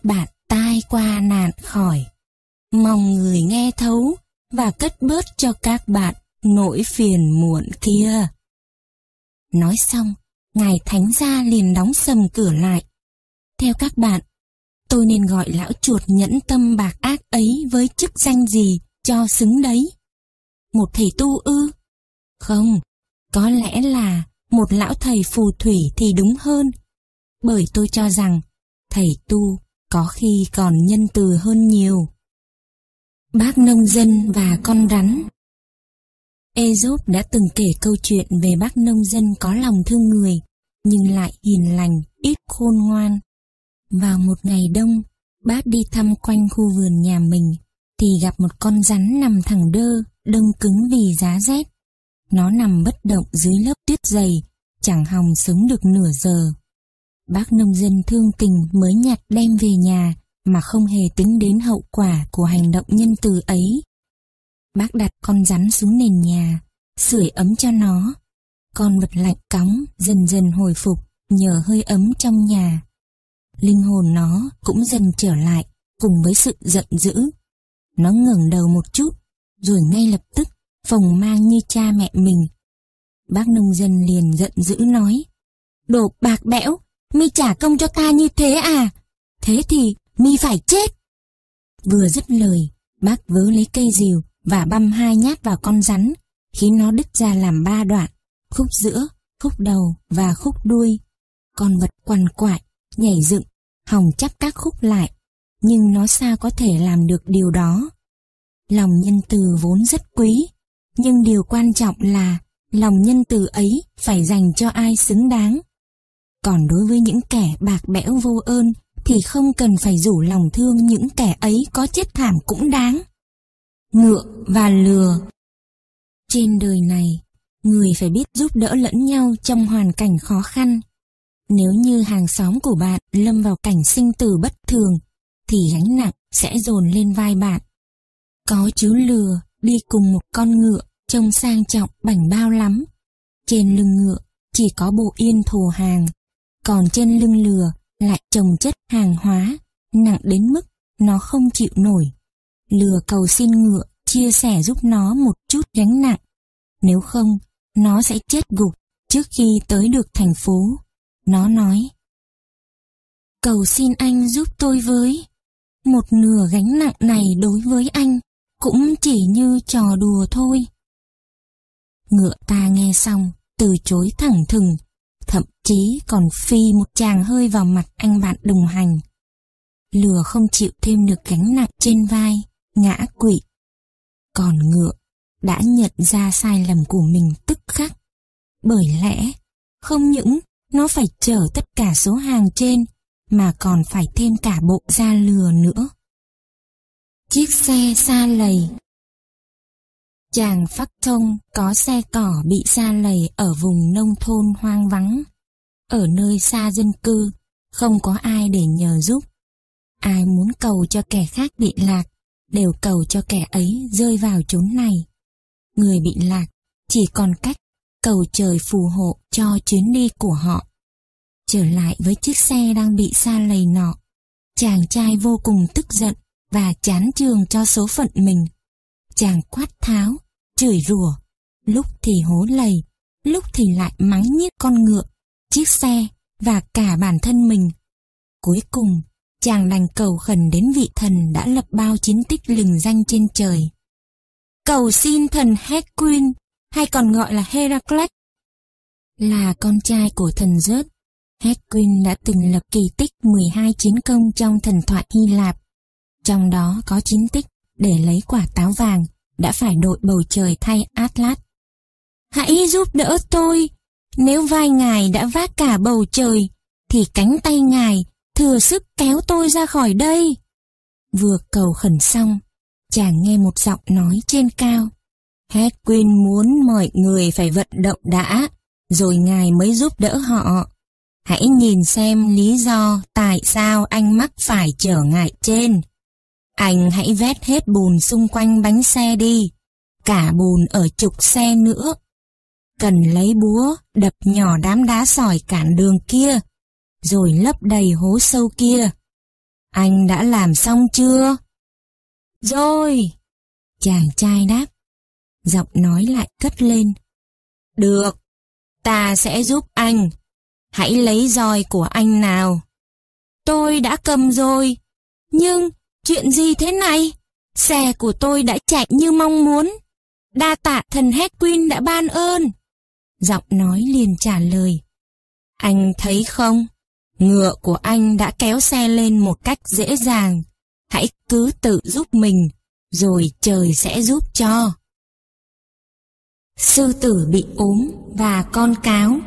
tai qua nạn khỏi. Mong người nghe thấu và cất bớt cho các bạn nỗi phiền muộn kia. Nói xong, ngài thánh gia liền đóng sầm cửa lại. Theo các bạn, tôi nên gọi lão chuột nhẫn tâm bạc ác ấy với chức danh gì cho xứng đấy? Một thầy tu ư? Không, có lẽ là một lão thầy phù thủy thì đúng hơn. Bởi tôi cho rằng thầy tu có khi còn nhân từ hơn nhiều. Bác nông dân và con rắn. Aesop đã từng kể câu chuyện về bác nông dân có lòng thương người, nhưng lại hiền lành, ít khôn ngoan. Vào một ngày đông, bác đi thăm quanh khu vườn nhà mình, thì gặp một con rắn nằm thẳng đơ, đông cứng vì giá rét. Nó nằm bất động dưới lớp tuyết dày, chẳng hòng sống được nửa giờ. Bác nông dân thương tình mới nhặt đem về nhà, mà không hề tính đến hậu quả của hành động nhân từ ấy. Bác đặt con rắn xuống nền nhà, sưởi ấm cho nó. Con vật lạnh cóng dần dần hồi phục nhờ hơi ấm trong nhà. Linh hồn nó cũng dần trở lại cùng với sự giận dữ. Nó ngẩng đầu một chút, rồi ngay lập tức phồng mang như cha mẹ mình. Bác nông dân liền giận dữ nói: Đồ bạc bẽo, mi trả công cho ta như thế à? Thế thì mi phải chết. Vừa dứt lời, bác vớ lấy cây rìu và băm 2 nhát vào con rắn, khiến nó đứt ra làm 3 đoạn, khúc giữa, khúc đầu và khúc đuôi. Con vật quằn quại, nhảy dựng, hòng chắp các khúc lại, nhưng nó sao có thể làm được điều đó. Lòng nhân từ vốn rất quý, nhưng điều quan trọng là lòng nhân từ ấy phải dành cho ai xứng đáng. Còn đối với những kẻ bạc bẽo vô ơn thì không cần phải rủ lòng thương những kẻ ấy có chết thảm cũng đáng. Ngựa và lừa. Trên đời này, người phải biết giúp đỡ lẫn nhau trong hoàn cảnh khó khăn. Nếu như hàng xóm của bạn lâm vào cảnh sinh tử bất thường, thì gánh nặng sẽ dồn lên vai bạn. Có chú lừa đi cùng một con ngựa trông sang trọng bảnh bao lắm. Trên lưng ngựa chỉ có bộ yên thồ hàng, còn trên lưng lừa lại chồng chất hàng hóa, nặng đến mức nó không chịu nổi. Lừa cầu xin ngựa chia sẻ giúp nó một chút gánh nặng, nếu không nó sẽ chết gục trước khi tới được thành phố. Nó nói: Cầu xin anh giúp tôi với. Một nửa gánh nặng này đối với anh cũng chỉ như trò đùa thôi. Ngựa ta nghe xong từ chối thẳng thừng, thậm chí còn phi một tràng hơi vào mặt anh bạn đồng hành. Lừa không chịu thêm được gánh nặng trên vai, ngã quỵ. Còn ngựa đã nhận ra sai lầm của mình tức khắc. Bởi lẽ không những nó phải chở tất cả số hàng trên, mà còn phải thêm cả bộ da lừa nữa. Chiếc xe sa lầy. Chàng Phắc Thông có xe cỏ bị sa lầy ở vùng nông thôn hoang vắng, ở nơi xa dân cư, không có ai để nhờ giúp. Ai muốn cầu cho kẻ khác bị lạc, đều cầu cho kẻ ấy rơi vào chốn này. Người bị lạc chỉ còn cách cầu trời phù hộ cho chuyến đi của họ. Trở lại với chiếc xe đang bị sa lầy nọ, chàng trai vô cùng tức giận và chán chường cho số phận mình. Chàng quát tháo, chửi rủa, lúc thì hố lầy, lúc thì lại mắng nhiếc con ngựa, chiếc xe và cả bản thân mình. Cuối cùng, chàng đành cầu khẩn đến vị thần đã lập bao chiến tích lừng danh trên trời. Cầu xin thần Hercules, hay còn gọi là Heracles. Là con trai của thần Zeus, Hercules đã từng lập kỳ tích 12 chiến công trong thần thoại Hy Lạp. Trong đó có chiến tích để lấy quả táo vàng đã phải đội bầu trời thay Atlas. Hãy giúp đỡ tôi, nếu vai ngài đã vác cả bầu trời, thì cánh tay ngài thừa sức kéo tôi ra khỏi đây. Vừa cầu khẩn xong, chàng nghe một giọng nói trên cao: Hercules muốn mọi người phải vận động đã, rồi ngài mới giúp đỡ họ. Hãy nhìn xem lý do tại sao anh mắc phải trở ngại trên. Anh hãy vét hết bùn xung quanh bánh xe đi, cả bùn ở trục xe nữa. Cần lấy búa đập nhỏ đám đá sỏi cản đường kia, rồi lấp đầy hố sâu kia. Anh đã làm xong chưa? Rồi, chàng trai đáp. Giọng nói lại cất lên. Được, ta sẽ giúp anh. Hãy lấy roi của anh nào. Tôi đã cầm rồi. Nhưng, chuyện gì thế này? Xe của tôi đã chạy như mong muốn. Đa tạ thần Hedwyn đã ban ơn. Giọng nói liền trả lời. Anh thấy không? Ngựa của anh đã kéo xe lên một cách dễ dàng. Hãy cứ tự giúp mình, rồi trời sẽ giúp cho. Sư tử bị ốm và con cáo.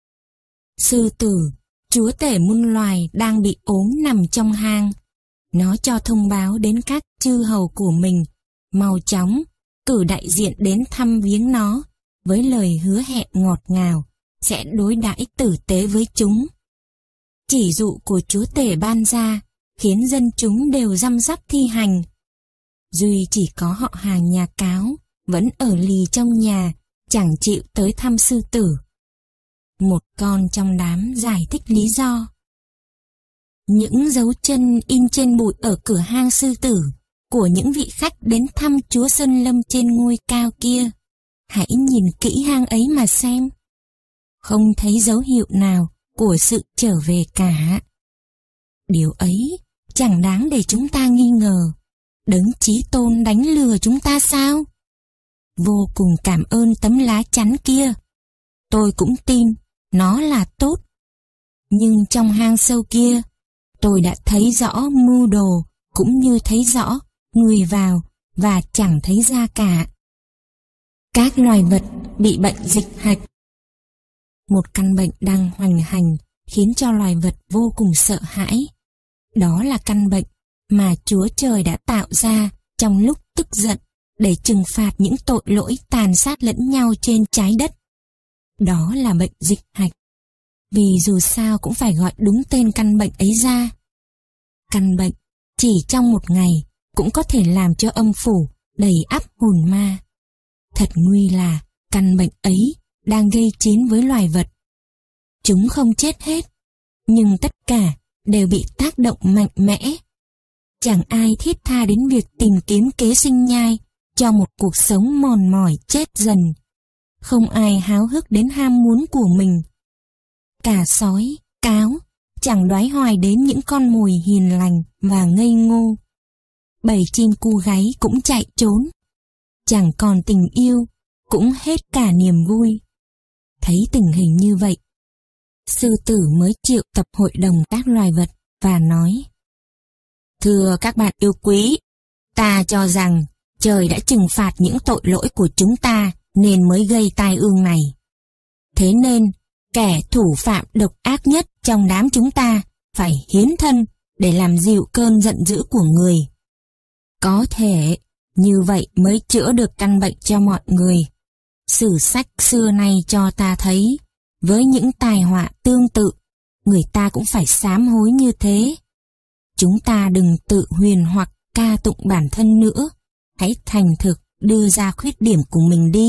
Sư tử, chúa tể muôn loài đang bị ốm nằm trong hang. Nó cho thông báo đến các chư hầu của mình, mau chóng cử đại diện đến thăm viếng nó, với lời hứa hẹn ngọt ngào, sẽ đối đãi tử tế với chúng. Chỉ dụ của chúa tể ban ra, khiến dân chúng đều răm rắp thi hành. Duy chỉ có họ hàng nhà cáo, vẫn ở lì trong nhà, chẳng chịu tới thăm sư tử. Một con trong đám giải thích lý do. Những dấu chân in trên bụi ở cửa hang sư tử của những vị khách đến thăm chúa Sơn Lâm trên ngôi cao kia. Hãy nhìn kỹ hang ấy mà xem. Không thấy dấu hiệu nào của sự trở về cả. Điều ấy chẳng đáng để chúng ta nghi ngờ. Đấng Chí Tôn đánh lừa chúng ta sao? Vô cùng cảm ơn tấm lá chắn kia. Tôi cũng tin nó là tốt. Nhưng trong hang sâu kia, tôi đã thấy rõ mưu đồ, cũng như thấy rõ người vào và chẳng thấy ra cả. Các loài vật bị bệnh dịch hạch. Một căn bệnh đang hoành hành khiến cho loài vật vô cùng sợ hãi. Đó là căn bệnh mà Chúa Trời đã tạo ra trong lúc tức giận để trừng phạt những tội lỗi tàn sát lẫn nhau trên trái đất. Đó là bệnh dịch hạch. Vì dù sao cũng phải gọi đúng tên căn bệnh ấy ra. Căn bệnh chỉ trong một ngày cũng có thể làm cho âm phủ đầy ắp hồn ma. Thật nguy là căn bệnh ấy đang gây chiến với loài vật. Chúng không chết hết, nhưng tất cả đều bị tác động mạnh mẽ. Chẳng ai thiết tha đến việc tìm kiếm kế sinh nhai cho một cuộc sống mòn mỏi chết dần. Không ai háo hức đến ham muốn của mình. Cả sói, cáo chẳng đoái hoài đến những con mồi hiền lành và ngây ngô. Bầy chim cu gáy cũng chạy trốn. Chẳng còn tình yêu, cũng hết cả niềm vui. Thấy tình hình như vậy, sư tử mới triệu tập hội đồng các loài vật và nói: Thưa các bạn yêu quý, ta cho rằng trời đã trừng phạt những tội lỗi của chúng ta nên mới gây tai ương này. Thế nên, kẻ thủ phạm độc ác nhất trong đám chúng ta phải hiến thân để làm dịu cơn giận dữ của người. Có thể như vậy mới chữa được căn bệnh cho mọi người. Sử sách xưa nay cho ta thấy, với những tai họa tương tự, người ta cũng phải sám hối như thế. Chúng ta đừng tự huyền hoặc ca tụng bản thân nữa, hãy thành thực đưa ra khuyết điểm của mình đi.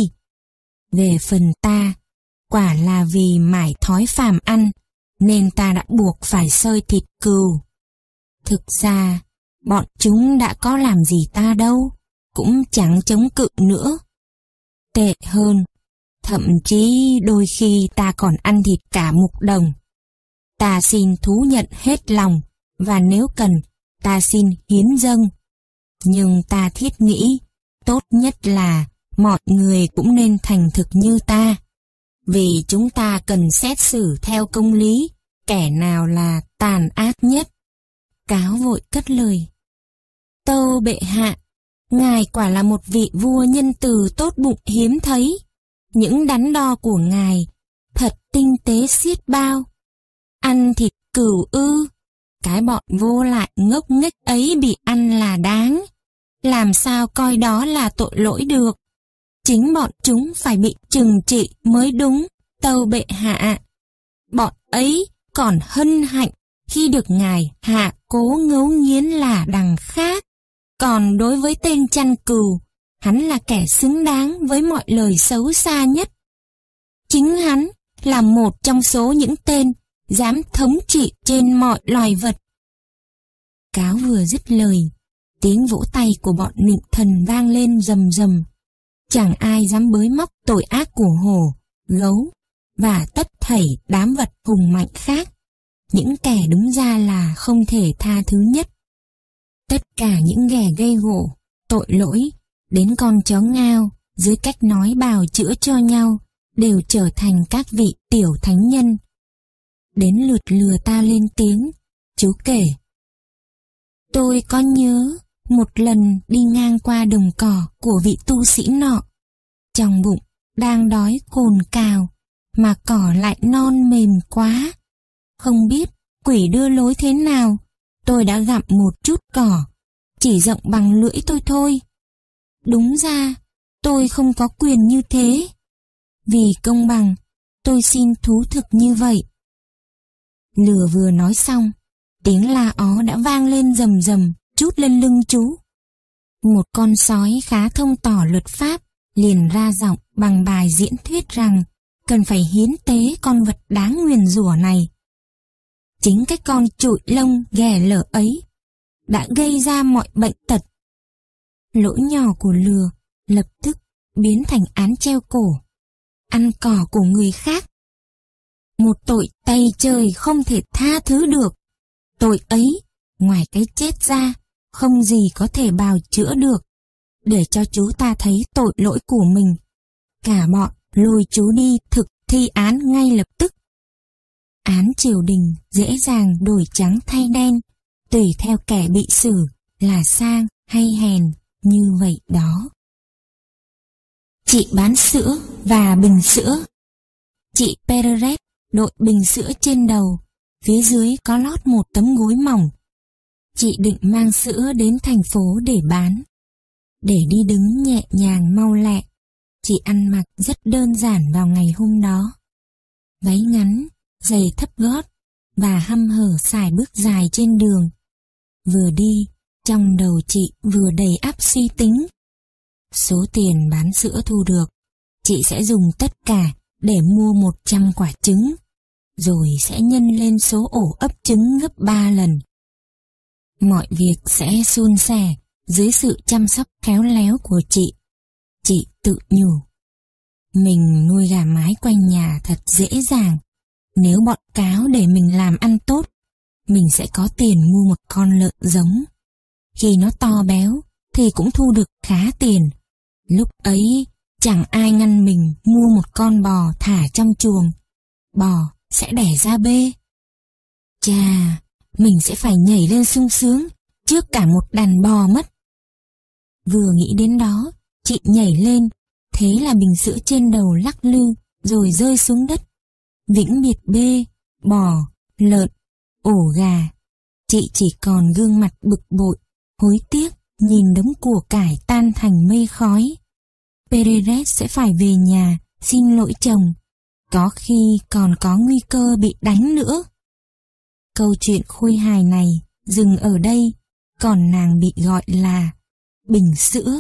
Về phần ta, quả là vì mải thói phàm ăn, nên ta đã buộc phải xơi thịt cừu. Thực ra, bọn chúng đã có làm gì ta đâu, cũng chẳng chống cự nữa. Tệ hơn, thậm chí đôi khi ta còn ăn thịt cả mục đồng. Ta xin thú nhận hết lòng, và nếu cần, ta xin hiến dâng. Nhưng ta thiết nghĩ, tốt nhất là mọi người cũng nên thành thực như ta. Vì chúng ta cần xét xử theo công lý, kẻ nào là tàn ác nhất. Cáo vội cất lời: Tâu bệ hạ, ngài quả là một vị vua nhân từ tốt bụng hiếm thấy. Những đắn đo của ngài thật tinh tế xiết bao. Ăn thịt cừu ư? Cái bọn vô lại ngốc nghếch ấy bị ăn là đáng. Làm sao coi đó là tội lỗi được? Chính bọn chúng phải bị trừng trị mới đúng, tâu bệ hạ. Bọn ấy còn hân hạnh khi được ngài hạ cố ngấu nghiến là đằng khác. Còn đối với tên chăn cừu, hắn là kẻ xứng đáng với mọi lời xấu xa nhất. Chính hắn là một trong số những tên dám thống trị trên mọi loài vật. cáo vừa dứt lời, tiếng vỗ tay của bọn nịnh thần vang lên rầm rầm. Chẳng ai dám bới móc tội ác của hổ, gấu và tất thảy đám vật hùng mạnh khác, những kẻ đúng ra là không thể tha thứ nhất. Tất cả những kẻ gây gổ, tội lỗi, đến con chó ngao, dưới cách nói bào chữa cho nhau, đều trở thành các vị tiểu thánh nhân. Đến lượt lừa ta lên tiếng, chú kể. Tôi có nhớ, một lần đi ngang qua đồng cỏ của vị tu sĩ nọ, trong bụng đang đói cồn cào, mà cỏ lại non mềm quá. Không biết quỷ đưa lối thế nào, tôi đã gặm một chút cỏ, chỉ rộng bằng lưỡi tôi thôi. Đúng ra, tôi không có quyền như thế. Vì công bằng, tôi xin thú thực như vậy. Lừa vừa nói xong, tiếng la ó đã vang lên rầm rầm, trút lên lưng chú. Một con sói khá thông tỏ luật pháp, liền ra giọng bằng bài diễn thuyết rằng cần phải hiến tế con vật đáng nguyền rủa này. Chính cái con trụi lông ghẻ lở ấy đã gây ra mọi bệnh tật. Lỗi nhỏ của lừa lập tức biến thành án treo cổ, ăn cỏ của người khác. Một tội tày trời không thể tha thứ được. Tội ấy, ngoài cái chết ra, không gì có thể bào chữa được. Để cho chú ta thấy tội lỗi của mình, cả bọn lôi chú đi thực thi án ngay lập tức. Án triều đình dễ dàng đổi trắng thay đen, tùy theo kẻ bị xử là sang hay hèn, như vậy đó. Chị bán sữa và bình sữa. Chị Pereret đội bình sữa trên đầu, phía dưới có lót một tấm gối mỏng. Chị định mang sữa đến thành phố để bán. Để đi đứng nhẹ nhàng mau lẹ, chị ăn mặc rất đơn giản vào ngày hôm đó. Váy ngắn, giày thấp gót và hăm hở sải bước dài trên đường. Vừa đi, trong đầu chị vừa đầy ắp suy tính. Số tiền bán sữa thu được, chị sẽ dùng tất cả để mua 100 quả trứng, rồi sẽ nhân lên số ổ ấp trứng gấp 3 lần. Mọi việc sẽ suôn sẻ dưới sự chăm sóc khéo léo của chị. Chị tự nhủ, mình nuôi gà mái quanh nhà thật dễ dàng. Nếu bọn cáo để mình làm ăn tốt, mình sẽ có tiền mua một con lợn giống. Khi nó to béo thì cũng thu được khá tiền. Lúc ấy chẳng ai ngăn mình mua một con bò thả trong chuồng. Bò sẽ đẻ ra bê. Chà, mình sẽ phải nhảy lên sung sướng trước cả một đàn bò mất. Vừa nghĩ đến đó, chị nhảy lên, thế là bình sữa trên đầu lắc lư rồi rơi xuống đất. Vĩnh biệt bê, bò, lợn, ổ gà. Chị chỉ còn gương mặt bực bội, hối tiếc nhìn đống của cải tan thành mây khói. Pereret sẽ phải về nhà xin lỗi chồng, có khi còn có nguy cơ bị đánh nữa. Câu chuyện khôi hài này dừng ở đây, còn nàng bị gọi là bình sữa.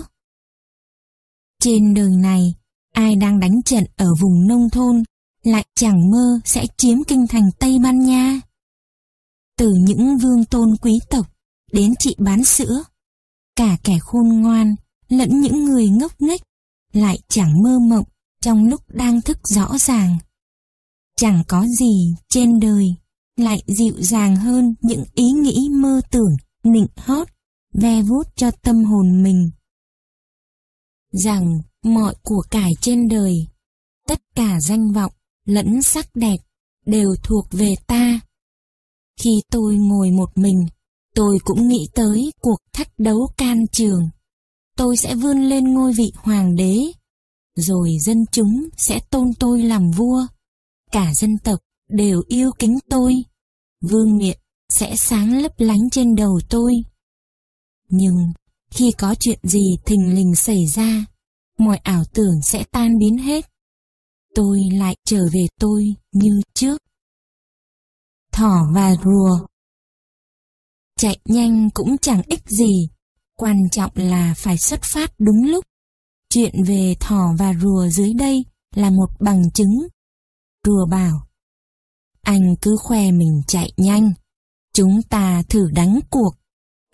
Trên đời này, ai đang đánh trận ở vùng nông thôn lại chẳng mơ sẽ chiếm kinh thành Tây Ban Nha. Từ những vương tôn quý tộc đến chị bán sữa, cả kẻ khôn ngoan lẫn những người ngốc nghếch lại chẳng mơ mộng trong lúc đang thức rõ ràng. Chẳng có gì trên đời lại dịu dàng hơn những ý nghĩ mơ tưởng nịnh hót ve vuốt cho tâm hồn mình. Rằng mọi của cải trên đời, tất cả danh vọng lẫn sắc đẹp đều thuộc về ta. Khi tôi ngồi một mình, tôi cũng nghĩ tới cuộc thách đấu can trường. Tôi sẽ vươn lên ngôi vị hoàng đế, rồi dân chúng sẽ tôn tôi làm vua. Cả dân tộc đều yêu kính tôi, vương miện sẽ sáng lấp lánh trên đầu tôi. Nhưng khi có chuyện gì thình lình xảy ra, mọi ảo tưởng sẽ tan biến hết. Tôi lại trở về tôi như trước. Thỏ và rùa. Chạy nhanh cũng chẳng ích gì, quan trọng là phải xuất phát đúng lúc. Chuyện về thỏ và rùa dưới đây là một bằng chứng. Rùa bảo, anh cứ khoe mình chạy nhanh, chúng ta thử đánh cuộc,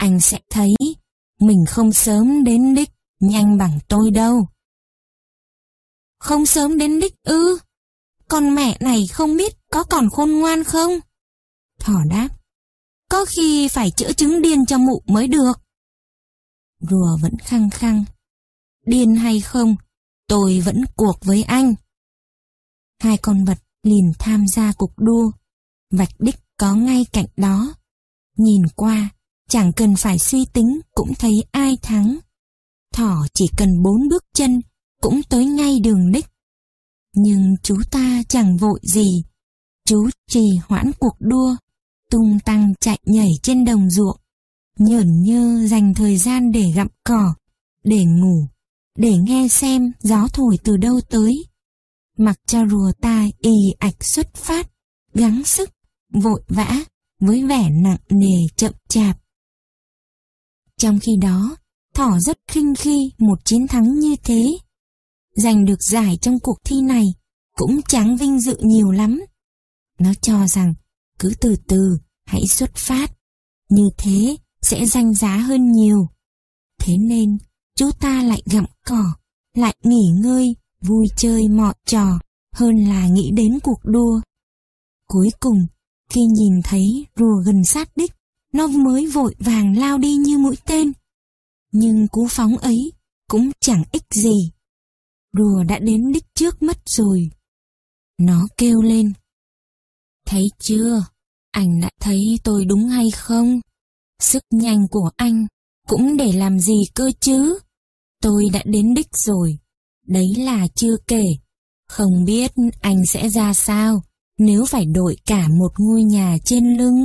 anh sẽ thấy mình không sớm đến đích nhanh bằng tôi đâu. Không sớm đến đích ư? Con mẹ này không biết có còn khôn ngoan không? Thỏ đáp, có khi phải chữa chứng điên cho mụ mới được. Rùa vẫn khăng khăng, điên hay không, tôi vẫn cuộc với anh. Hai con vật liền tham gia cuộc đua, vạch đích có ngay cạnh đó. Nhìn qua, chẳng cần phải suy tính cũng thấy ai thắng. Thỏ chỉ cần 4 bước chân cũng tới ngay đường đích. Nhưng chú ta chẳng vội gì, chú trì hoãn cuộc đua, tung tăng chạy nhảy trên đồng ruộng, nhởn nhơ dành thời gian để gặm cỏ, để ngủ, để nghe xem gió thổi từ đâu tới. Mặc cho rùa ta ì ạch xuất phát, gắng sức, vội vã, với vẻ nặng nề chậm chạp. Trong khi đó, thỏ rất khinh khi một chiến thắng như thế. Giành được giải trong cuộc thi này cũng chẳng vinh dự nhiều lắm. Nó cho rằng cứ từ từ hãy xuất phát, như thế sẽ danh giá hơn nhiều. Thế nên chú ta lại gặm cỏ, lại nghỉ ngơi, vui chơi mọ trò hơn là nghĩ đến cuộc đua. Cuối cùng, khi nhìn thấy rùa gần sát đích, nó mới vội vàng lao đi như mũi tên. Nhưng cú phóng ấy cũng chẳng ích gì. Rùa đã đến đích trước mất rồi. Nó kêu lên, thấy chưa, anh đã thấy tôi đúng hay không? Sức nhanh của anh cũng để làm gì cơ chứ? Tôi đã đến đích rồi, đấy là chưa kể. Không biết anh sẽ ra sao nếu phải đội cả một ngôi nhà trên lưng.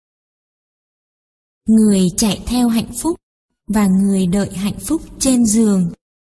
Người chạy theo hạnh phúc và người đợi hạnh phúc trên giường.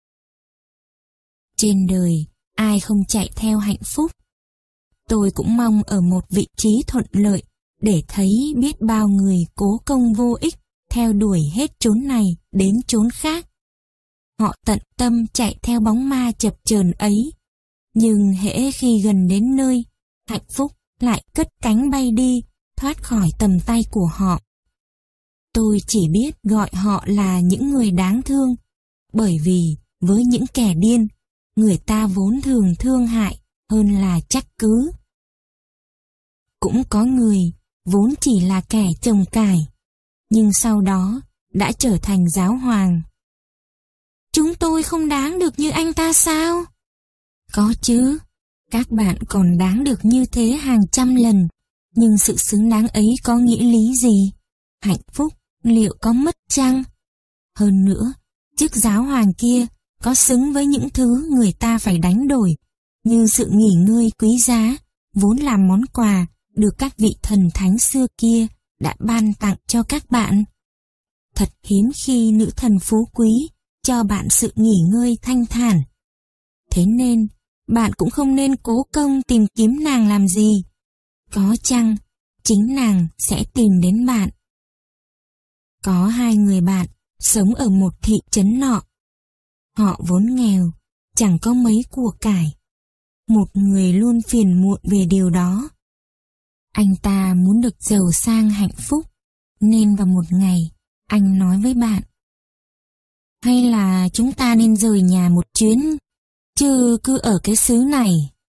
Trên đời, ai không chạy theo hạnh phúc? Tôi cũng mong ở một vị trí thuận lợi để thấy biết bao người cố công vô ích theo đuổi hết chốn này đến chốn khác. Họ tận tâm chạy theo bóng ma chập chờn ấy, nhưng hễ khi gần đến nơi, hạnh phúc lại cất cánh bay đi, thoát khỏi tầm tay của họ. Tôi chỉ biết gọi họ là những người đáng thương, bởi vì với những kẻ điên, người ta vốn thường thương hại hơn là trách cứ. Cũng có người vốn chỉ là kẻ trồng cải, nhưng sau đó đã trở thành giáo hoàng. Chúng tôi không đáng được như anh ta sao? Có chứ, các bạn còn đáng được như thế hàng trăm lần, nhưng sự xứng đáng ấy có nghĩa lý gì? Hạnh phúc liệu có mất chăng? Hơn nữa, chiếc giáo hoàng kia có xứng với những thứ người ta phải đánh đổi, như sự nghỉ ngơi quý giá, vốn là món quà được các vị thần thánh xưa kia đã ban tặng cho các bạn. Thật hiếm khi nữ thần phú quý cho bạn sự nghỉ ngơi thanh thản. Thế nên, bạn cũng không nên cố công tìm kiếm nàng làm gì. Có chăng, chính nàng sẽ tìm đến bạn. Có hai người bạn sống ở một thị trấn nọ. Họ vốn nghèo, chẳng có mấy của cải. Một người luôn phiền muộn về điều đó. Anh ta muốn được giàu sang hạnh phúc, nên vào một ngày, anh nói với bạn: hay là chúng ta nên rời nhà một chuyến, chứ cứ ở cái xứ này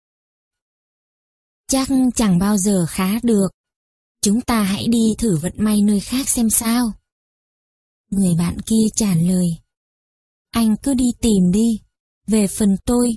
chắc chẳng bao giờ khá được. Chúng ta hãy đi thử vận may nơi khác xem sao. Người bạn kia trả lời: anh cứ đi tìm đi, về phần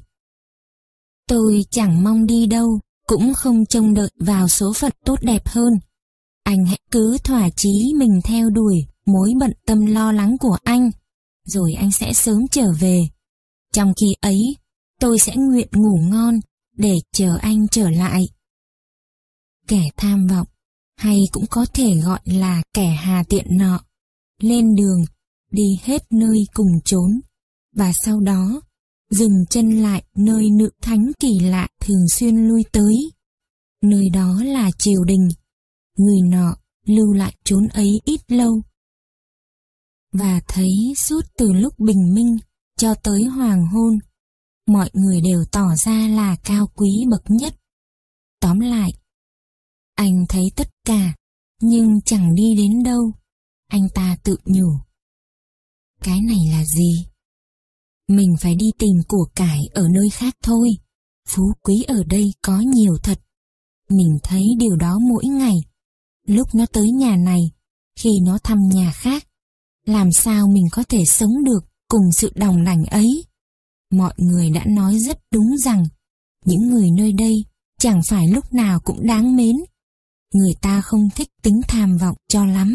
tôi chẳng mong đi đâu, cũng không trông đợi vào số phận tốt đẹp hơn. Anh hãy cứ thỏa chí mình theo đuổi mối bận tâm lo lắng của anh, rồi anh sẽ sớm trở về. Trong khi ấy, tôi sẽ nguyện ngủ ngon để chờ anh trở lại. Kẻ tham vọng, hay cũng có thể gọi là kẻ hà tiện nọ, lên đường, đi hết nơi cùng chốn, và sau đó dừng chân lại nơi nữ thánh kỳ lạ thường xuyên lui tới. Nơi đó là triều đình. Người nọ lưu lại chốn ấy ít lâu, và thấy suốt từ lúc bình minh cho tới hoàng hôn, mọi người đều tỏ ra là cao quý bậc nhất. Tóm lại, anh thấy tất cả, nhưng chẳng đi đến đâu. Anh ta tự nhủ. Cái này là gì? Mình phải đi tìm của cải ở nơi khác thôi. Phú quý ở đây có nhiều thật. Mình thấy điều đó mỗi ngày. Lúc nó tới nhà này, khi nó thăm nhà khác, làm sao mình có thể sống được cùng sự đồng đảnh ấy? Mọi người đã nói rất đúng rằng những người nơi đây chẳng phải lúc nào cũng đáng mến. Người ta không thích tính tham vọng cho lắm.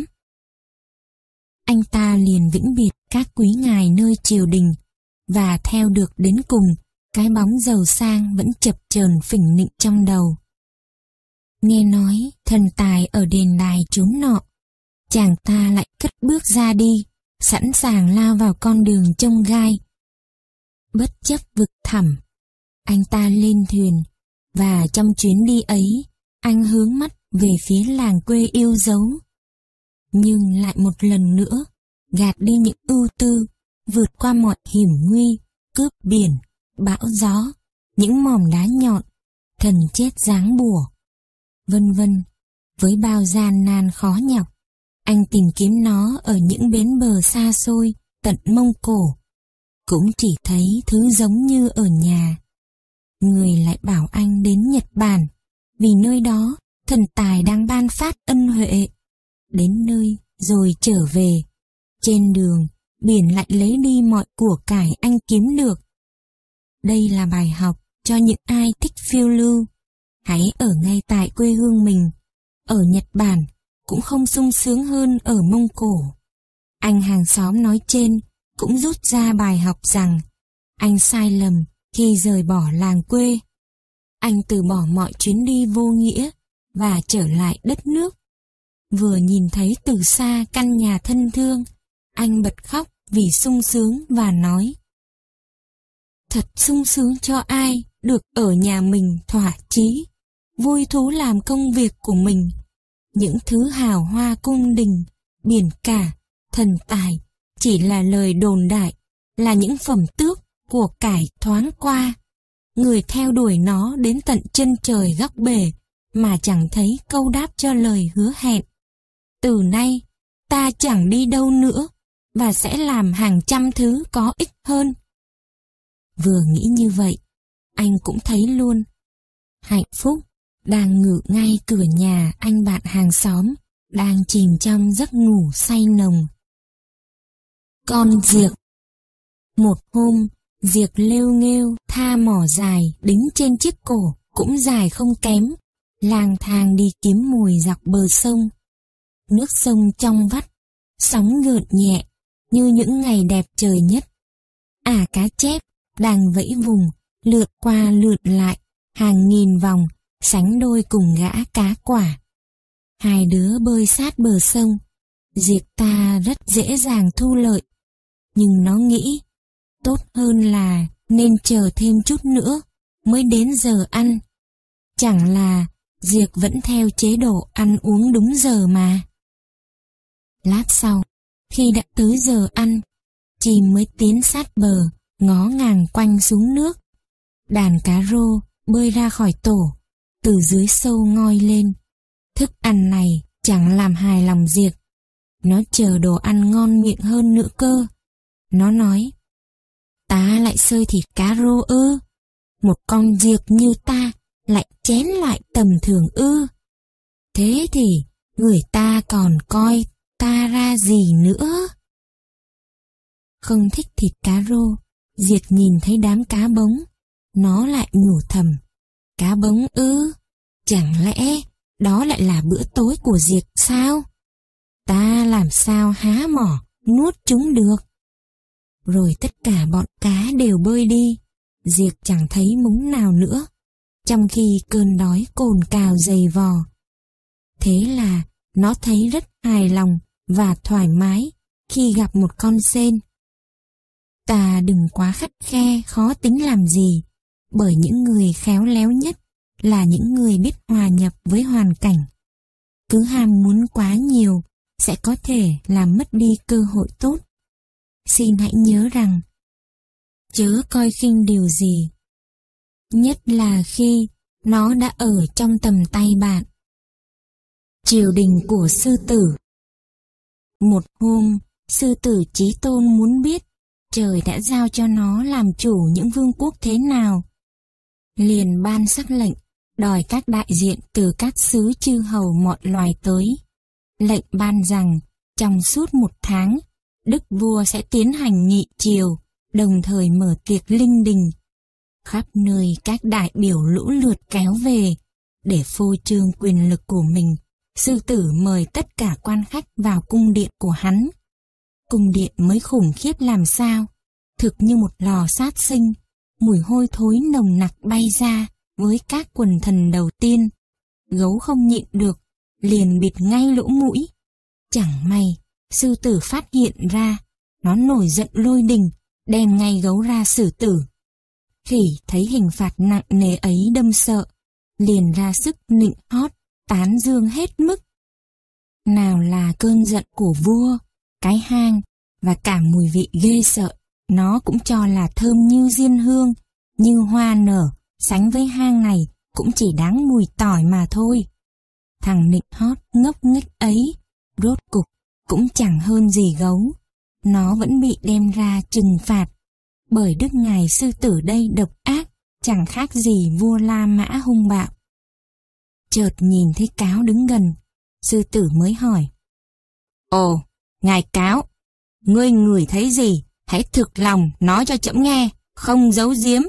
Anh ta liền vĩnh biệt các quý ngài nơi triều đình và theo được đến cùng cái bóng giàu sang vẫn chập chờn phỉnh nịnh trong đầu. Nghe nói thần tài ở đền đài chốn nọ, chàng ta lại cất bước ra đi, sẵn sàng lao vào con đường chông gai. Bất chấp vực thẳm, anh ta lên thuyền, và trong chuyến đi ấy, anh hướng mắt về phía làng quê yêu dấu. Nhưng lại một lần nữa, gạt đi những ưu tư, vượt qua mọi hiểm nguy, cướp biển, bão gió, những mỏm đá nhọn, thần chết giáng bùa, vân vân. Với bao gian nan khó nhọc, anh tìm kiếm nó ở những bến bờ xa xôi, tận Mông Cổ. Cũng chỉ thấy thứ giống như ở nhà. Người lại bảo anh đến Nhật Bản, vì nơi đó thần tài đang ban phát ân huệ. Đến nơi rồi trở về. Trên đường, biển lại lấy đi mọi của cải anh kiếm được. Đây là bài học cho những ai thích phiêu lưu. Hãy ở ngay tại quê hương mình. Ở Nhật Bản cũng không sung sướng hơn ở Mông Cổ. Anh hàng xóm nói trên cũng rút ra bài học rằng anh sai lầm khi rời bỏ làng quê. Anh từ bỏ mọi chuyến đi vô nghĩa và trở lại đất nước. Vừa nhìn thấy từ xa căn nhà thân thương, anh bật khóc vì sung sướng và nói: thật sung sướng cho ai được ở nhà mình thỏa chí, vui thú làm công việc của mình. Những thứ hào hoa cung đình, biển cả, thần tài chỉ là lời đồn đại, là những phẩm tước của cải thoáng qua. Người theo đuổi nó đến tận chân trời góc bể mà chẳng thấy câu đáp cho lời hứa hẹn. Từ nay ta chẳng đi đâu nữa và sẽ làm hàng trăm thứ có ích hơn. Vừa nghĩ như vậy, anh cũng thấy luôn hạnh phúc đang ngự ngay cửa nhà anh bạn hàng xóm, đang chìm trong giấc ngủ say nồng. Con diệc. Một hôm, diệc lêu nghêu tha mỏ dài đính trên chiếc cổ cũng dài không kém, lang thang đi kiếm mồi dọc bờ sông. Nước sông trong vắt, sóng gợn nhẹ như những ngày đẹp trời nhất. Cá chép đang vẫy vùng, lượt qua lượt lại hàng nghìn vòng, sánh đôi cùng gã cá quả. Hai đứa bơi sát bờ sông, diệc ta rất dễ dàng thu lợi. Nhưng nó nghĩ tốt hơn là nên chờ thêm chút nữa mới đến giờ ăn. Chẳng là diệc vẫn theo chế độ ăn uống đúng giờ mà. Lát sau, khi đã tới giờ ăn, chim mới tiến sát bờ, ngó ngàng quanh xuống nước. Đàn cá rô bơi ra khỏi tổ, từ dưới sâu ngoi lên. Thức ăn này chẳng làm hài lòng diệc. Nó chờ đồ ăn ngon miệng hơn nữa cơ. Nó nói: ta lại xơi thịt cá rô ư? Một con diệc như ta lại chén lại tầm thường ư? Thế thì người ta còn coi ta ra gì nữa? Không thích thịt cá rô, diệc nhìn thấy đám cá bống, nó lại nhủ thầm: cá bống ư? Chẳng lẽ đó lại là bữa tối của diệc sao? Ta làm sao há mỏ nuốt chúng được? Rồi tất cả bọn cá đều bơi đi, diệc chẳng thấy mống nào nữa, trong khi cơn đói cồn cào dày vò. Thế là nó thấy rất hài lòng và thoải mái khi gặp một con sên. Ta đừng quá khắt khe khó tính làm gì, bởi những người khéo léo nhất là những người biết hòa nhập với hoàn cảnh. Cứ ham muốn quá nhiều sẽ có thể làm mất đi cơ hội tốt. Xin hãy nhớ rằng, chớ coi khinh điều gì, nhất là khi nó đã ở trong tầm tay bạn. Triều đình của sư tử. Một hôm, sư tử Chí Tôn muốn biết trời đã giao cho nó làm chủ những vương quốc thế nào. Liền ban sắc lệnh, đòi các đại diện từ các xứ chư hầu mọi loài tới. Lệnh ban rằng, trong suốt 1 tháng, đức vua sẽ tiến hành nghị triều, đồng thời mở tiệc linh đình. Khắp nơi các đại biểu lũ lượt kéo về, để phô trương quyền lực của mình. Sư tử mời tất cả quan khách vào cung điện của hắn. Cung điện mới khủng khiếp làm sao, thực như một lò sát sinh, mùi hôi thối nồng nặc bay ra với các quần thần đầu tiên. Gấu không nhịn được, liền bịt ngay lỗ mũi. Chẳng may, sư tử phát hiện ra, nó nổi giận lôi đình, đem ngay gấu ra xử tử. Khỉ thấy hình phạt nặng nề ấy đâm sợ, liền ra sức nịnh hót, tán dương hết mức. Nào là cơn giận của vua, cái hang, và cả mùi vị ghê sợ, nó cũng cho là thơm như diên hương, như hoa nở, sánh với hang này cũng chỉ đáng mùi tỏi mà thôi. Thằng nịnh hót ngốc nghếch ấy, rốt cục cũng chẳng hơn gì gấu. Nó vẫn bị đem ra trừng phạt, bởi đức ngài sư tử đây độc ác, chẳng khác gì vua La Mã hung bạo. Chợt nhìn thấy cáo đứng gần, sư tử mới hỏi: Ồ, ngài cáo, ngươi ngửi thấy gì? Hãy thực lòng nói cho trẫm nghe, không giấu giếm.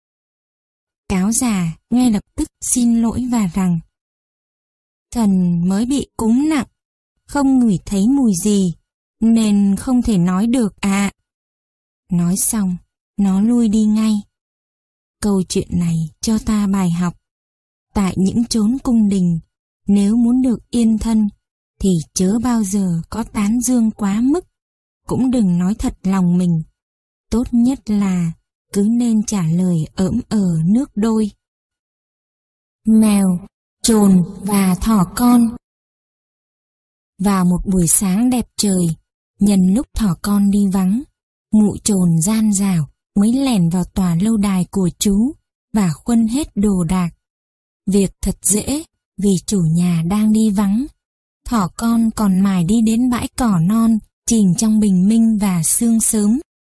Cáo già ngay lập tức xin lỗi và rằng: Thần mới bị cúm nặng, không ngửi thấy mùi gì, nên không thể nói được ạ. Nói xong, nó lui đi ngay. Câu chuyện này cho ta bài học. Tại những chốn cung đình, nếu muốn được yên thân, thì chớ bao giờ có tán dương quá mức, cũng đừng nói thật lòng mình. Tốt nhất là cứ nên trả lời ỡm nước đôi. Mèo, chồn và thỏ con. Vào một buổi sáng đẹp trời, nhân lúc thỏ con đi vắng, mụ chồn gian dảo mới lẻn vào tòa lâu đài của chú và khuân hết đồ đạc. Việc thật dễ, vì chủ nhà đang đi vắng. Thỏ con còn mải đi đến bãi cỏ non, chìm trong bình minh và sương sớm.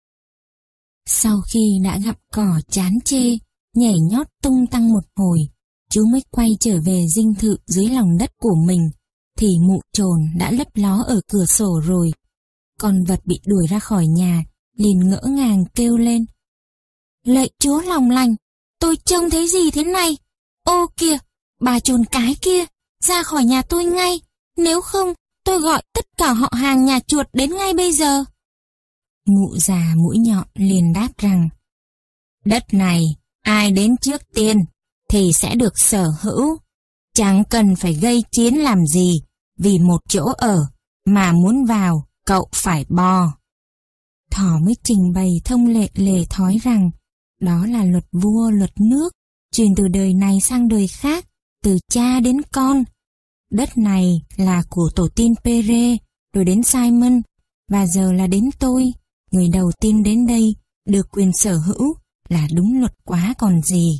Sau khi đã gặm cỏ chán chê, nhảy nhót tung tăng một hồi, chú mới quay trở về dinh thự dưới lòng đất của mình, thì mụ chồn đã lấp ló ở cửa sổ rồi. Con vật bị đuổi ra khỏi nhà, liền ngỡ ngàng kêu lên: Lạy chúa lòng lành, tôi trông thấy gì thế này? Ô kìa, bà chồn cái kia, ra khỏi nhà tôi ngay, nếu không tôi gọi tất cả họ hàng nhà chuột đến ngay bây giờ. Mụ già mũi nhọn liền đáp rằng: Đất này ai đến trước tiên thì sẽ được sở hữu, chẳng cần phải gây chiến làm gì, vì một chỗ ở mà muốn vào cậu phải bò. Thỏ mới trình bày thông lệ lề thói rằng đó là luật vua luật nước, truyền từ đời này sang đời khác, từ cha đến con. Đất này là của tổ tiên Pere, rồi đến Simon, và giờ là đến tôi, người đầu tiên đến đây, được quyền sở hữu, là đúng luật quá còn gì.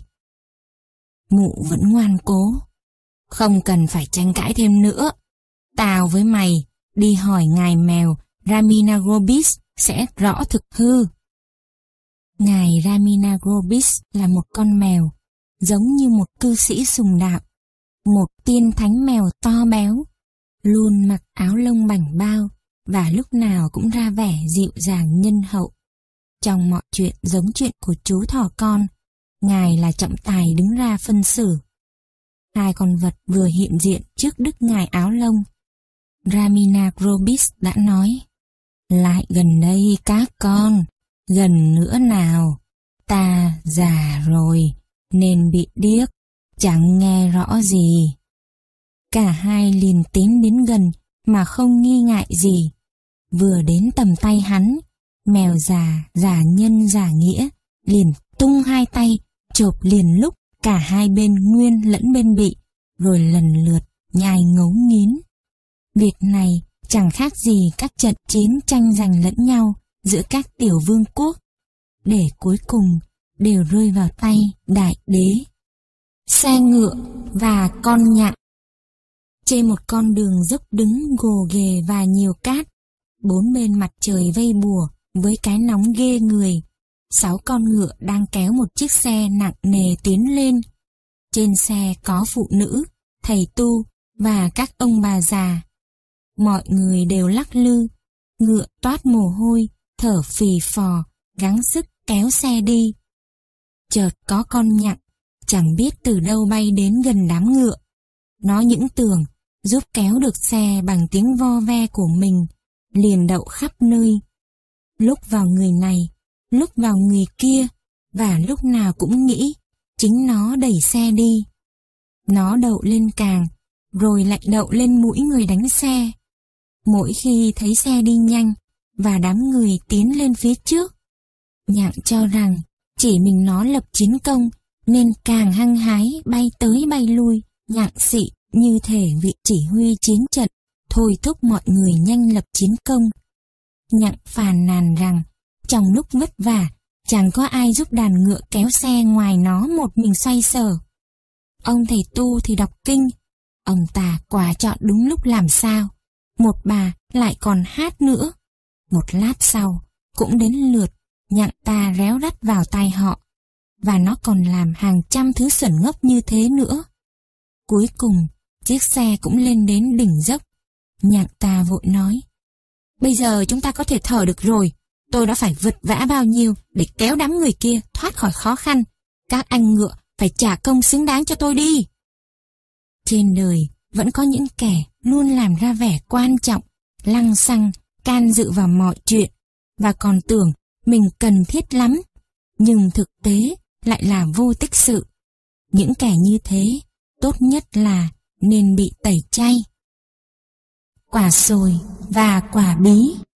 Mụ vẫn ngoan cố: Không cần phải tranh cãi thêm nữa. Tao với mày đi hỏi ngài mèo Raminagrobis sẽ rõ thực hư. Ngài Raminagrobis là một con mèo, giống như một cư sĩ sùng đạo, một tiên thánh mèo to béo, luôn mặc áo lông bảnh bao và lúc nào cũng ra vẻ dịu dàng nhân hậu. Trong mọi chuyện giống chuyện của chú thỏ con, ngài là trọng tài đứng ra phân xử. Hai con vật vừa hiện diện trước đức ngài áo lông. Raminagrobis đã nói: Lại gần đây các con, gần nữa nào, ta già rồi nên bị điếc, chẳng nghe rõ gì. Cả hai liền tiến đến gần mà không nghi ngại gì. Vừa đến tầm tay hắn, mèo già, giả nhân giả nghĩa, liền tung hai tay, chộp liền lúc cả hai bên nguyên lẫn bên bị, rồi lần lượt nhai ngấu nghiến. Việc này chẳng khác gì các trận chiến tranh giành lẫn nhau giữa các tiểu vương quốc, để cuối cùng đều rơi vào tay đại đế. Xe ngựa và con nhạn. Trên một con đường dốc đứng gồ ghề và nhiều cát, Bốn bên mặt trời vây bùa với cái nóng ghê người. 6 con ngựa đang kéo một chiếc xe nặng nề tiến lên. Trên xe có phụ nữ, thầy tu và các ông bà già. Mọi người đều lắc lư, ngựa toát mồ hôi, thở phì phò, gắng sức kéo xe đi. Chợt có con nhặng, chẳng biết từ đâu bay đến gần đám ngựa. Nó những tưởng giúp kéo được xe bằng tiếng vo ve của mình, liền đậu khắp nơi. Lúc vào người này, lúc vào người kia, và lúc nào cũng nghĩ chính nó đẩy xe đi. Nó đậu lên càng, rồi lại đậu lên mũi người đánh xe. Mỗi khi thấy xe đi nhanh và đám người tiến lên phía trước, nhặng cho rằng chỉ mình nó lập chiến công, nên càng hăng hái bay tới bay lui, nhặng xị như thể vị chỉ huy chiến trận, thôi thúc mọi người nhanh lập chiến công. Nhặng phàn nàn rằng trong lúc vất vả, chẳng có ai giúp đàn ngựa kéo xe ngoài nó một mình xoay sở. Ông thầy tu thì đọc kinh, ông ta quả chọn đúng lúc làm sao. Một bà lại còn hát nữa. Một lát sau, cũng đến lượt nhặng ta réo rắt vào tai họ. Và nó còn làm hàng trăm thứ xuẩn ngốc như thế nữa. Cuối cùng, chiếc xe cũng lên đến đỉnh dốc. Nhặng ta vội nói: "Bây giờ chúng ta có thể thở được rồi. Tôi đã phải vật vã bao nhiêu để kéo đám người kia thoát khỏi khó khăn. Các anh ngựa phải trả công xứng đáng cho tôi đi." Trên đời vẫn có những kẻ luôn làm ra vẻ quan trọng, lăng xăng, can dự vào mọi chuyện, và còn tưởng mình cần thiết lắm, nhưng thực tế lại là vô tích sự. Những kẻ như thế, tốt nhất là nên bị tẩy chay. Quả sồi và quả bí.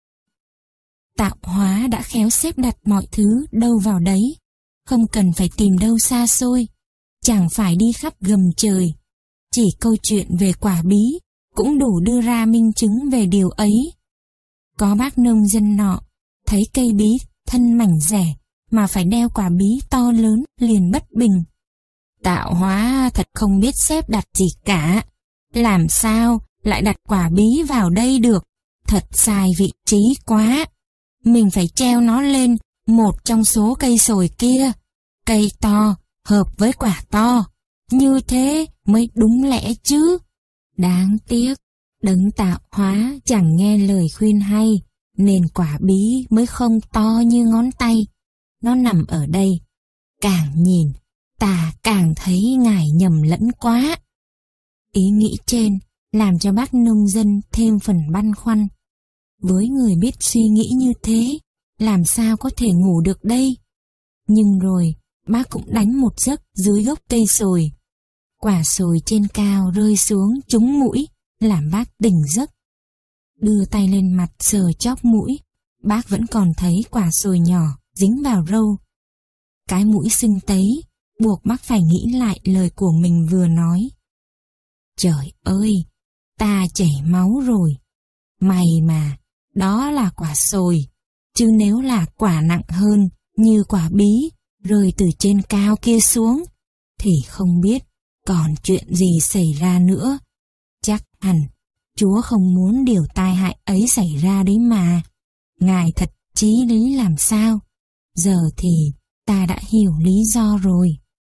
Tạo hóa đã khéo xếp đặt mọi thứ đâu vào đấy, không cần phải tìm đâu xa xôi, chẳng phải đi khắp gầm trời. Chỉ câu chuyện về quả bí cũng đủ đưa ra minh chứng về điều ấy. Có bác nông dân nọ thấy cây bí thân mảnh rẻ mà phải đeo quả bí to lớn, liền bất bình: "Tạo hóa thật không biết xếp đặt gì cả, làm sao lại đặt quả bí vào đây được, thật sai vị trí quá. Mình phải treo nó lên một trong số cây sồi kia, cây to hợp với quả to, như thế mới đúng lẽ chứ. Đáng tiếc, đấng tạo hóa chẳng nghe lời khuyên hay, nên quả bí mới không to như ngón tay. Nó nằm ở đây, càng nhìn ta càng thấy ngài nhầm lẫn quá." Ý nghĩ trên làm cho bác nông dân thêm phần băn khoăn. Với người biết suy nghĩ như thế, làm sao có thể ngủ được đây? Nhưng rồi bác cũng đánh một giấc dưới gốc cây sồi. Quả sồi trên cao rơi xuống trúng mũi, làm bác tỉnh giấc. Đưa tay lên mặt sờ chóp mũi, bác vẫn còn thấy quả sồi nhỏ dính vào râu. Cái mũi sưng tấy buộc bác phải nghĩ lại lời của mình vừa nói. Trời ơi, ta chảy máu rồi. May mà, đó là quả sồi, chứ nếu là quả nặng hơn như quả bí rơi từ trên cao kia xuống, thì không biết còn chuyện gì xảy ra nữa. Chắc hẳn Chúa không muốn điều tai hại ấy xảy ra đấy mà. Ngài thật chí lý làm sao. Giờ thì ta đã hiểu lý do rồi.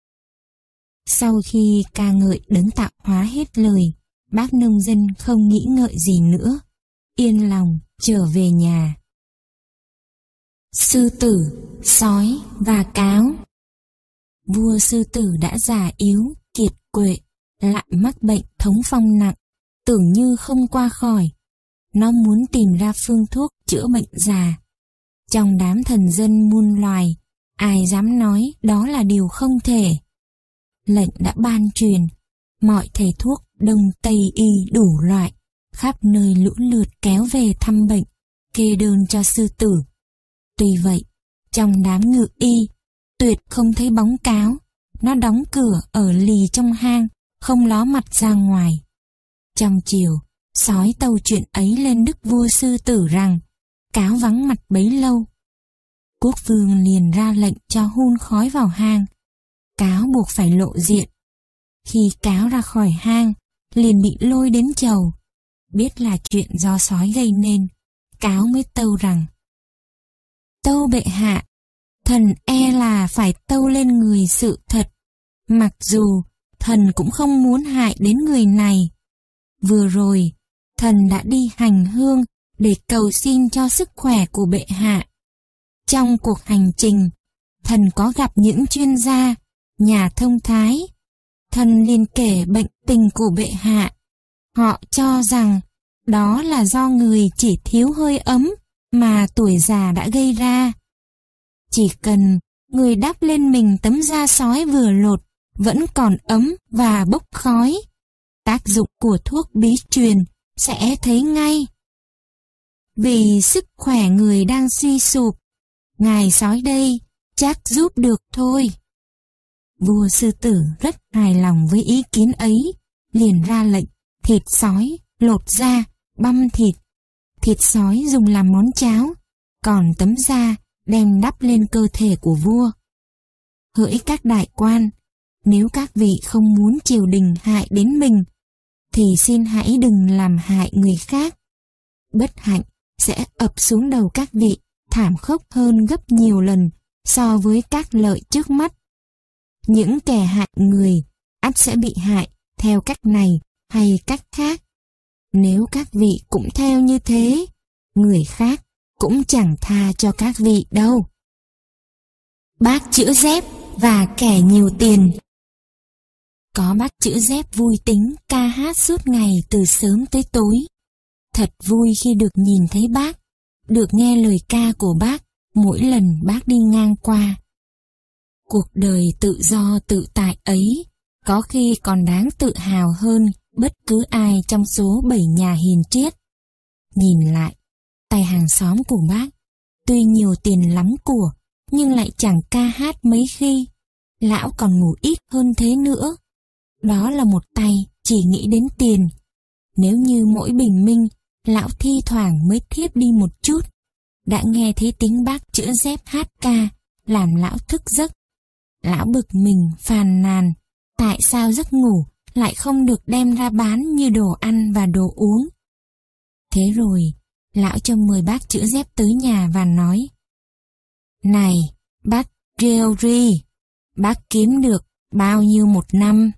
Sau khi ca ngợi đấng tạo hóa hết lời, bác nông dân không nghĩ ngợi gì nữa, yên lòng trở về nhà. Sư tử, sói và cáo. Vua sư tử đã già yếu, kiệt quệ, lại mắc bệnh thống phong nặng, tưởng như không qua khỏi. Nó muốn tìm ra phương thuốc chữa bệnh già. Trong đám thần dân muôn loài, ai dám nói đó là điều không thể. Lệnh đã ban truyền, mọi thầy thuốc đông tây y đủ loại, khắp nơi lũ lượt kéo về thăm bệnh, kê đơn cho sư tử. Tuy vậy, trong đám ngự y, tuyệt không thấy bóng cáo. Nó đóng cửa ở lì trong hang, không ló mặt ra ngoài. Trong chiều, sói tâu chuyện ấy lên đức vua sư tử rằng cáo vắng mặt bấy lâu. Quốc vương liền ra lệnh cho hun khói vào hang. Cáo buộc phải lộ diện. Khi cáo ra khỏi hang, liền bị lôi đến chầu. Biết là chuyện do sói gây nên, cáo với tâu rằng: Tâu bệ hạ, thần e là phải tâu lên người sự thật, mặc dù thần cũng không muốn hại đến người này. Vừa rồi, thần đã đi hành hương để cầu xin cho sức khỏe của bệ hạ. Trong cuộc hành trình, thần có gặp những chuyên gia, nhà thông thái. Thần liền kể bệnh tình của bệ hạ. Họ cho rằng đó là do người chỉ thiếu hơi ấm mà tuổi già đã gây ra. Chỉ cần người đắp lên mình tấm da sói vừa lột vẫn còn ấm và bốc khói, tác dụng của thuốc bí truyền sẽ thấy ngay. Vì sức khỏe người đang suy sụp, ngài sói đây chắc giúp được thôi. Vua sư tử rất hài lòng với ý kiến ấy, liền ra lệnh thịt sói lột da, băm thịt sói dùng làm món cháo, còn tấm da đem đắp lên cơ thể của vua. Hỡi các đại quan, nếu các vị không muốn triều đình hại đến mình, thì xin hãy đừng làm hại người khác. Bất hạnh sẽ ập xuống đầu các vị thảm khốc hơn gấp nhiều lần so với các lợi trước mắt. Những kẻ hại người ắt sẽ bị hại theo cách này hay cách khác. Nếu các vị cũng theo như thế, người khác cũng chẳng tha cho các vị đâu. Bác chữa dép và kẻ nhiều tiền. Có bác chữa dép vui tính ca hát suốt ngày từ sớm tới tối. Thật vui khi được nhìn thấy bác, được nghe lời ca của bác mỗi lần bác đi ngang qua. Cuộc đời tự do tự tại ấy có khi còn đáng tự hào hơn bất cứ ai trong số 7 nhà hiền triết. Nhìn lại, tay hàng xóm của bác, tuy nhiều tiền lắm của, nhưng lại chẳng ca hát mấy khi. Lão còn ngủ ít hơn thế nữa. Đó là một tay chỉ nghĩ đến tiền. Nếu như mỗi bình minh, lão thi thoảng mới thiếp đi một chút, đã nghe thấy tiếng bác chữa dép hát ca, làm lão thức giấc. Lão bực mình phàn nàn, tại sao giấc ngủ lại không được đem ra bán như đồ ăn và đồ uống. Thế rồi, lão cho mời bác chữa dép tới nhà và nói: Này, bác Gregory, bác kiếm được bao nhiêu một năm?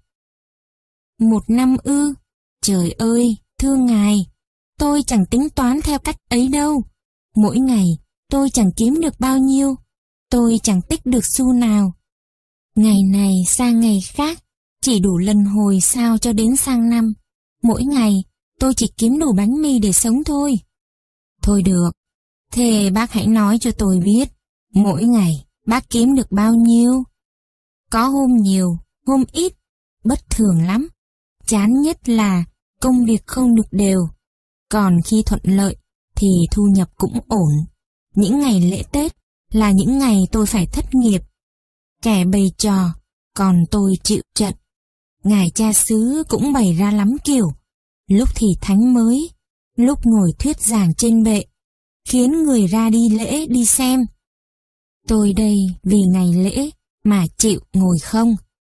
1 năm ư? Trời ơi, thưa ngài, tôi chẳng tính toán theo cách ấy đâu. Mỗi ngày tôi chẳng kiếm được bao nhiêu, tôi chẳng tích được xu nào. Ngày này sang ngày khác, chỉ đủ lần hồi sao cho đến sang năm. Mỗi ngày tôi chỉ kiếm đủ bánh mì để sống thôi. Thôi được, thế bác hãy nói cho tôi biết, mỗi ngày bác kiếm được bao nhiêu? Có hôm nhiều, hôm ít, bất thường lắm. Chán nhất là công việc không được đều. Còn khi thuận lợi thì thu nhập cũng ổn. Những ngày lễ Tết là những ngày tôi phải thất nghiệp. Kẻ bày trò, còn tôi chịu trận. Ngài cha xứ cũng bày ra lắm kiểu. Lúc thì thánh mới, lúc ngồi thuyết giảng trên bệ, khiến người ra đi lễ đi xem. Tôi đây vì ngày lễ mà chịu ngồi không.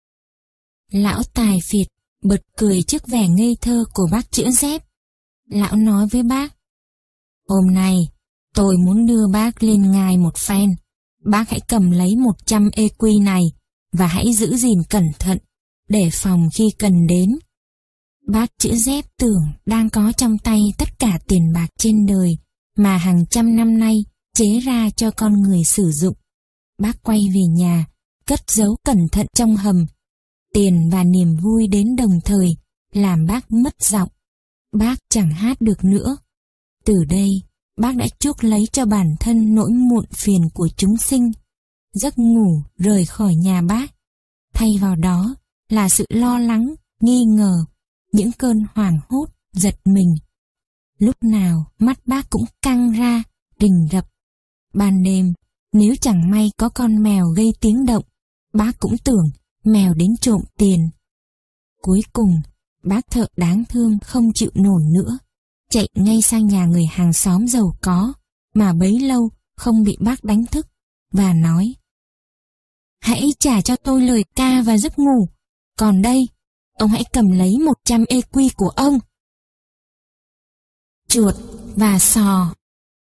Lão tài phiệt bật cười trước vẻ ngây thơ của bác chữa dép. Lão nói với bác: Hôm nay tôi muốn đưa bác lên ngài một phen. Bác hãy cầm lấy 100 EQ này và hãy giữ gìn cẩn thận, để phòng khi cần đến. Bác chữa dép tưởng đang có trong tay tất cả tiền bạc trên đời mà hàng trăm năm nay chế ra cho con người sử dụng. Bác quay về nhà, cất giấu cẩn thận trong hầm. Tiền và niềm vui đến đồng thời, làm bác mất giọng. Bác chẳng hát được nữa. Từ đây, bác đã chuốc lấy cho bản thân nỗi muộn phiền của chúng sinh. Giấc ngủ rời khỏi nhà bác. Thay vào đó là sự lo lắng, nghi ngờ, những cơn hoảng hốt, giật mình. Lúc nào mắt bác cũng căng ra, rình rập. Ban đêm, nếu chẳng may có con mèo gây tiếng động, bác cũng tưởng mèo đến trộm tiền. Cuối cùng, bác thợ đáng thương không chịu nổi nữa, chạy ngay sang nhà người hàng xóm giàu có, mà bấy lâu không bị bác đánh thức, và nói: Hãy trả cho tôi lời ca và giấc ngủ, còn đây, ông hãy cầm lấy 100 EQ của ông. Chuột và sò.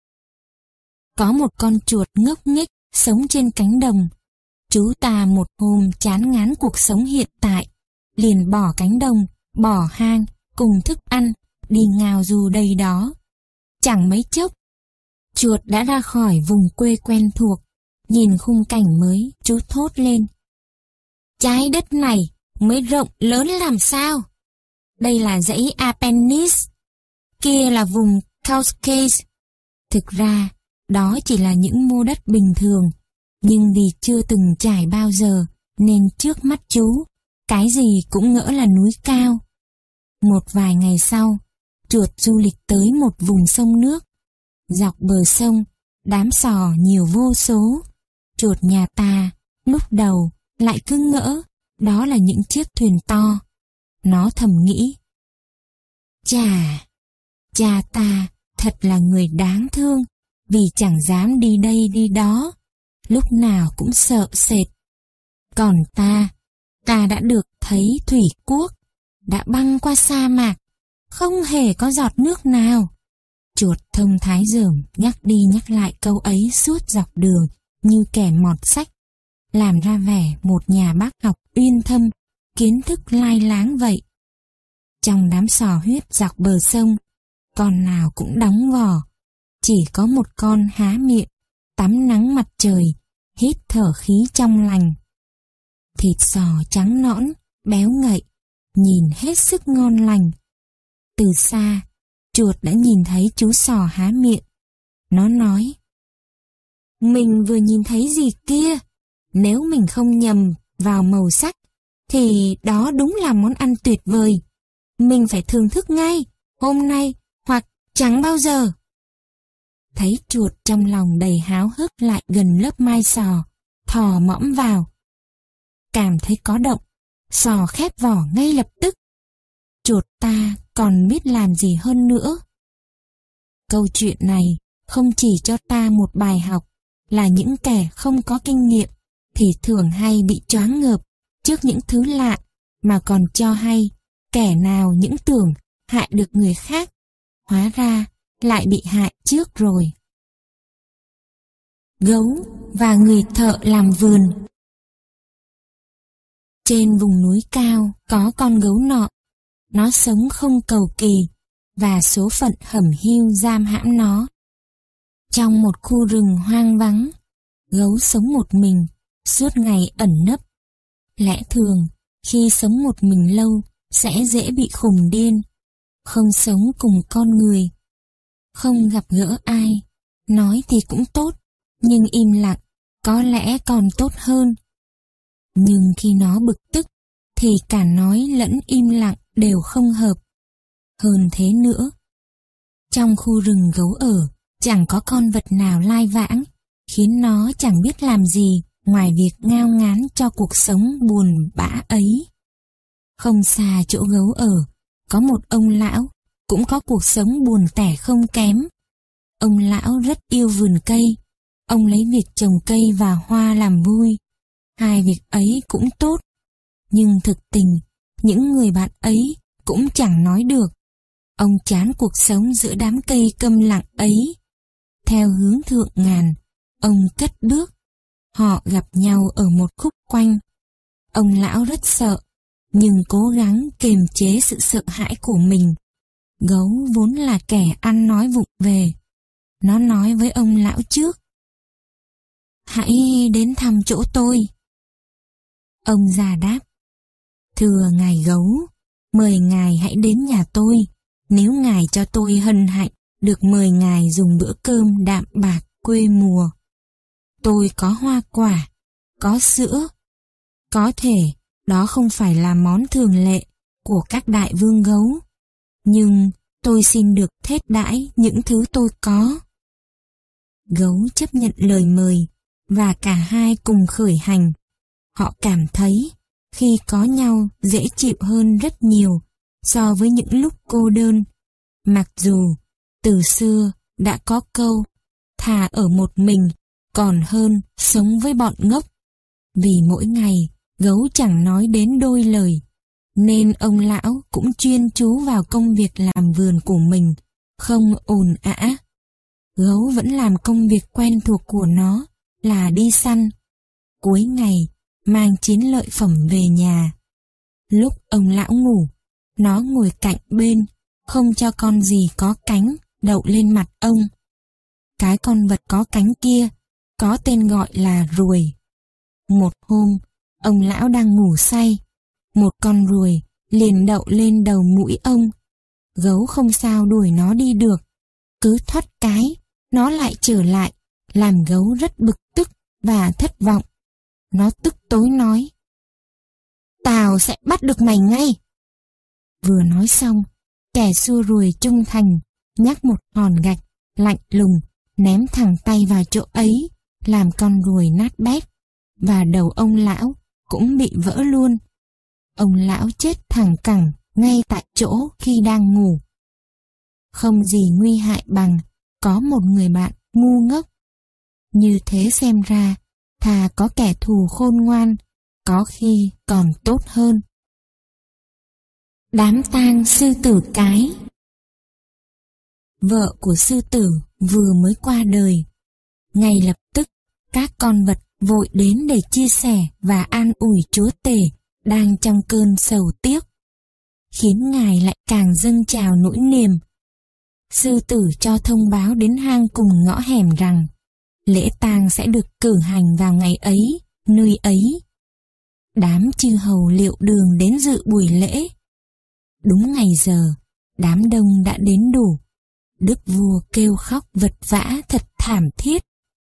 có một con chuột ngốc nghếch sống trên cánh đồng. Chú ta một hôm chán ngán cuộc sống hiện tại, liền bỏ cánh đồng, bỏ hang, cùng thức ăn, đi ngao du đây đó. Chẳng mấy chốc, chuột đã ra khỏi vùng quê quen thuộc, nhìn khung cảnh mới, chú thốt lên. Trái đất này mới rộng lớn làm sao? Đây là dãy Apennines, kia là vùng Caucasus. Thực ra, đó chỉ là những mô đất bình thường, nhưng vì chưa từng trải bao giờ, nên trước mắt chú, cái gì cũng ngỡ là núi cao. Một vài ngày sau, chuột du lịch tới một vùng sông nước. Dọc bờ sông, đám sò nhiều vô số. Chuột nhà ta, lúc đầu, lại cứ ngỡ, đó là những chiếc thuyền to. Nó thầm nghĩ. Cha ta thật là người đáng thương, vì chẳng dám đi đây đi đó, lúc nào cũng sợ sệt. Còn ta đã được thấy thủy quốc, đã băng qua sa mạc, không hề có giọt nước nào. Chuột thông thái dởm nhắc đi nhắc lại câu ấy suốt dọc đường như kẻ mọt sách, làm ra vẻ một nhà bác học uyên thâm, kiến thức lai láng vậy. Trong đám sò huyết dọc bờ sông, con nào cũng đóng vỏ, chỉ có một con há miệng, tắm nắng mặt trời, hít thở khí trong lành. Thịt sò trắng nõn, béo ngậy, nhìn hết sức ngon lành. Từ xa, chuột đã nhìn thấy chú sò há miệng. Nó nói, mình vừa nhìn thấy gì kia, nếu mình không nhầm vào màu sắc, thì đó đúng là món ăn tuyệt vời. Mình phải thưởng thức ngay, hôm nay, hoặc chẳng bao giờ. Thấy chuột trong lòng đầy háo hức lại gần lớp mai sò, thò mõm vào. Cảm thấy có động, sò khép vỏ ngay lập tức. Chuột ta còn biết làm gì hơn nữa. Câu chuyện này không chỉ cho ta một bài học là những kẻ không có kinh nghiệm thì thường hay bị choáng ngợp trước những thứ lạ, mà còn cho hay kẻ nào những tưởng hại được người khác, hóa ra lại bị hại trước rồi. Gấu và người thợ làm vườn. Trên vùng núi cao có con gấu nọ. Nó sống không cầu kỳ, và số phận hẩm hiu giam hãm nó. Trong một khu rừng hoang vắng, gấu sống một mình, suốt ngày ẩn nấp. Lẽ thường, khi sống một mình lâu, sẽ dễ bị khùng điên, không sống cùng con người. Không gặp gỡ ai, nói thì cũng tốt, nhưng im lặng, có lẽ còn tốt hơn. Nhưng khi nó bực tức, thì cả nói lẫn im lặng đều không hợp. Hơn thế nữa, trong khu rừng gấu ở, chẳng có con vật nào lai vãng, khiến nó chẳng biết làm gì ngoài việc ngao ngán cho cuộc sống buồn bã ấy. Không xa chỗ gấu ở, có một ông lão, cũng có cuộc sống buồn tẻ không kém. Ông lão rất yêu vườn cây, ông lấy việc trồng cây và hoa làm vui. Hai việc ấy cũng tốt, nhưng thực tình, những người bạn ấy cũng chẳng nói được. Ông chán cuộc sống giữa đám cây câm lặng ấy. Theo hướng thượng ngàn, ông cất bước. Họ gặp nhau ở một khúc quanh. Ông lão rất sợ, nhưng cố gắng kiềm chế sự sợ hãi của mình. Gấu vốn là kẻ ăn nói vụng về. Nó nói với ông lão trước. Hãy đến thăm chỗ tôi. Ông già đáp. Thưa ngài gấu, mời ngài hãy đến nhà tôi, nếu ngài cho tôi hân hạnh được mời ngài dùng bữa cơm đạm bạc quê mùa. Tôi có hoa quả, có sữa. Có thể đó không phải là món thường lệ của các đại vương gấu, nhưng tôi xin được thết đãi những thứ tôi có. Gấu chấp nhận lời mời, và cả hai cùng khởi hành. Họ cảm thấy khi có nhau dễ chịu hơn rất nhiều so với những lúc cô đơn. Mặc dù từ xưa đã có câu thà ở một mình còn hơn sống với bọn ngốc. Vì mỗi ngày gấu chẳng nói đến đôi lời, nên ông lão cũng chuyên chú vào công việc làm vườn của mình, không ồn ào. gấu vẫn làm công việc quen thuộc của nó là đi săn. Cuối ngày, mang chiến lợi phẩm về nhà. Lúc ông lão ngủ, nó ngồi cạnh bên, không cho con gì có cánh đậu lên mặt ông. Cái con vật có cánh kia có tên gọi là ruồi. Một hôm, ông lão đang ngủ say, một con ruồi liền đậu lên đầu mũi ông. Gấu không sao đuổi nó đi được, cứ thoát cái, nó lại trở lại, làm gấu rất bực tức và thất vọng. Nó tức tối nói: "Tao sẽ bắt được mày ngay." Vừa nói xong, kẻ xua ruồi trung thành nhắc một hòn gạch lạnh lùng ném thẳng tay vào chỗ ấy, làm con ruồi nát bét, và đầu ông lão cũng bị vỡ luôn. Ông lão chết thẳng cẳng ngay tại chỗ khi đang ngủ. Không gì nguy hại bằng có một người bạn ngu ngốc. Như thế xem ra, thà có kẻ thù khôn ngoan, có khi còn tốt hơn. Đám tang sư tử cái. Vợ của sư tử vừa mới qua đời. Ngay lập tức, các con vật vội đến để chia sẻ và an ủi chúa tể đang trong cơn sầu tiếc, khiến ngài lại càng dâng trào nỗi niềm. Sư tử cho thông báo đến hang cùng ngõ hẻm rằng lễ tang sẽ được cử hành vào ngày ấy, nơi ấy. Đám chư hầu liệu đường đến dự buổi lễ. Đúng ngày giờ, đám đông đã đến đủ. Đức vua kêu khóc vật vã thật thảm thiết.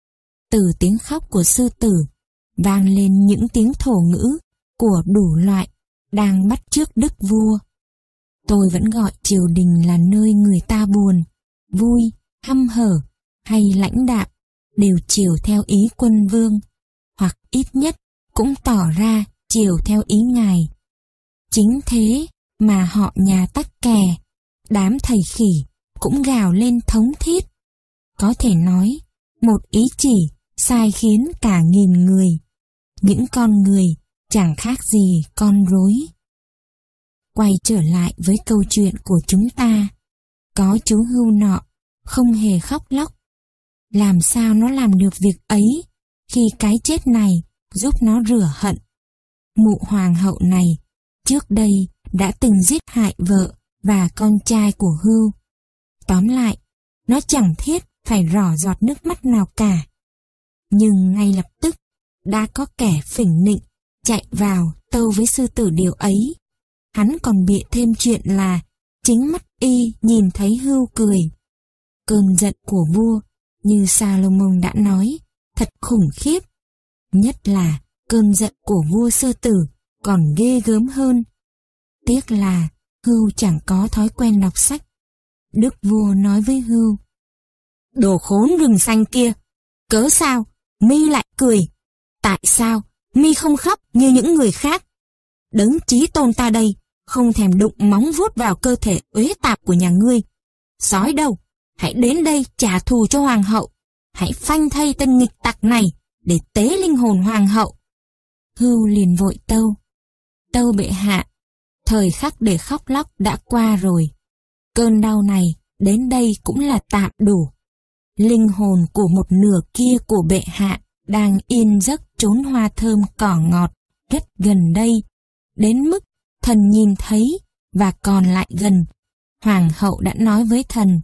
Từ tiếng khóc của sư tử vang lên những tiếng thổ ngữ của đủ loại đang bắt chước đức vua. Tôi vẫn gọi triều đình là nơi người ta buồn, vui, hăm hở hay lãnh đạm đều chiều theo ý quân vương, hoặc ít nhất cũng tỏ ra chiều theo ý ngài. Chính thế mà họ nhà tắc kè, đám thầy khỉ cũng gào lên thống thiết. Có thể nói, một ý chỉ sai khiến cả nghìn người. Những con người chẳng khác gì con rối. Quay trở lại với câu chuyện của chúng ta. Có chú hươu nọ không hề khóc lóc. Làm sao nó làm được việc ấy khi cái chết này giúp nó rửa hận? Mụ hoàng hậu này trước đây đã từng giết hại vợ và con trai của hươu. Tóm lại, nó chẳng thiết phải rỏ giọt nước mắt nào cả. Nhưng ngay lập tức đã có kẻ phỉnh nịnh chạy vào tâu với sư tử điều ấy. Hắn còn bịa thêm chuyện là chính mắt y nhìn thấy hươu cười. Cơn giận của vua, như Salomon đã nói, thật khủng khiếp. Nhất là cơn giận của vua sư tử còn ghê gớm hơn. Tiếc là hươu chẳng có thói quen đọc sách. Đức vua nói với hươu: "Đồ khốn rừng xanh kia, cớ sao mi lại cười? Tại sao mi không khóc như những người khác? Đấng chí tôn ta đây không thèm đụng móng vuốt vào cơ thể uế tạp của nhà ngươi. Sói đâu, hãy đến đây trả thù cho hoàng hậu. Hãy phanh thây tên nghịch tặc này để tế linh hồn hoàng hậu." Hươu liền vội tâu: "Tâu bệ hạ, thời khắc để khóc lóc đã qua rồi. Cơn đau này đến đây cũng là tạm đủ. Linh hồn của một nửa kia của bệ hạ đang yên giấc chốn hoa thơm cỏ ngọt rất gần đây, đến mức thần nhìn thấy và còn lại gần. Hoàng hậu đã nói với thần: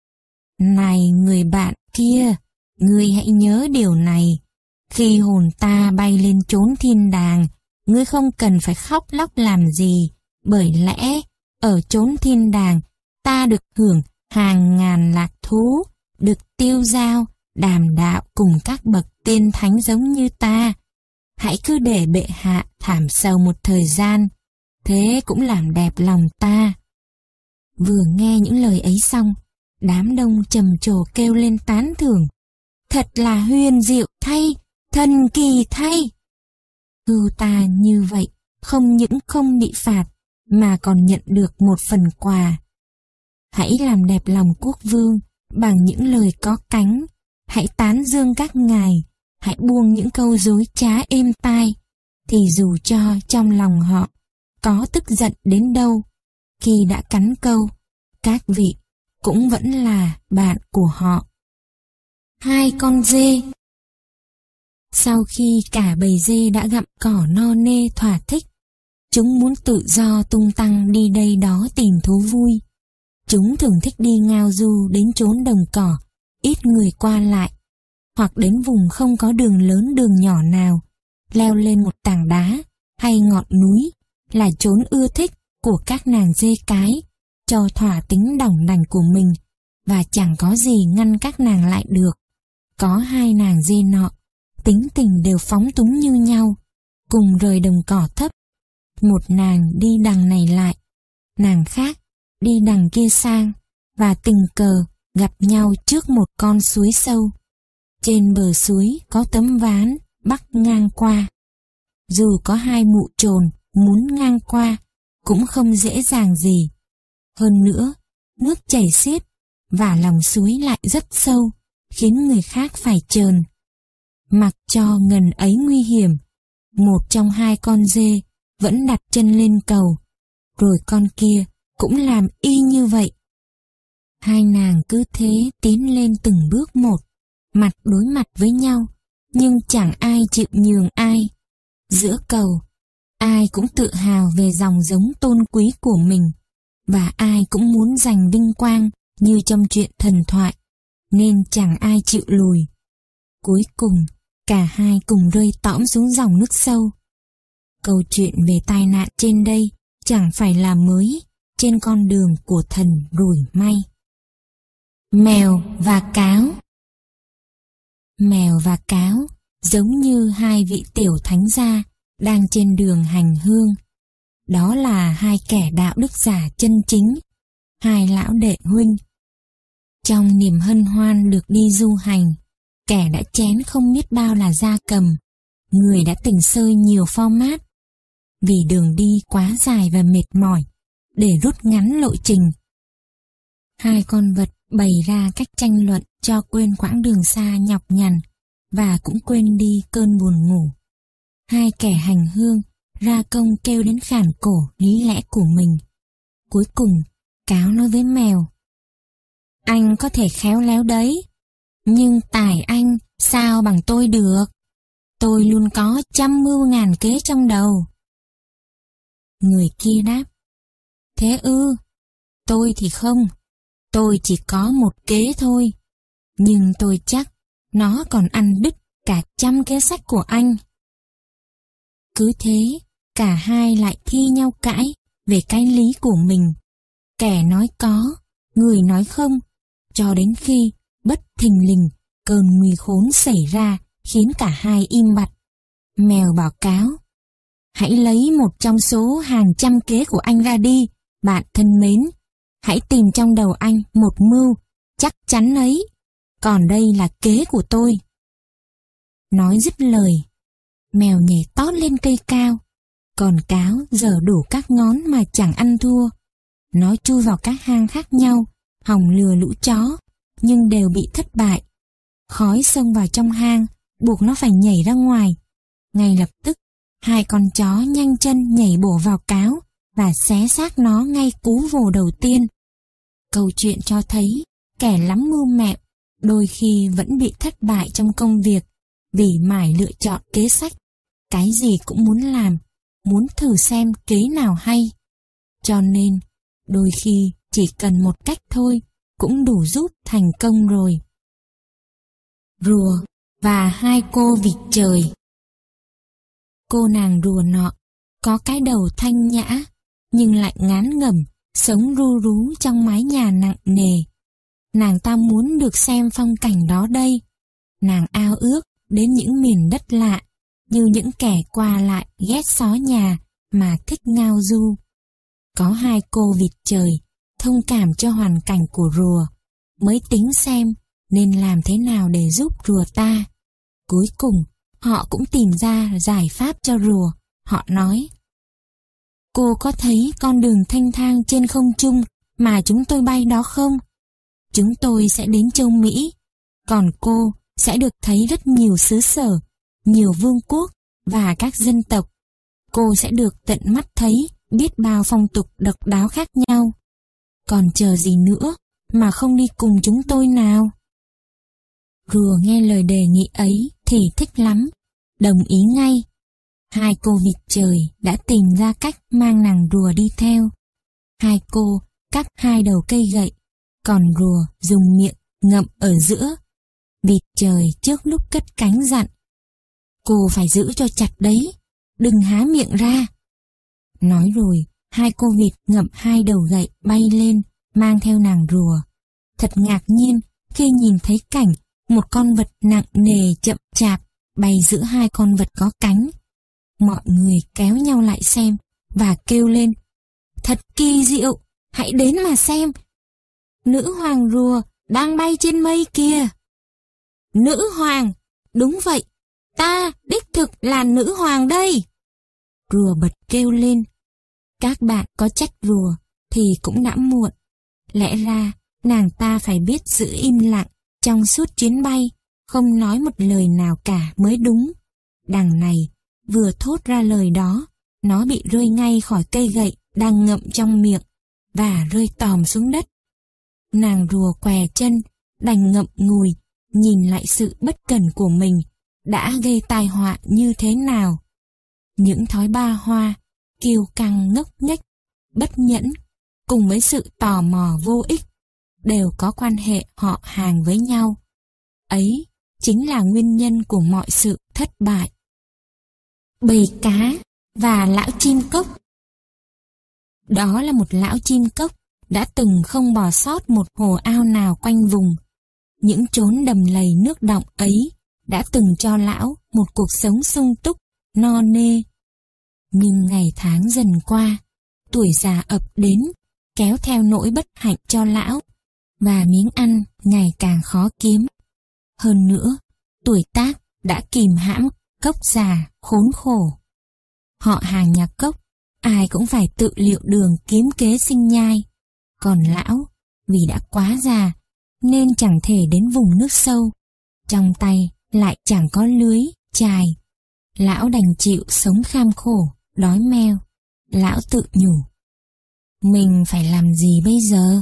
Này người bạn kia, ngươi hãy nhớ điều này. Khi hồn ta bay lên chốn thiên đàng, ngươi không cần phải khóc lóc làm gì, bởi lẽ ở chốn thiên đàng ta được hưởng hàng ngàn lạc thú, được tiêu dao, đàm đạo cùng các bậc tiên thánh giống như ta. Hãy cứ để bệ hạ thảm sầu một thời gian, thế cũng làm đẹp lòng ta." Vừa nghe những lời ấy xong, đám đông trầm trồ kêu lên tán thưởng: "Thật là huyền diệu thay, thần kỳ thay." Hươu ta như vậy không những không bị phạt mà còn nhận được một phần quà. Hãy làm đẹp lòng quốc vương bằng những lời có cánh. Hãy tán dương các ngài, hãy buông những câu dối trá êm tai, thì dù cho trong lòng họ có tức giận đến đâu, khi đã cắn câu, các vị cũng vẫn là bạn của họ. 2 con dê. Sau khi cả bầy dê đã gặm cỏ no nê thỏa thích, chúng muốn tự do tung tăng đi đây đó tìm thú vui. Chúng thường thích đi ngao du đến chốn đồng cỏ, ít người qua lại, hoặc đến vùng không có đường lớn đường nhỏ nào, leo lên một tảng đá hay ngọn núi là chốn ưa thích của các nàng dê cái, cho thỏa tính đỏng đảnh của mình, và chẳng có gì ngăn các nàng lại được. Có 2 nàng dê nọ, tính tình đều phóng túng như nhau, cùng rời đồng cỏ thấp. Một nàng đi đằng này lại, nàng khác đi đằng kia sang, và tình cờ gặp nhau trước một con suối sâu. Trên bờ suối có tấm ván bắc ngang qua. Dù có 2 mụ trồn muốn ngang qua cũng không dễ dàng gì. Hơn nữa, nước chảy xiết và lòng suối lại rất sâu, khiến người khác phải trờn. Mặc cho ngần ấy nguy hiểm, một trong 2 con dê vẫn đặt chân lên cầu, rồi con kia cũng làm y như vậy. 2 nàng cứ thế tiến lên từng bước một, mặt đối mặt với nhau, nhưng chẳng ai chịu nhường ai. Giữa cầu, ai cũng tự hào về dòng giống tôn quý của mình, và ai cũng muốn giành vinh quang như trong chuyện thần thoại, nên chẳng ai chịu lùi. Cuối cùng, cả 2 cùng rơi tõm xuống dòng nước sâu. Câu chuyện về tai nạn trên đây chẳng phải là mới trên con đường của thần rủi may. Mèo và cáo. Mèo và cáo giống như 2 vị tiểu thánh gia đang trên đường hành hương. Đó là 2 kẻ đạo đức giả chân chính, 2 lão đệ huynh. Trong niềm hân hoan được đi du hành, kẻ đã chén không biết bao là gia cầm, người đã tỉnh sơi nhiều format. Vì đường đi quá dài và mệt mỏi, để rút ngắn lộ trình, 2 con vật bày ra cách tranh luận cho quên quãng đường xa nhọc nhằn, và cũng quên đi cơn buồn ngủ. 2 kẻ hành hương ra công kêu đến khản cổ lý lẽ của mình. Cuối cùng, cáo nói với mèo: "Anh có thể khéo léo đấy, nhưng tài anh sao bằng tôi được? Tôi luôn có trăm mưu ngàn kế trong đầu." Người kia đáp: "Thế ư? Tôi thì không. Tôi chỉ có một kế thôi, nhưng tôi chắc nó còn ăn đứt cả trăm kế sách của anh." Cứ thế, cả 2 lại thi nhau cãi về cái lý của mình. Kẻ nói có, người nói không, cho đến khi bất thình lình cơn nguy khốn xảy ra khiến cả 2 im bặt. Mèo bảo cáo: "Hãy lấy một trong số hàng trăm kế của anh ra đi, bạn thân mến. Hãy tìm trong đầu anh một mưu chắc chắn ấy. Còn đây là kế của tôi." Nói dứt lời, mèo nhảy tót lên cây cao, còn cáo giở đủ các ngón mà chẳng ăn thua. Nó chui vào các hang khác nhau, hòng lừa lũ chó, nhưng đều bị thất bại. Khói xông vào trong hang, buộc nó phải nhảy ra ngoài. Ngay lập tức, 2 con chó nhanh chân nhảy bổ vào cáo và xé xác nó ngay cú vồ đầu tiên. Câu chuyện cho thấy kẻ lắm mưu mẹo đôi khi vẫn bị thất bại trong công việc vì mải lựa chọn kế sách, cái gì cũng muốn làm, muốn thử xem kế nào hay. Cho nên, đôi khi chỉ cần một cách thôi cũng đủ giúp thành công rồi. Rùa và 2 cô vịt trời. Cô nàng rùa nọ có cái đầu thanh nhã, nhưng lại ngán ngẩm, sống ru rú trong mái nhà nặng nề. Nàng ta muốn được xem phong cảnh đó đây. Nàng ao ước đến những miền đất lạ, như những kẻ qua lại ghét xó nhà mà thích ngao du. Có 2 cô vịt trời thông cảm cho hoàn cảnh của rùa, mới tính xem nên làm thế nào để giúp rùa ta. Cuối cùng, họ cũng tìm ra giải pháp cho rùa. Họ nói: "Cô có thấy con đường thanh thang trên không trung mà chúng tôi bay đó không? Chúng tôi sẽ đến châu Mỹ, còn cô sẽ được thấy rất nhiều xứ sở, nhiều vương quốc và các dân tộc. Cô sẽ được tận mắt thấy biết bao phong tục độc đáo khác nhau. Còn chờ gì nữa mà không đi cùng chúng tôi nào?" Rùa nghe lời đề nghị ấy thì thích lắm, đồng ý ngay. Hai cô vịt trời đã tìm ra cách mang nàng rùa đi theo. Hai cô cắt hai đầu cây gậy, còn rùa dùng miệng ngậm ở giữa. Vịt trời trước lúc cất cánh dặn: cô phải giữ cho chặt đấy, đừng há miệng ra. Nói rồi, hai cô vịt ngậm hai đầu gậy bay lên, mang theo nàng rùa. Thật ngạc nhiên khi nhìn thấy cảnh một con vật nặng nề chậm chạp bay giữa hai con vật có cánh. Mọi người kéo nhau lại xem và kêu lên: thật kỳ diệu, hãy đến mà xem. Nữ hoàng rùa đang bay trên mây kìa. Nữ hoàng, đúng vậy, ta đích thực là nữ hoàng đây. Rùa bật kêu lên. Các bạn có trách rùa thì cũng đã muộn. Lẽ ra nàng ta phải biết giữ im lặng trong suốt chuyến bay, không nói một lời nào cả mới đúng. Đằng này vừa thốt ra lời đó, nó bị rơi ngay khỏi cây gậy đang ngậm trong miệng và rơi tòm xuống đất. Nàng rùa què chân, đành ngậm ngùi, nhìn lại sự bất cẩn của mình đã gây tai họa như thế nào. Những thói ba hoa, kiêu căng ngốc nghếch, bất nhẫn, cùng với sự tò mò vô ích, đều có quan hệ họ hàng với nhau. Ấy chính là nguyên nhân của mọi sự thất bại. Bầy cá và lão chim cốc. Đó là một lão chim cốc đã từng không bỏ sót một hồ ao nào quanh vùng. Những chốn đầm lầy nước đọng ấy đã từng cho lão một cuộc sống sung túc, no nê. Nhưng ngày tháng dần qua, tuổi già ập đến, kéo theo nỗi bất hạnh cho lão, và miếng ăn ngày càng khó kiếm. Hơn nữa, tuổi tác đã kìm hãm cốc già khốn khổ. Họ hàng nhà cốc, ai cũng phải tự liệu đường kiếm kế sinh nhai. Còn lão, vì đã quá già, nên chẳng thể đến vùng nước sâu. Trong tay lại chẳng có lưới, chài. Lão đành chịu sống kham khổ, đói meo. Lão tự nhủ: mình phải làm gì bây giờ?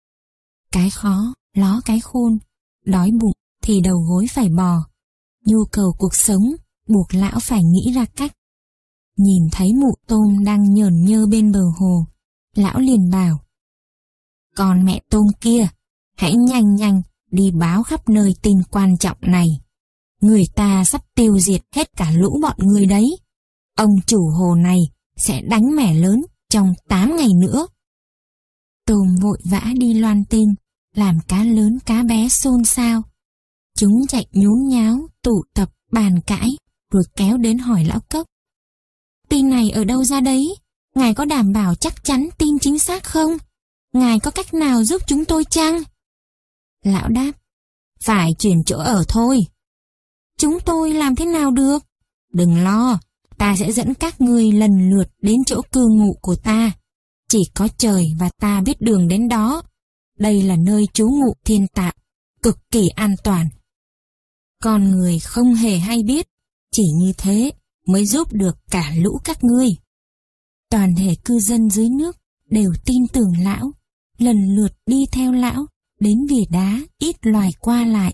Cái khó, ló cái khôn, đói bụng thì đầu gối phải bò. Nhu cầu cuộc sống buộc lão phải nghĩ ra cách. Nhìn thấy mụ tôm đang nhởn nhơ bên bờ hồ, lão liền bảo: con mẹ tôm kia, hãy nhanh nhanh đi báo khắp nơi tin quan trọng này. Người ta sắp tiêu diệt hết cả lũ bọn người đấy. Ông chủ hồ này sẽ đánh mẻ lớn trong 8 ngày nữa. Tôm vội vã đi loan tin, làm cá lớn cá bé xôn xao. Chúng chạy nhốn nháo, tụ tập, bàn cãi, rồi kéo đến hỏi lão cốc: tin này ở đâu ra đấy? Ngài có đảm bảo chắc chắn tin chính xác không? Ngài có cách nào giúp chúng tôi chăng? Lão đáp: phải chuyển chỗ ở thôi. Chúng tôi làm thế nào được? Đừng lo, ta sẽ dẫn các ngươi lần lượt đến chỗ cư ngụ của ta. Chỉ có trời và ta biết đường đến đó. Đây là nơi trú ngụ thiên tạm, cực kỳ an toàn. Con người không hề hay biết, chỉ như thế mới giúp được cả lũ các ngươi. Toàn thể cư dân dưới nước đều tin tưởng lão, lần lượt đi theo lão đến vỉa đá ít loài qua lại.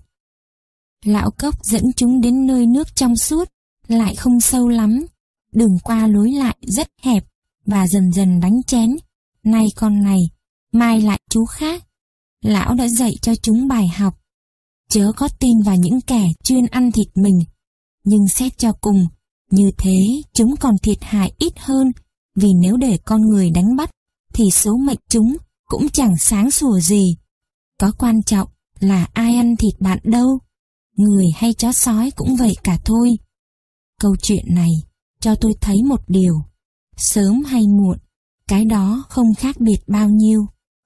Lão cốc dẫn chúng đến nơi nước trong suốt, lại không sâu lắm. Đường qua lối lại rất hẹp và dần dần đánh chén. Nay con này, mai lại chú khác. Lão đã dạy cho chúng bài học. Chớ có tin vào những kẻ chuyên ăn thịt mình. Nhưng xét cho cùng, như thế chúng còn thiệt hại ít hơn, vì nếu để con người đánh bắt, thì số mệnh chúng cũng chẳng sáng sủa gì. Có quan trọng là ai ăn thịt bạn đâu. Người hay chó sói cũng vậy cả thôi. Câu chuyện này cho tôi thấy một điều: sớm hay muộn, cái đó không khác biệt bao nhiêu.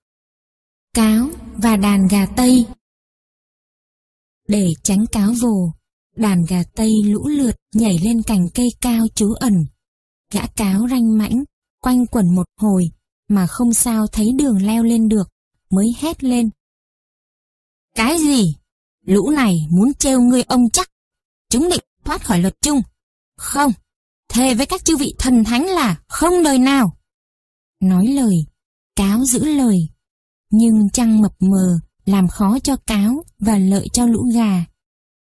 Cáo và đàn gà Tây. Để tránh cáo vồ, đàn gà Tây lũ lượt nhảy lên cành cây cao trú ẩn. Gã cáo ranh mãnh quanh quẩn một hồi mà không sao thấy đường leo lên được, mới hét lên: cái gì? Lũ này muốn trêu ngươi ông chắc. Chúng định thoát khỏi luật chung. Không, thề với các chư vị thần thánh là không đời nào. Nói lời, cáo giữ lời. Nhưng trăng mập mờ làm khó cho cáo và lợi cho lũ gà.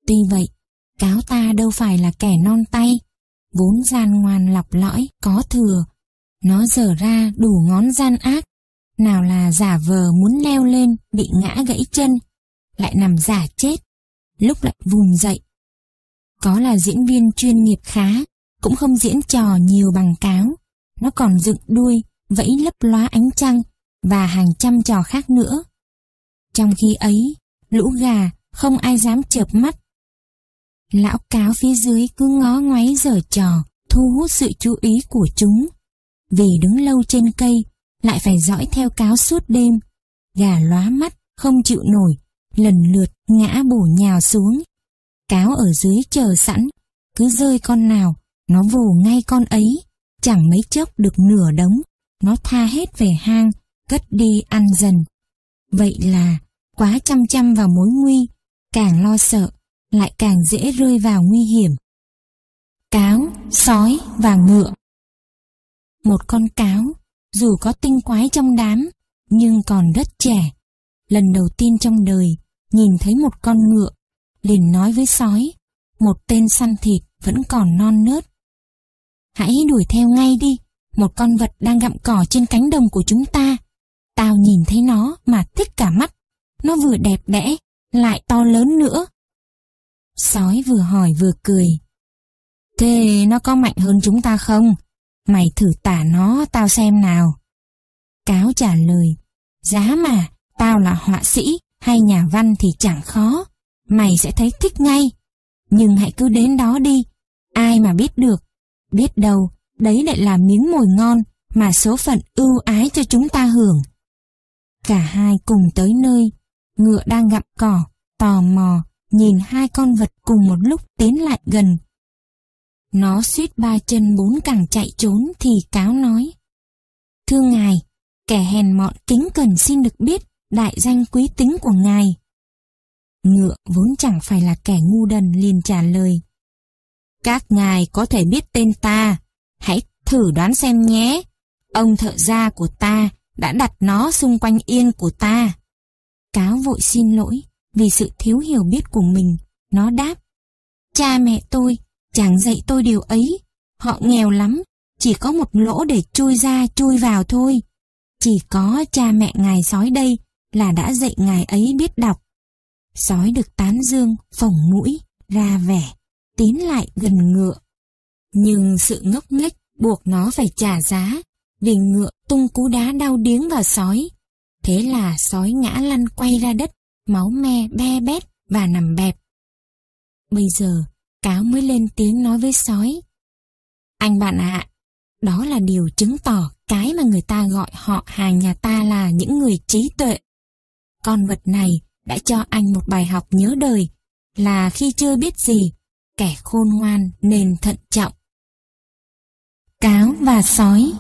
Tuy vậy, cáo ta đâu phải là kẻ non tay, vốn gian ngoan lọc lõi, có thừa. Nó dở ra đủ ngón gian ác, nào là giả vờ muốn leo lên bị ngã gãy chân, lại nằm giả chết, lúc lại vùng dậy. Có là diễn viên chuyên nghiệp khá, cũng không diễn trò nhiều bằng cáo. Nó còn dựng đuôi, vẫy lấp lóa ánh trăng và hàng trăm trò khác nữa. Trong khi ấy, lũ gà không ai dám chợp mắt. Lão cáo phía dưới cứ ngó ngoáy giở trò, thu hút sự chú ý của chúng. Vì đứng lâu trên cây, lại phải dõi theo cáo suốt đêm. Gà lóa mắt, không chịu nổi, lần lượt ngã bổ nhào xuống. Cáo ở dưới chờ sẵn, cứ rơi con nào, nó vồ ngay con ấy. Chẳng mấy chốc được nửa đống, nó tha hết về hang, cất đi ăn dần. Vậy là quá chăm chăm vào mối nguy, càng lo sợ, lại càng dễ rơi vào nguy hiểm. Cáo, sói và ngựa. Một con cáo, dù có tinh quái trong đám, nhưng còn rất trẻ. Lần đầu tiên trong đời, nhìn thấy một con ngựa, liền nói với sói, một tên săn thịt vẫn còn non nớt. Hãy đuổi theo ngay đi, một con vật đang gặm cỏ trên cánh đồng của chúng ta. Tao nhìn thấy nó mà thích cả mắt, nó vừa đẹp đẽ, lại to lớn nữa. Sói vừa hỏi vừa cười. Thế nó có mạnh hơn chúng ta không? Mày thử tả nó tao xem nào. Cáo trả lời, giá mà, tao là họa sĩ hay nhà văn thì chẳng khó, mày sẽ thấy thích ngay. Nhưng hãy cứ đến đó đi, ai mà biết được, biết đâu đấy lại là miếng mồi ngon mà số phận ưu ái cho chúng ta hưởng. Cả hai cùng tới nơi, ngựa đang gặm cỏ, tò mò nhìn hai con vật cùng một lúc tiến lại gần. Nó suýt ba chân bốn cẳng chạy trốn thì cáo nói, thưa ngài, kẻ hèn mọn kính cẩn xin được biết đại danh quý tính của ngài. Ngựa vốn chẳng phải là kẻ ngu đần liền trả lời, các ngài có thể biết tên ta, hãy thử đoán xem nhé. Ông thợ gia của ta đã đặt nó xung quanh yên của ta. Cáo vội xin lỗi vì sự thiếu hiểu biết của mình. Nó đáp, cha mẹ tôi chẳng dạy tôi điều ấy. Họ nghèo lắm, chỉ có một lỗ để chui ra chui vào thôi. Chỉ có cha mẹ ngài sói đây là đã dạy ngài ấy biết đọc. Sói được tán dương, phồng mũi, ra vẻ, tiến lại gần ngựa. Nhưng sự ngốc nghếch buộc nó phải trả giá, vì ngựa tung cú đá đau điếng vào sói. Thế là sói ngã lăn quay ra đất, máu me be bét và nằm bẹp. Bây giờ, cáo mới lên tiếng nói với sói, anh bạn ạ, đó là điều chứng tỏ cái mà người ta gọi họ hàng nhà ta là những người trí tuệ. Con vật này đã cho anh một bài học nhớ đời, là khi chưa biết gì, kẻ khôn ngoan nên thận trọng. Cáo và sói.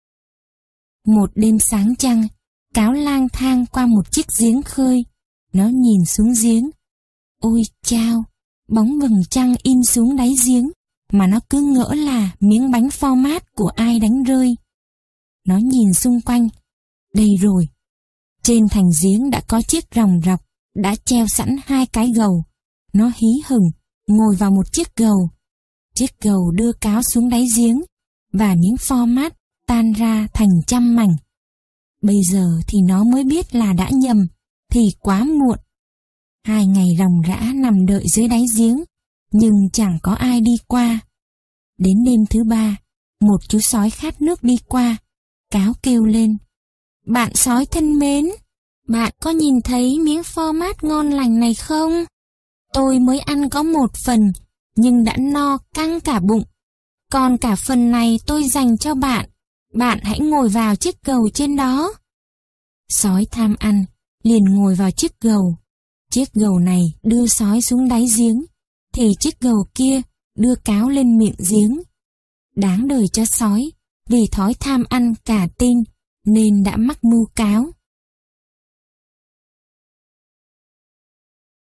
Một đêm sáng trăng, cáo lang thang qua một chiếc giếng khơi. Nó nhìn xuống giếng. Ôi chao, bóng vầng trăng in xuống đáy giếng, mà nó cứ ngỡ là miếng bánh pho mát của ai đánh rơi. Nó nhìn xung quanh. Đây rồi. Trên thành giếng đã có chiếc ròng rọc, đã treo sẵn hai cái gầu. Nó hí hửng, ngồi vào một chiếc gầu. Chiếc gầu đưa cáo xuống đáy giếng, và miếng pho mát tan ra thành trăm mảnh. Bây giờ thì nó mới biết là đã nhầm, thì quá muộn. 2 ngày ròng rã nằm đợi dưới đáy giếng, nhưng chẳng có ai đi qua. Đến đêm thứ 3, một chú sói khát nước đi qua. Cáo kêu lên, bạn sói thân mến, bạn có nhìn thấy miếng pho mát ngon lành này không? Tôi mới ăn có 1 phần, nhưng đã no căng cả bụng. Còn cả phần này tôi dành cho bạn. Bạn hãy ngồi vào chiếc gầu trên đó. Sói tham ăn, liền ngồi vào chiếc gầu. Chiếc gầu này đưa sói xuống đáy giếng, thì chiếc gầu kia đưa cáo lên miệng giếng. Đáng đời cho sói, vì thói tham ăn cả tin, nên đã mắc mưu cáo.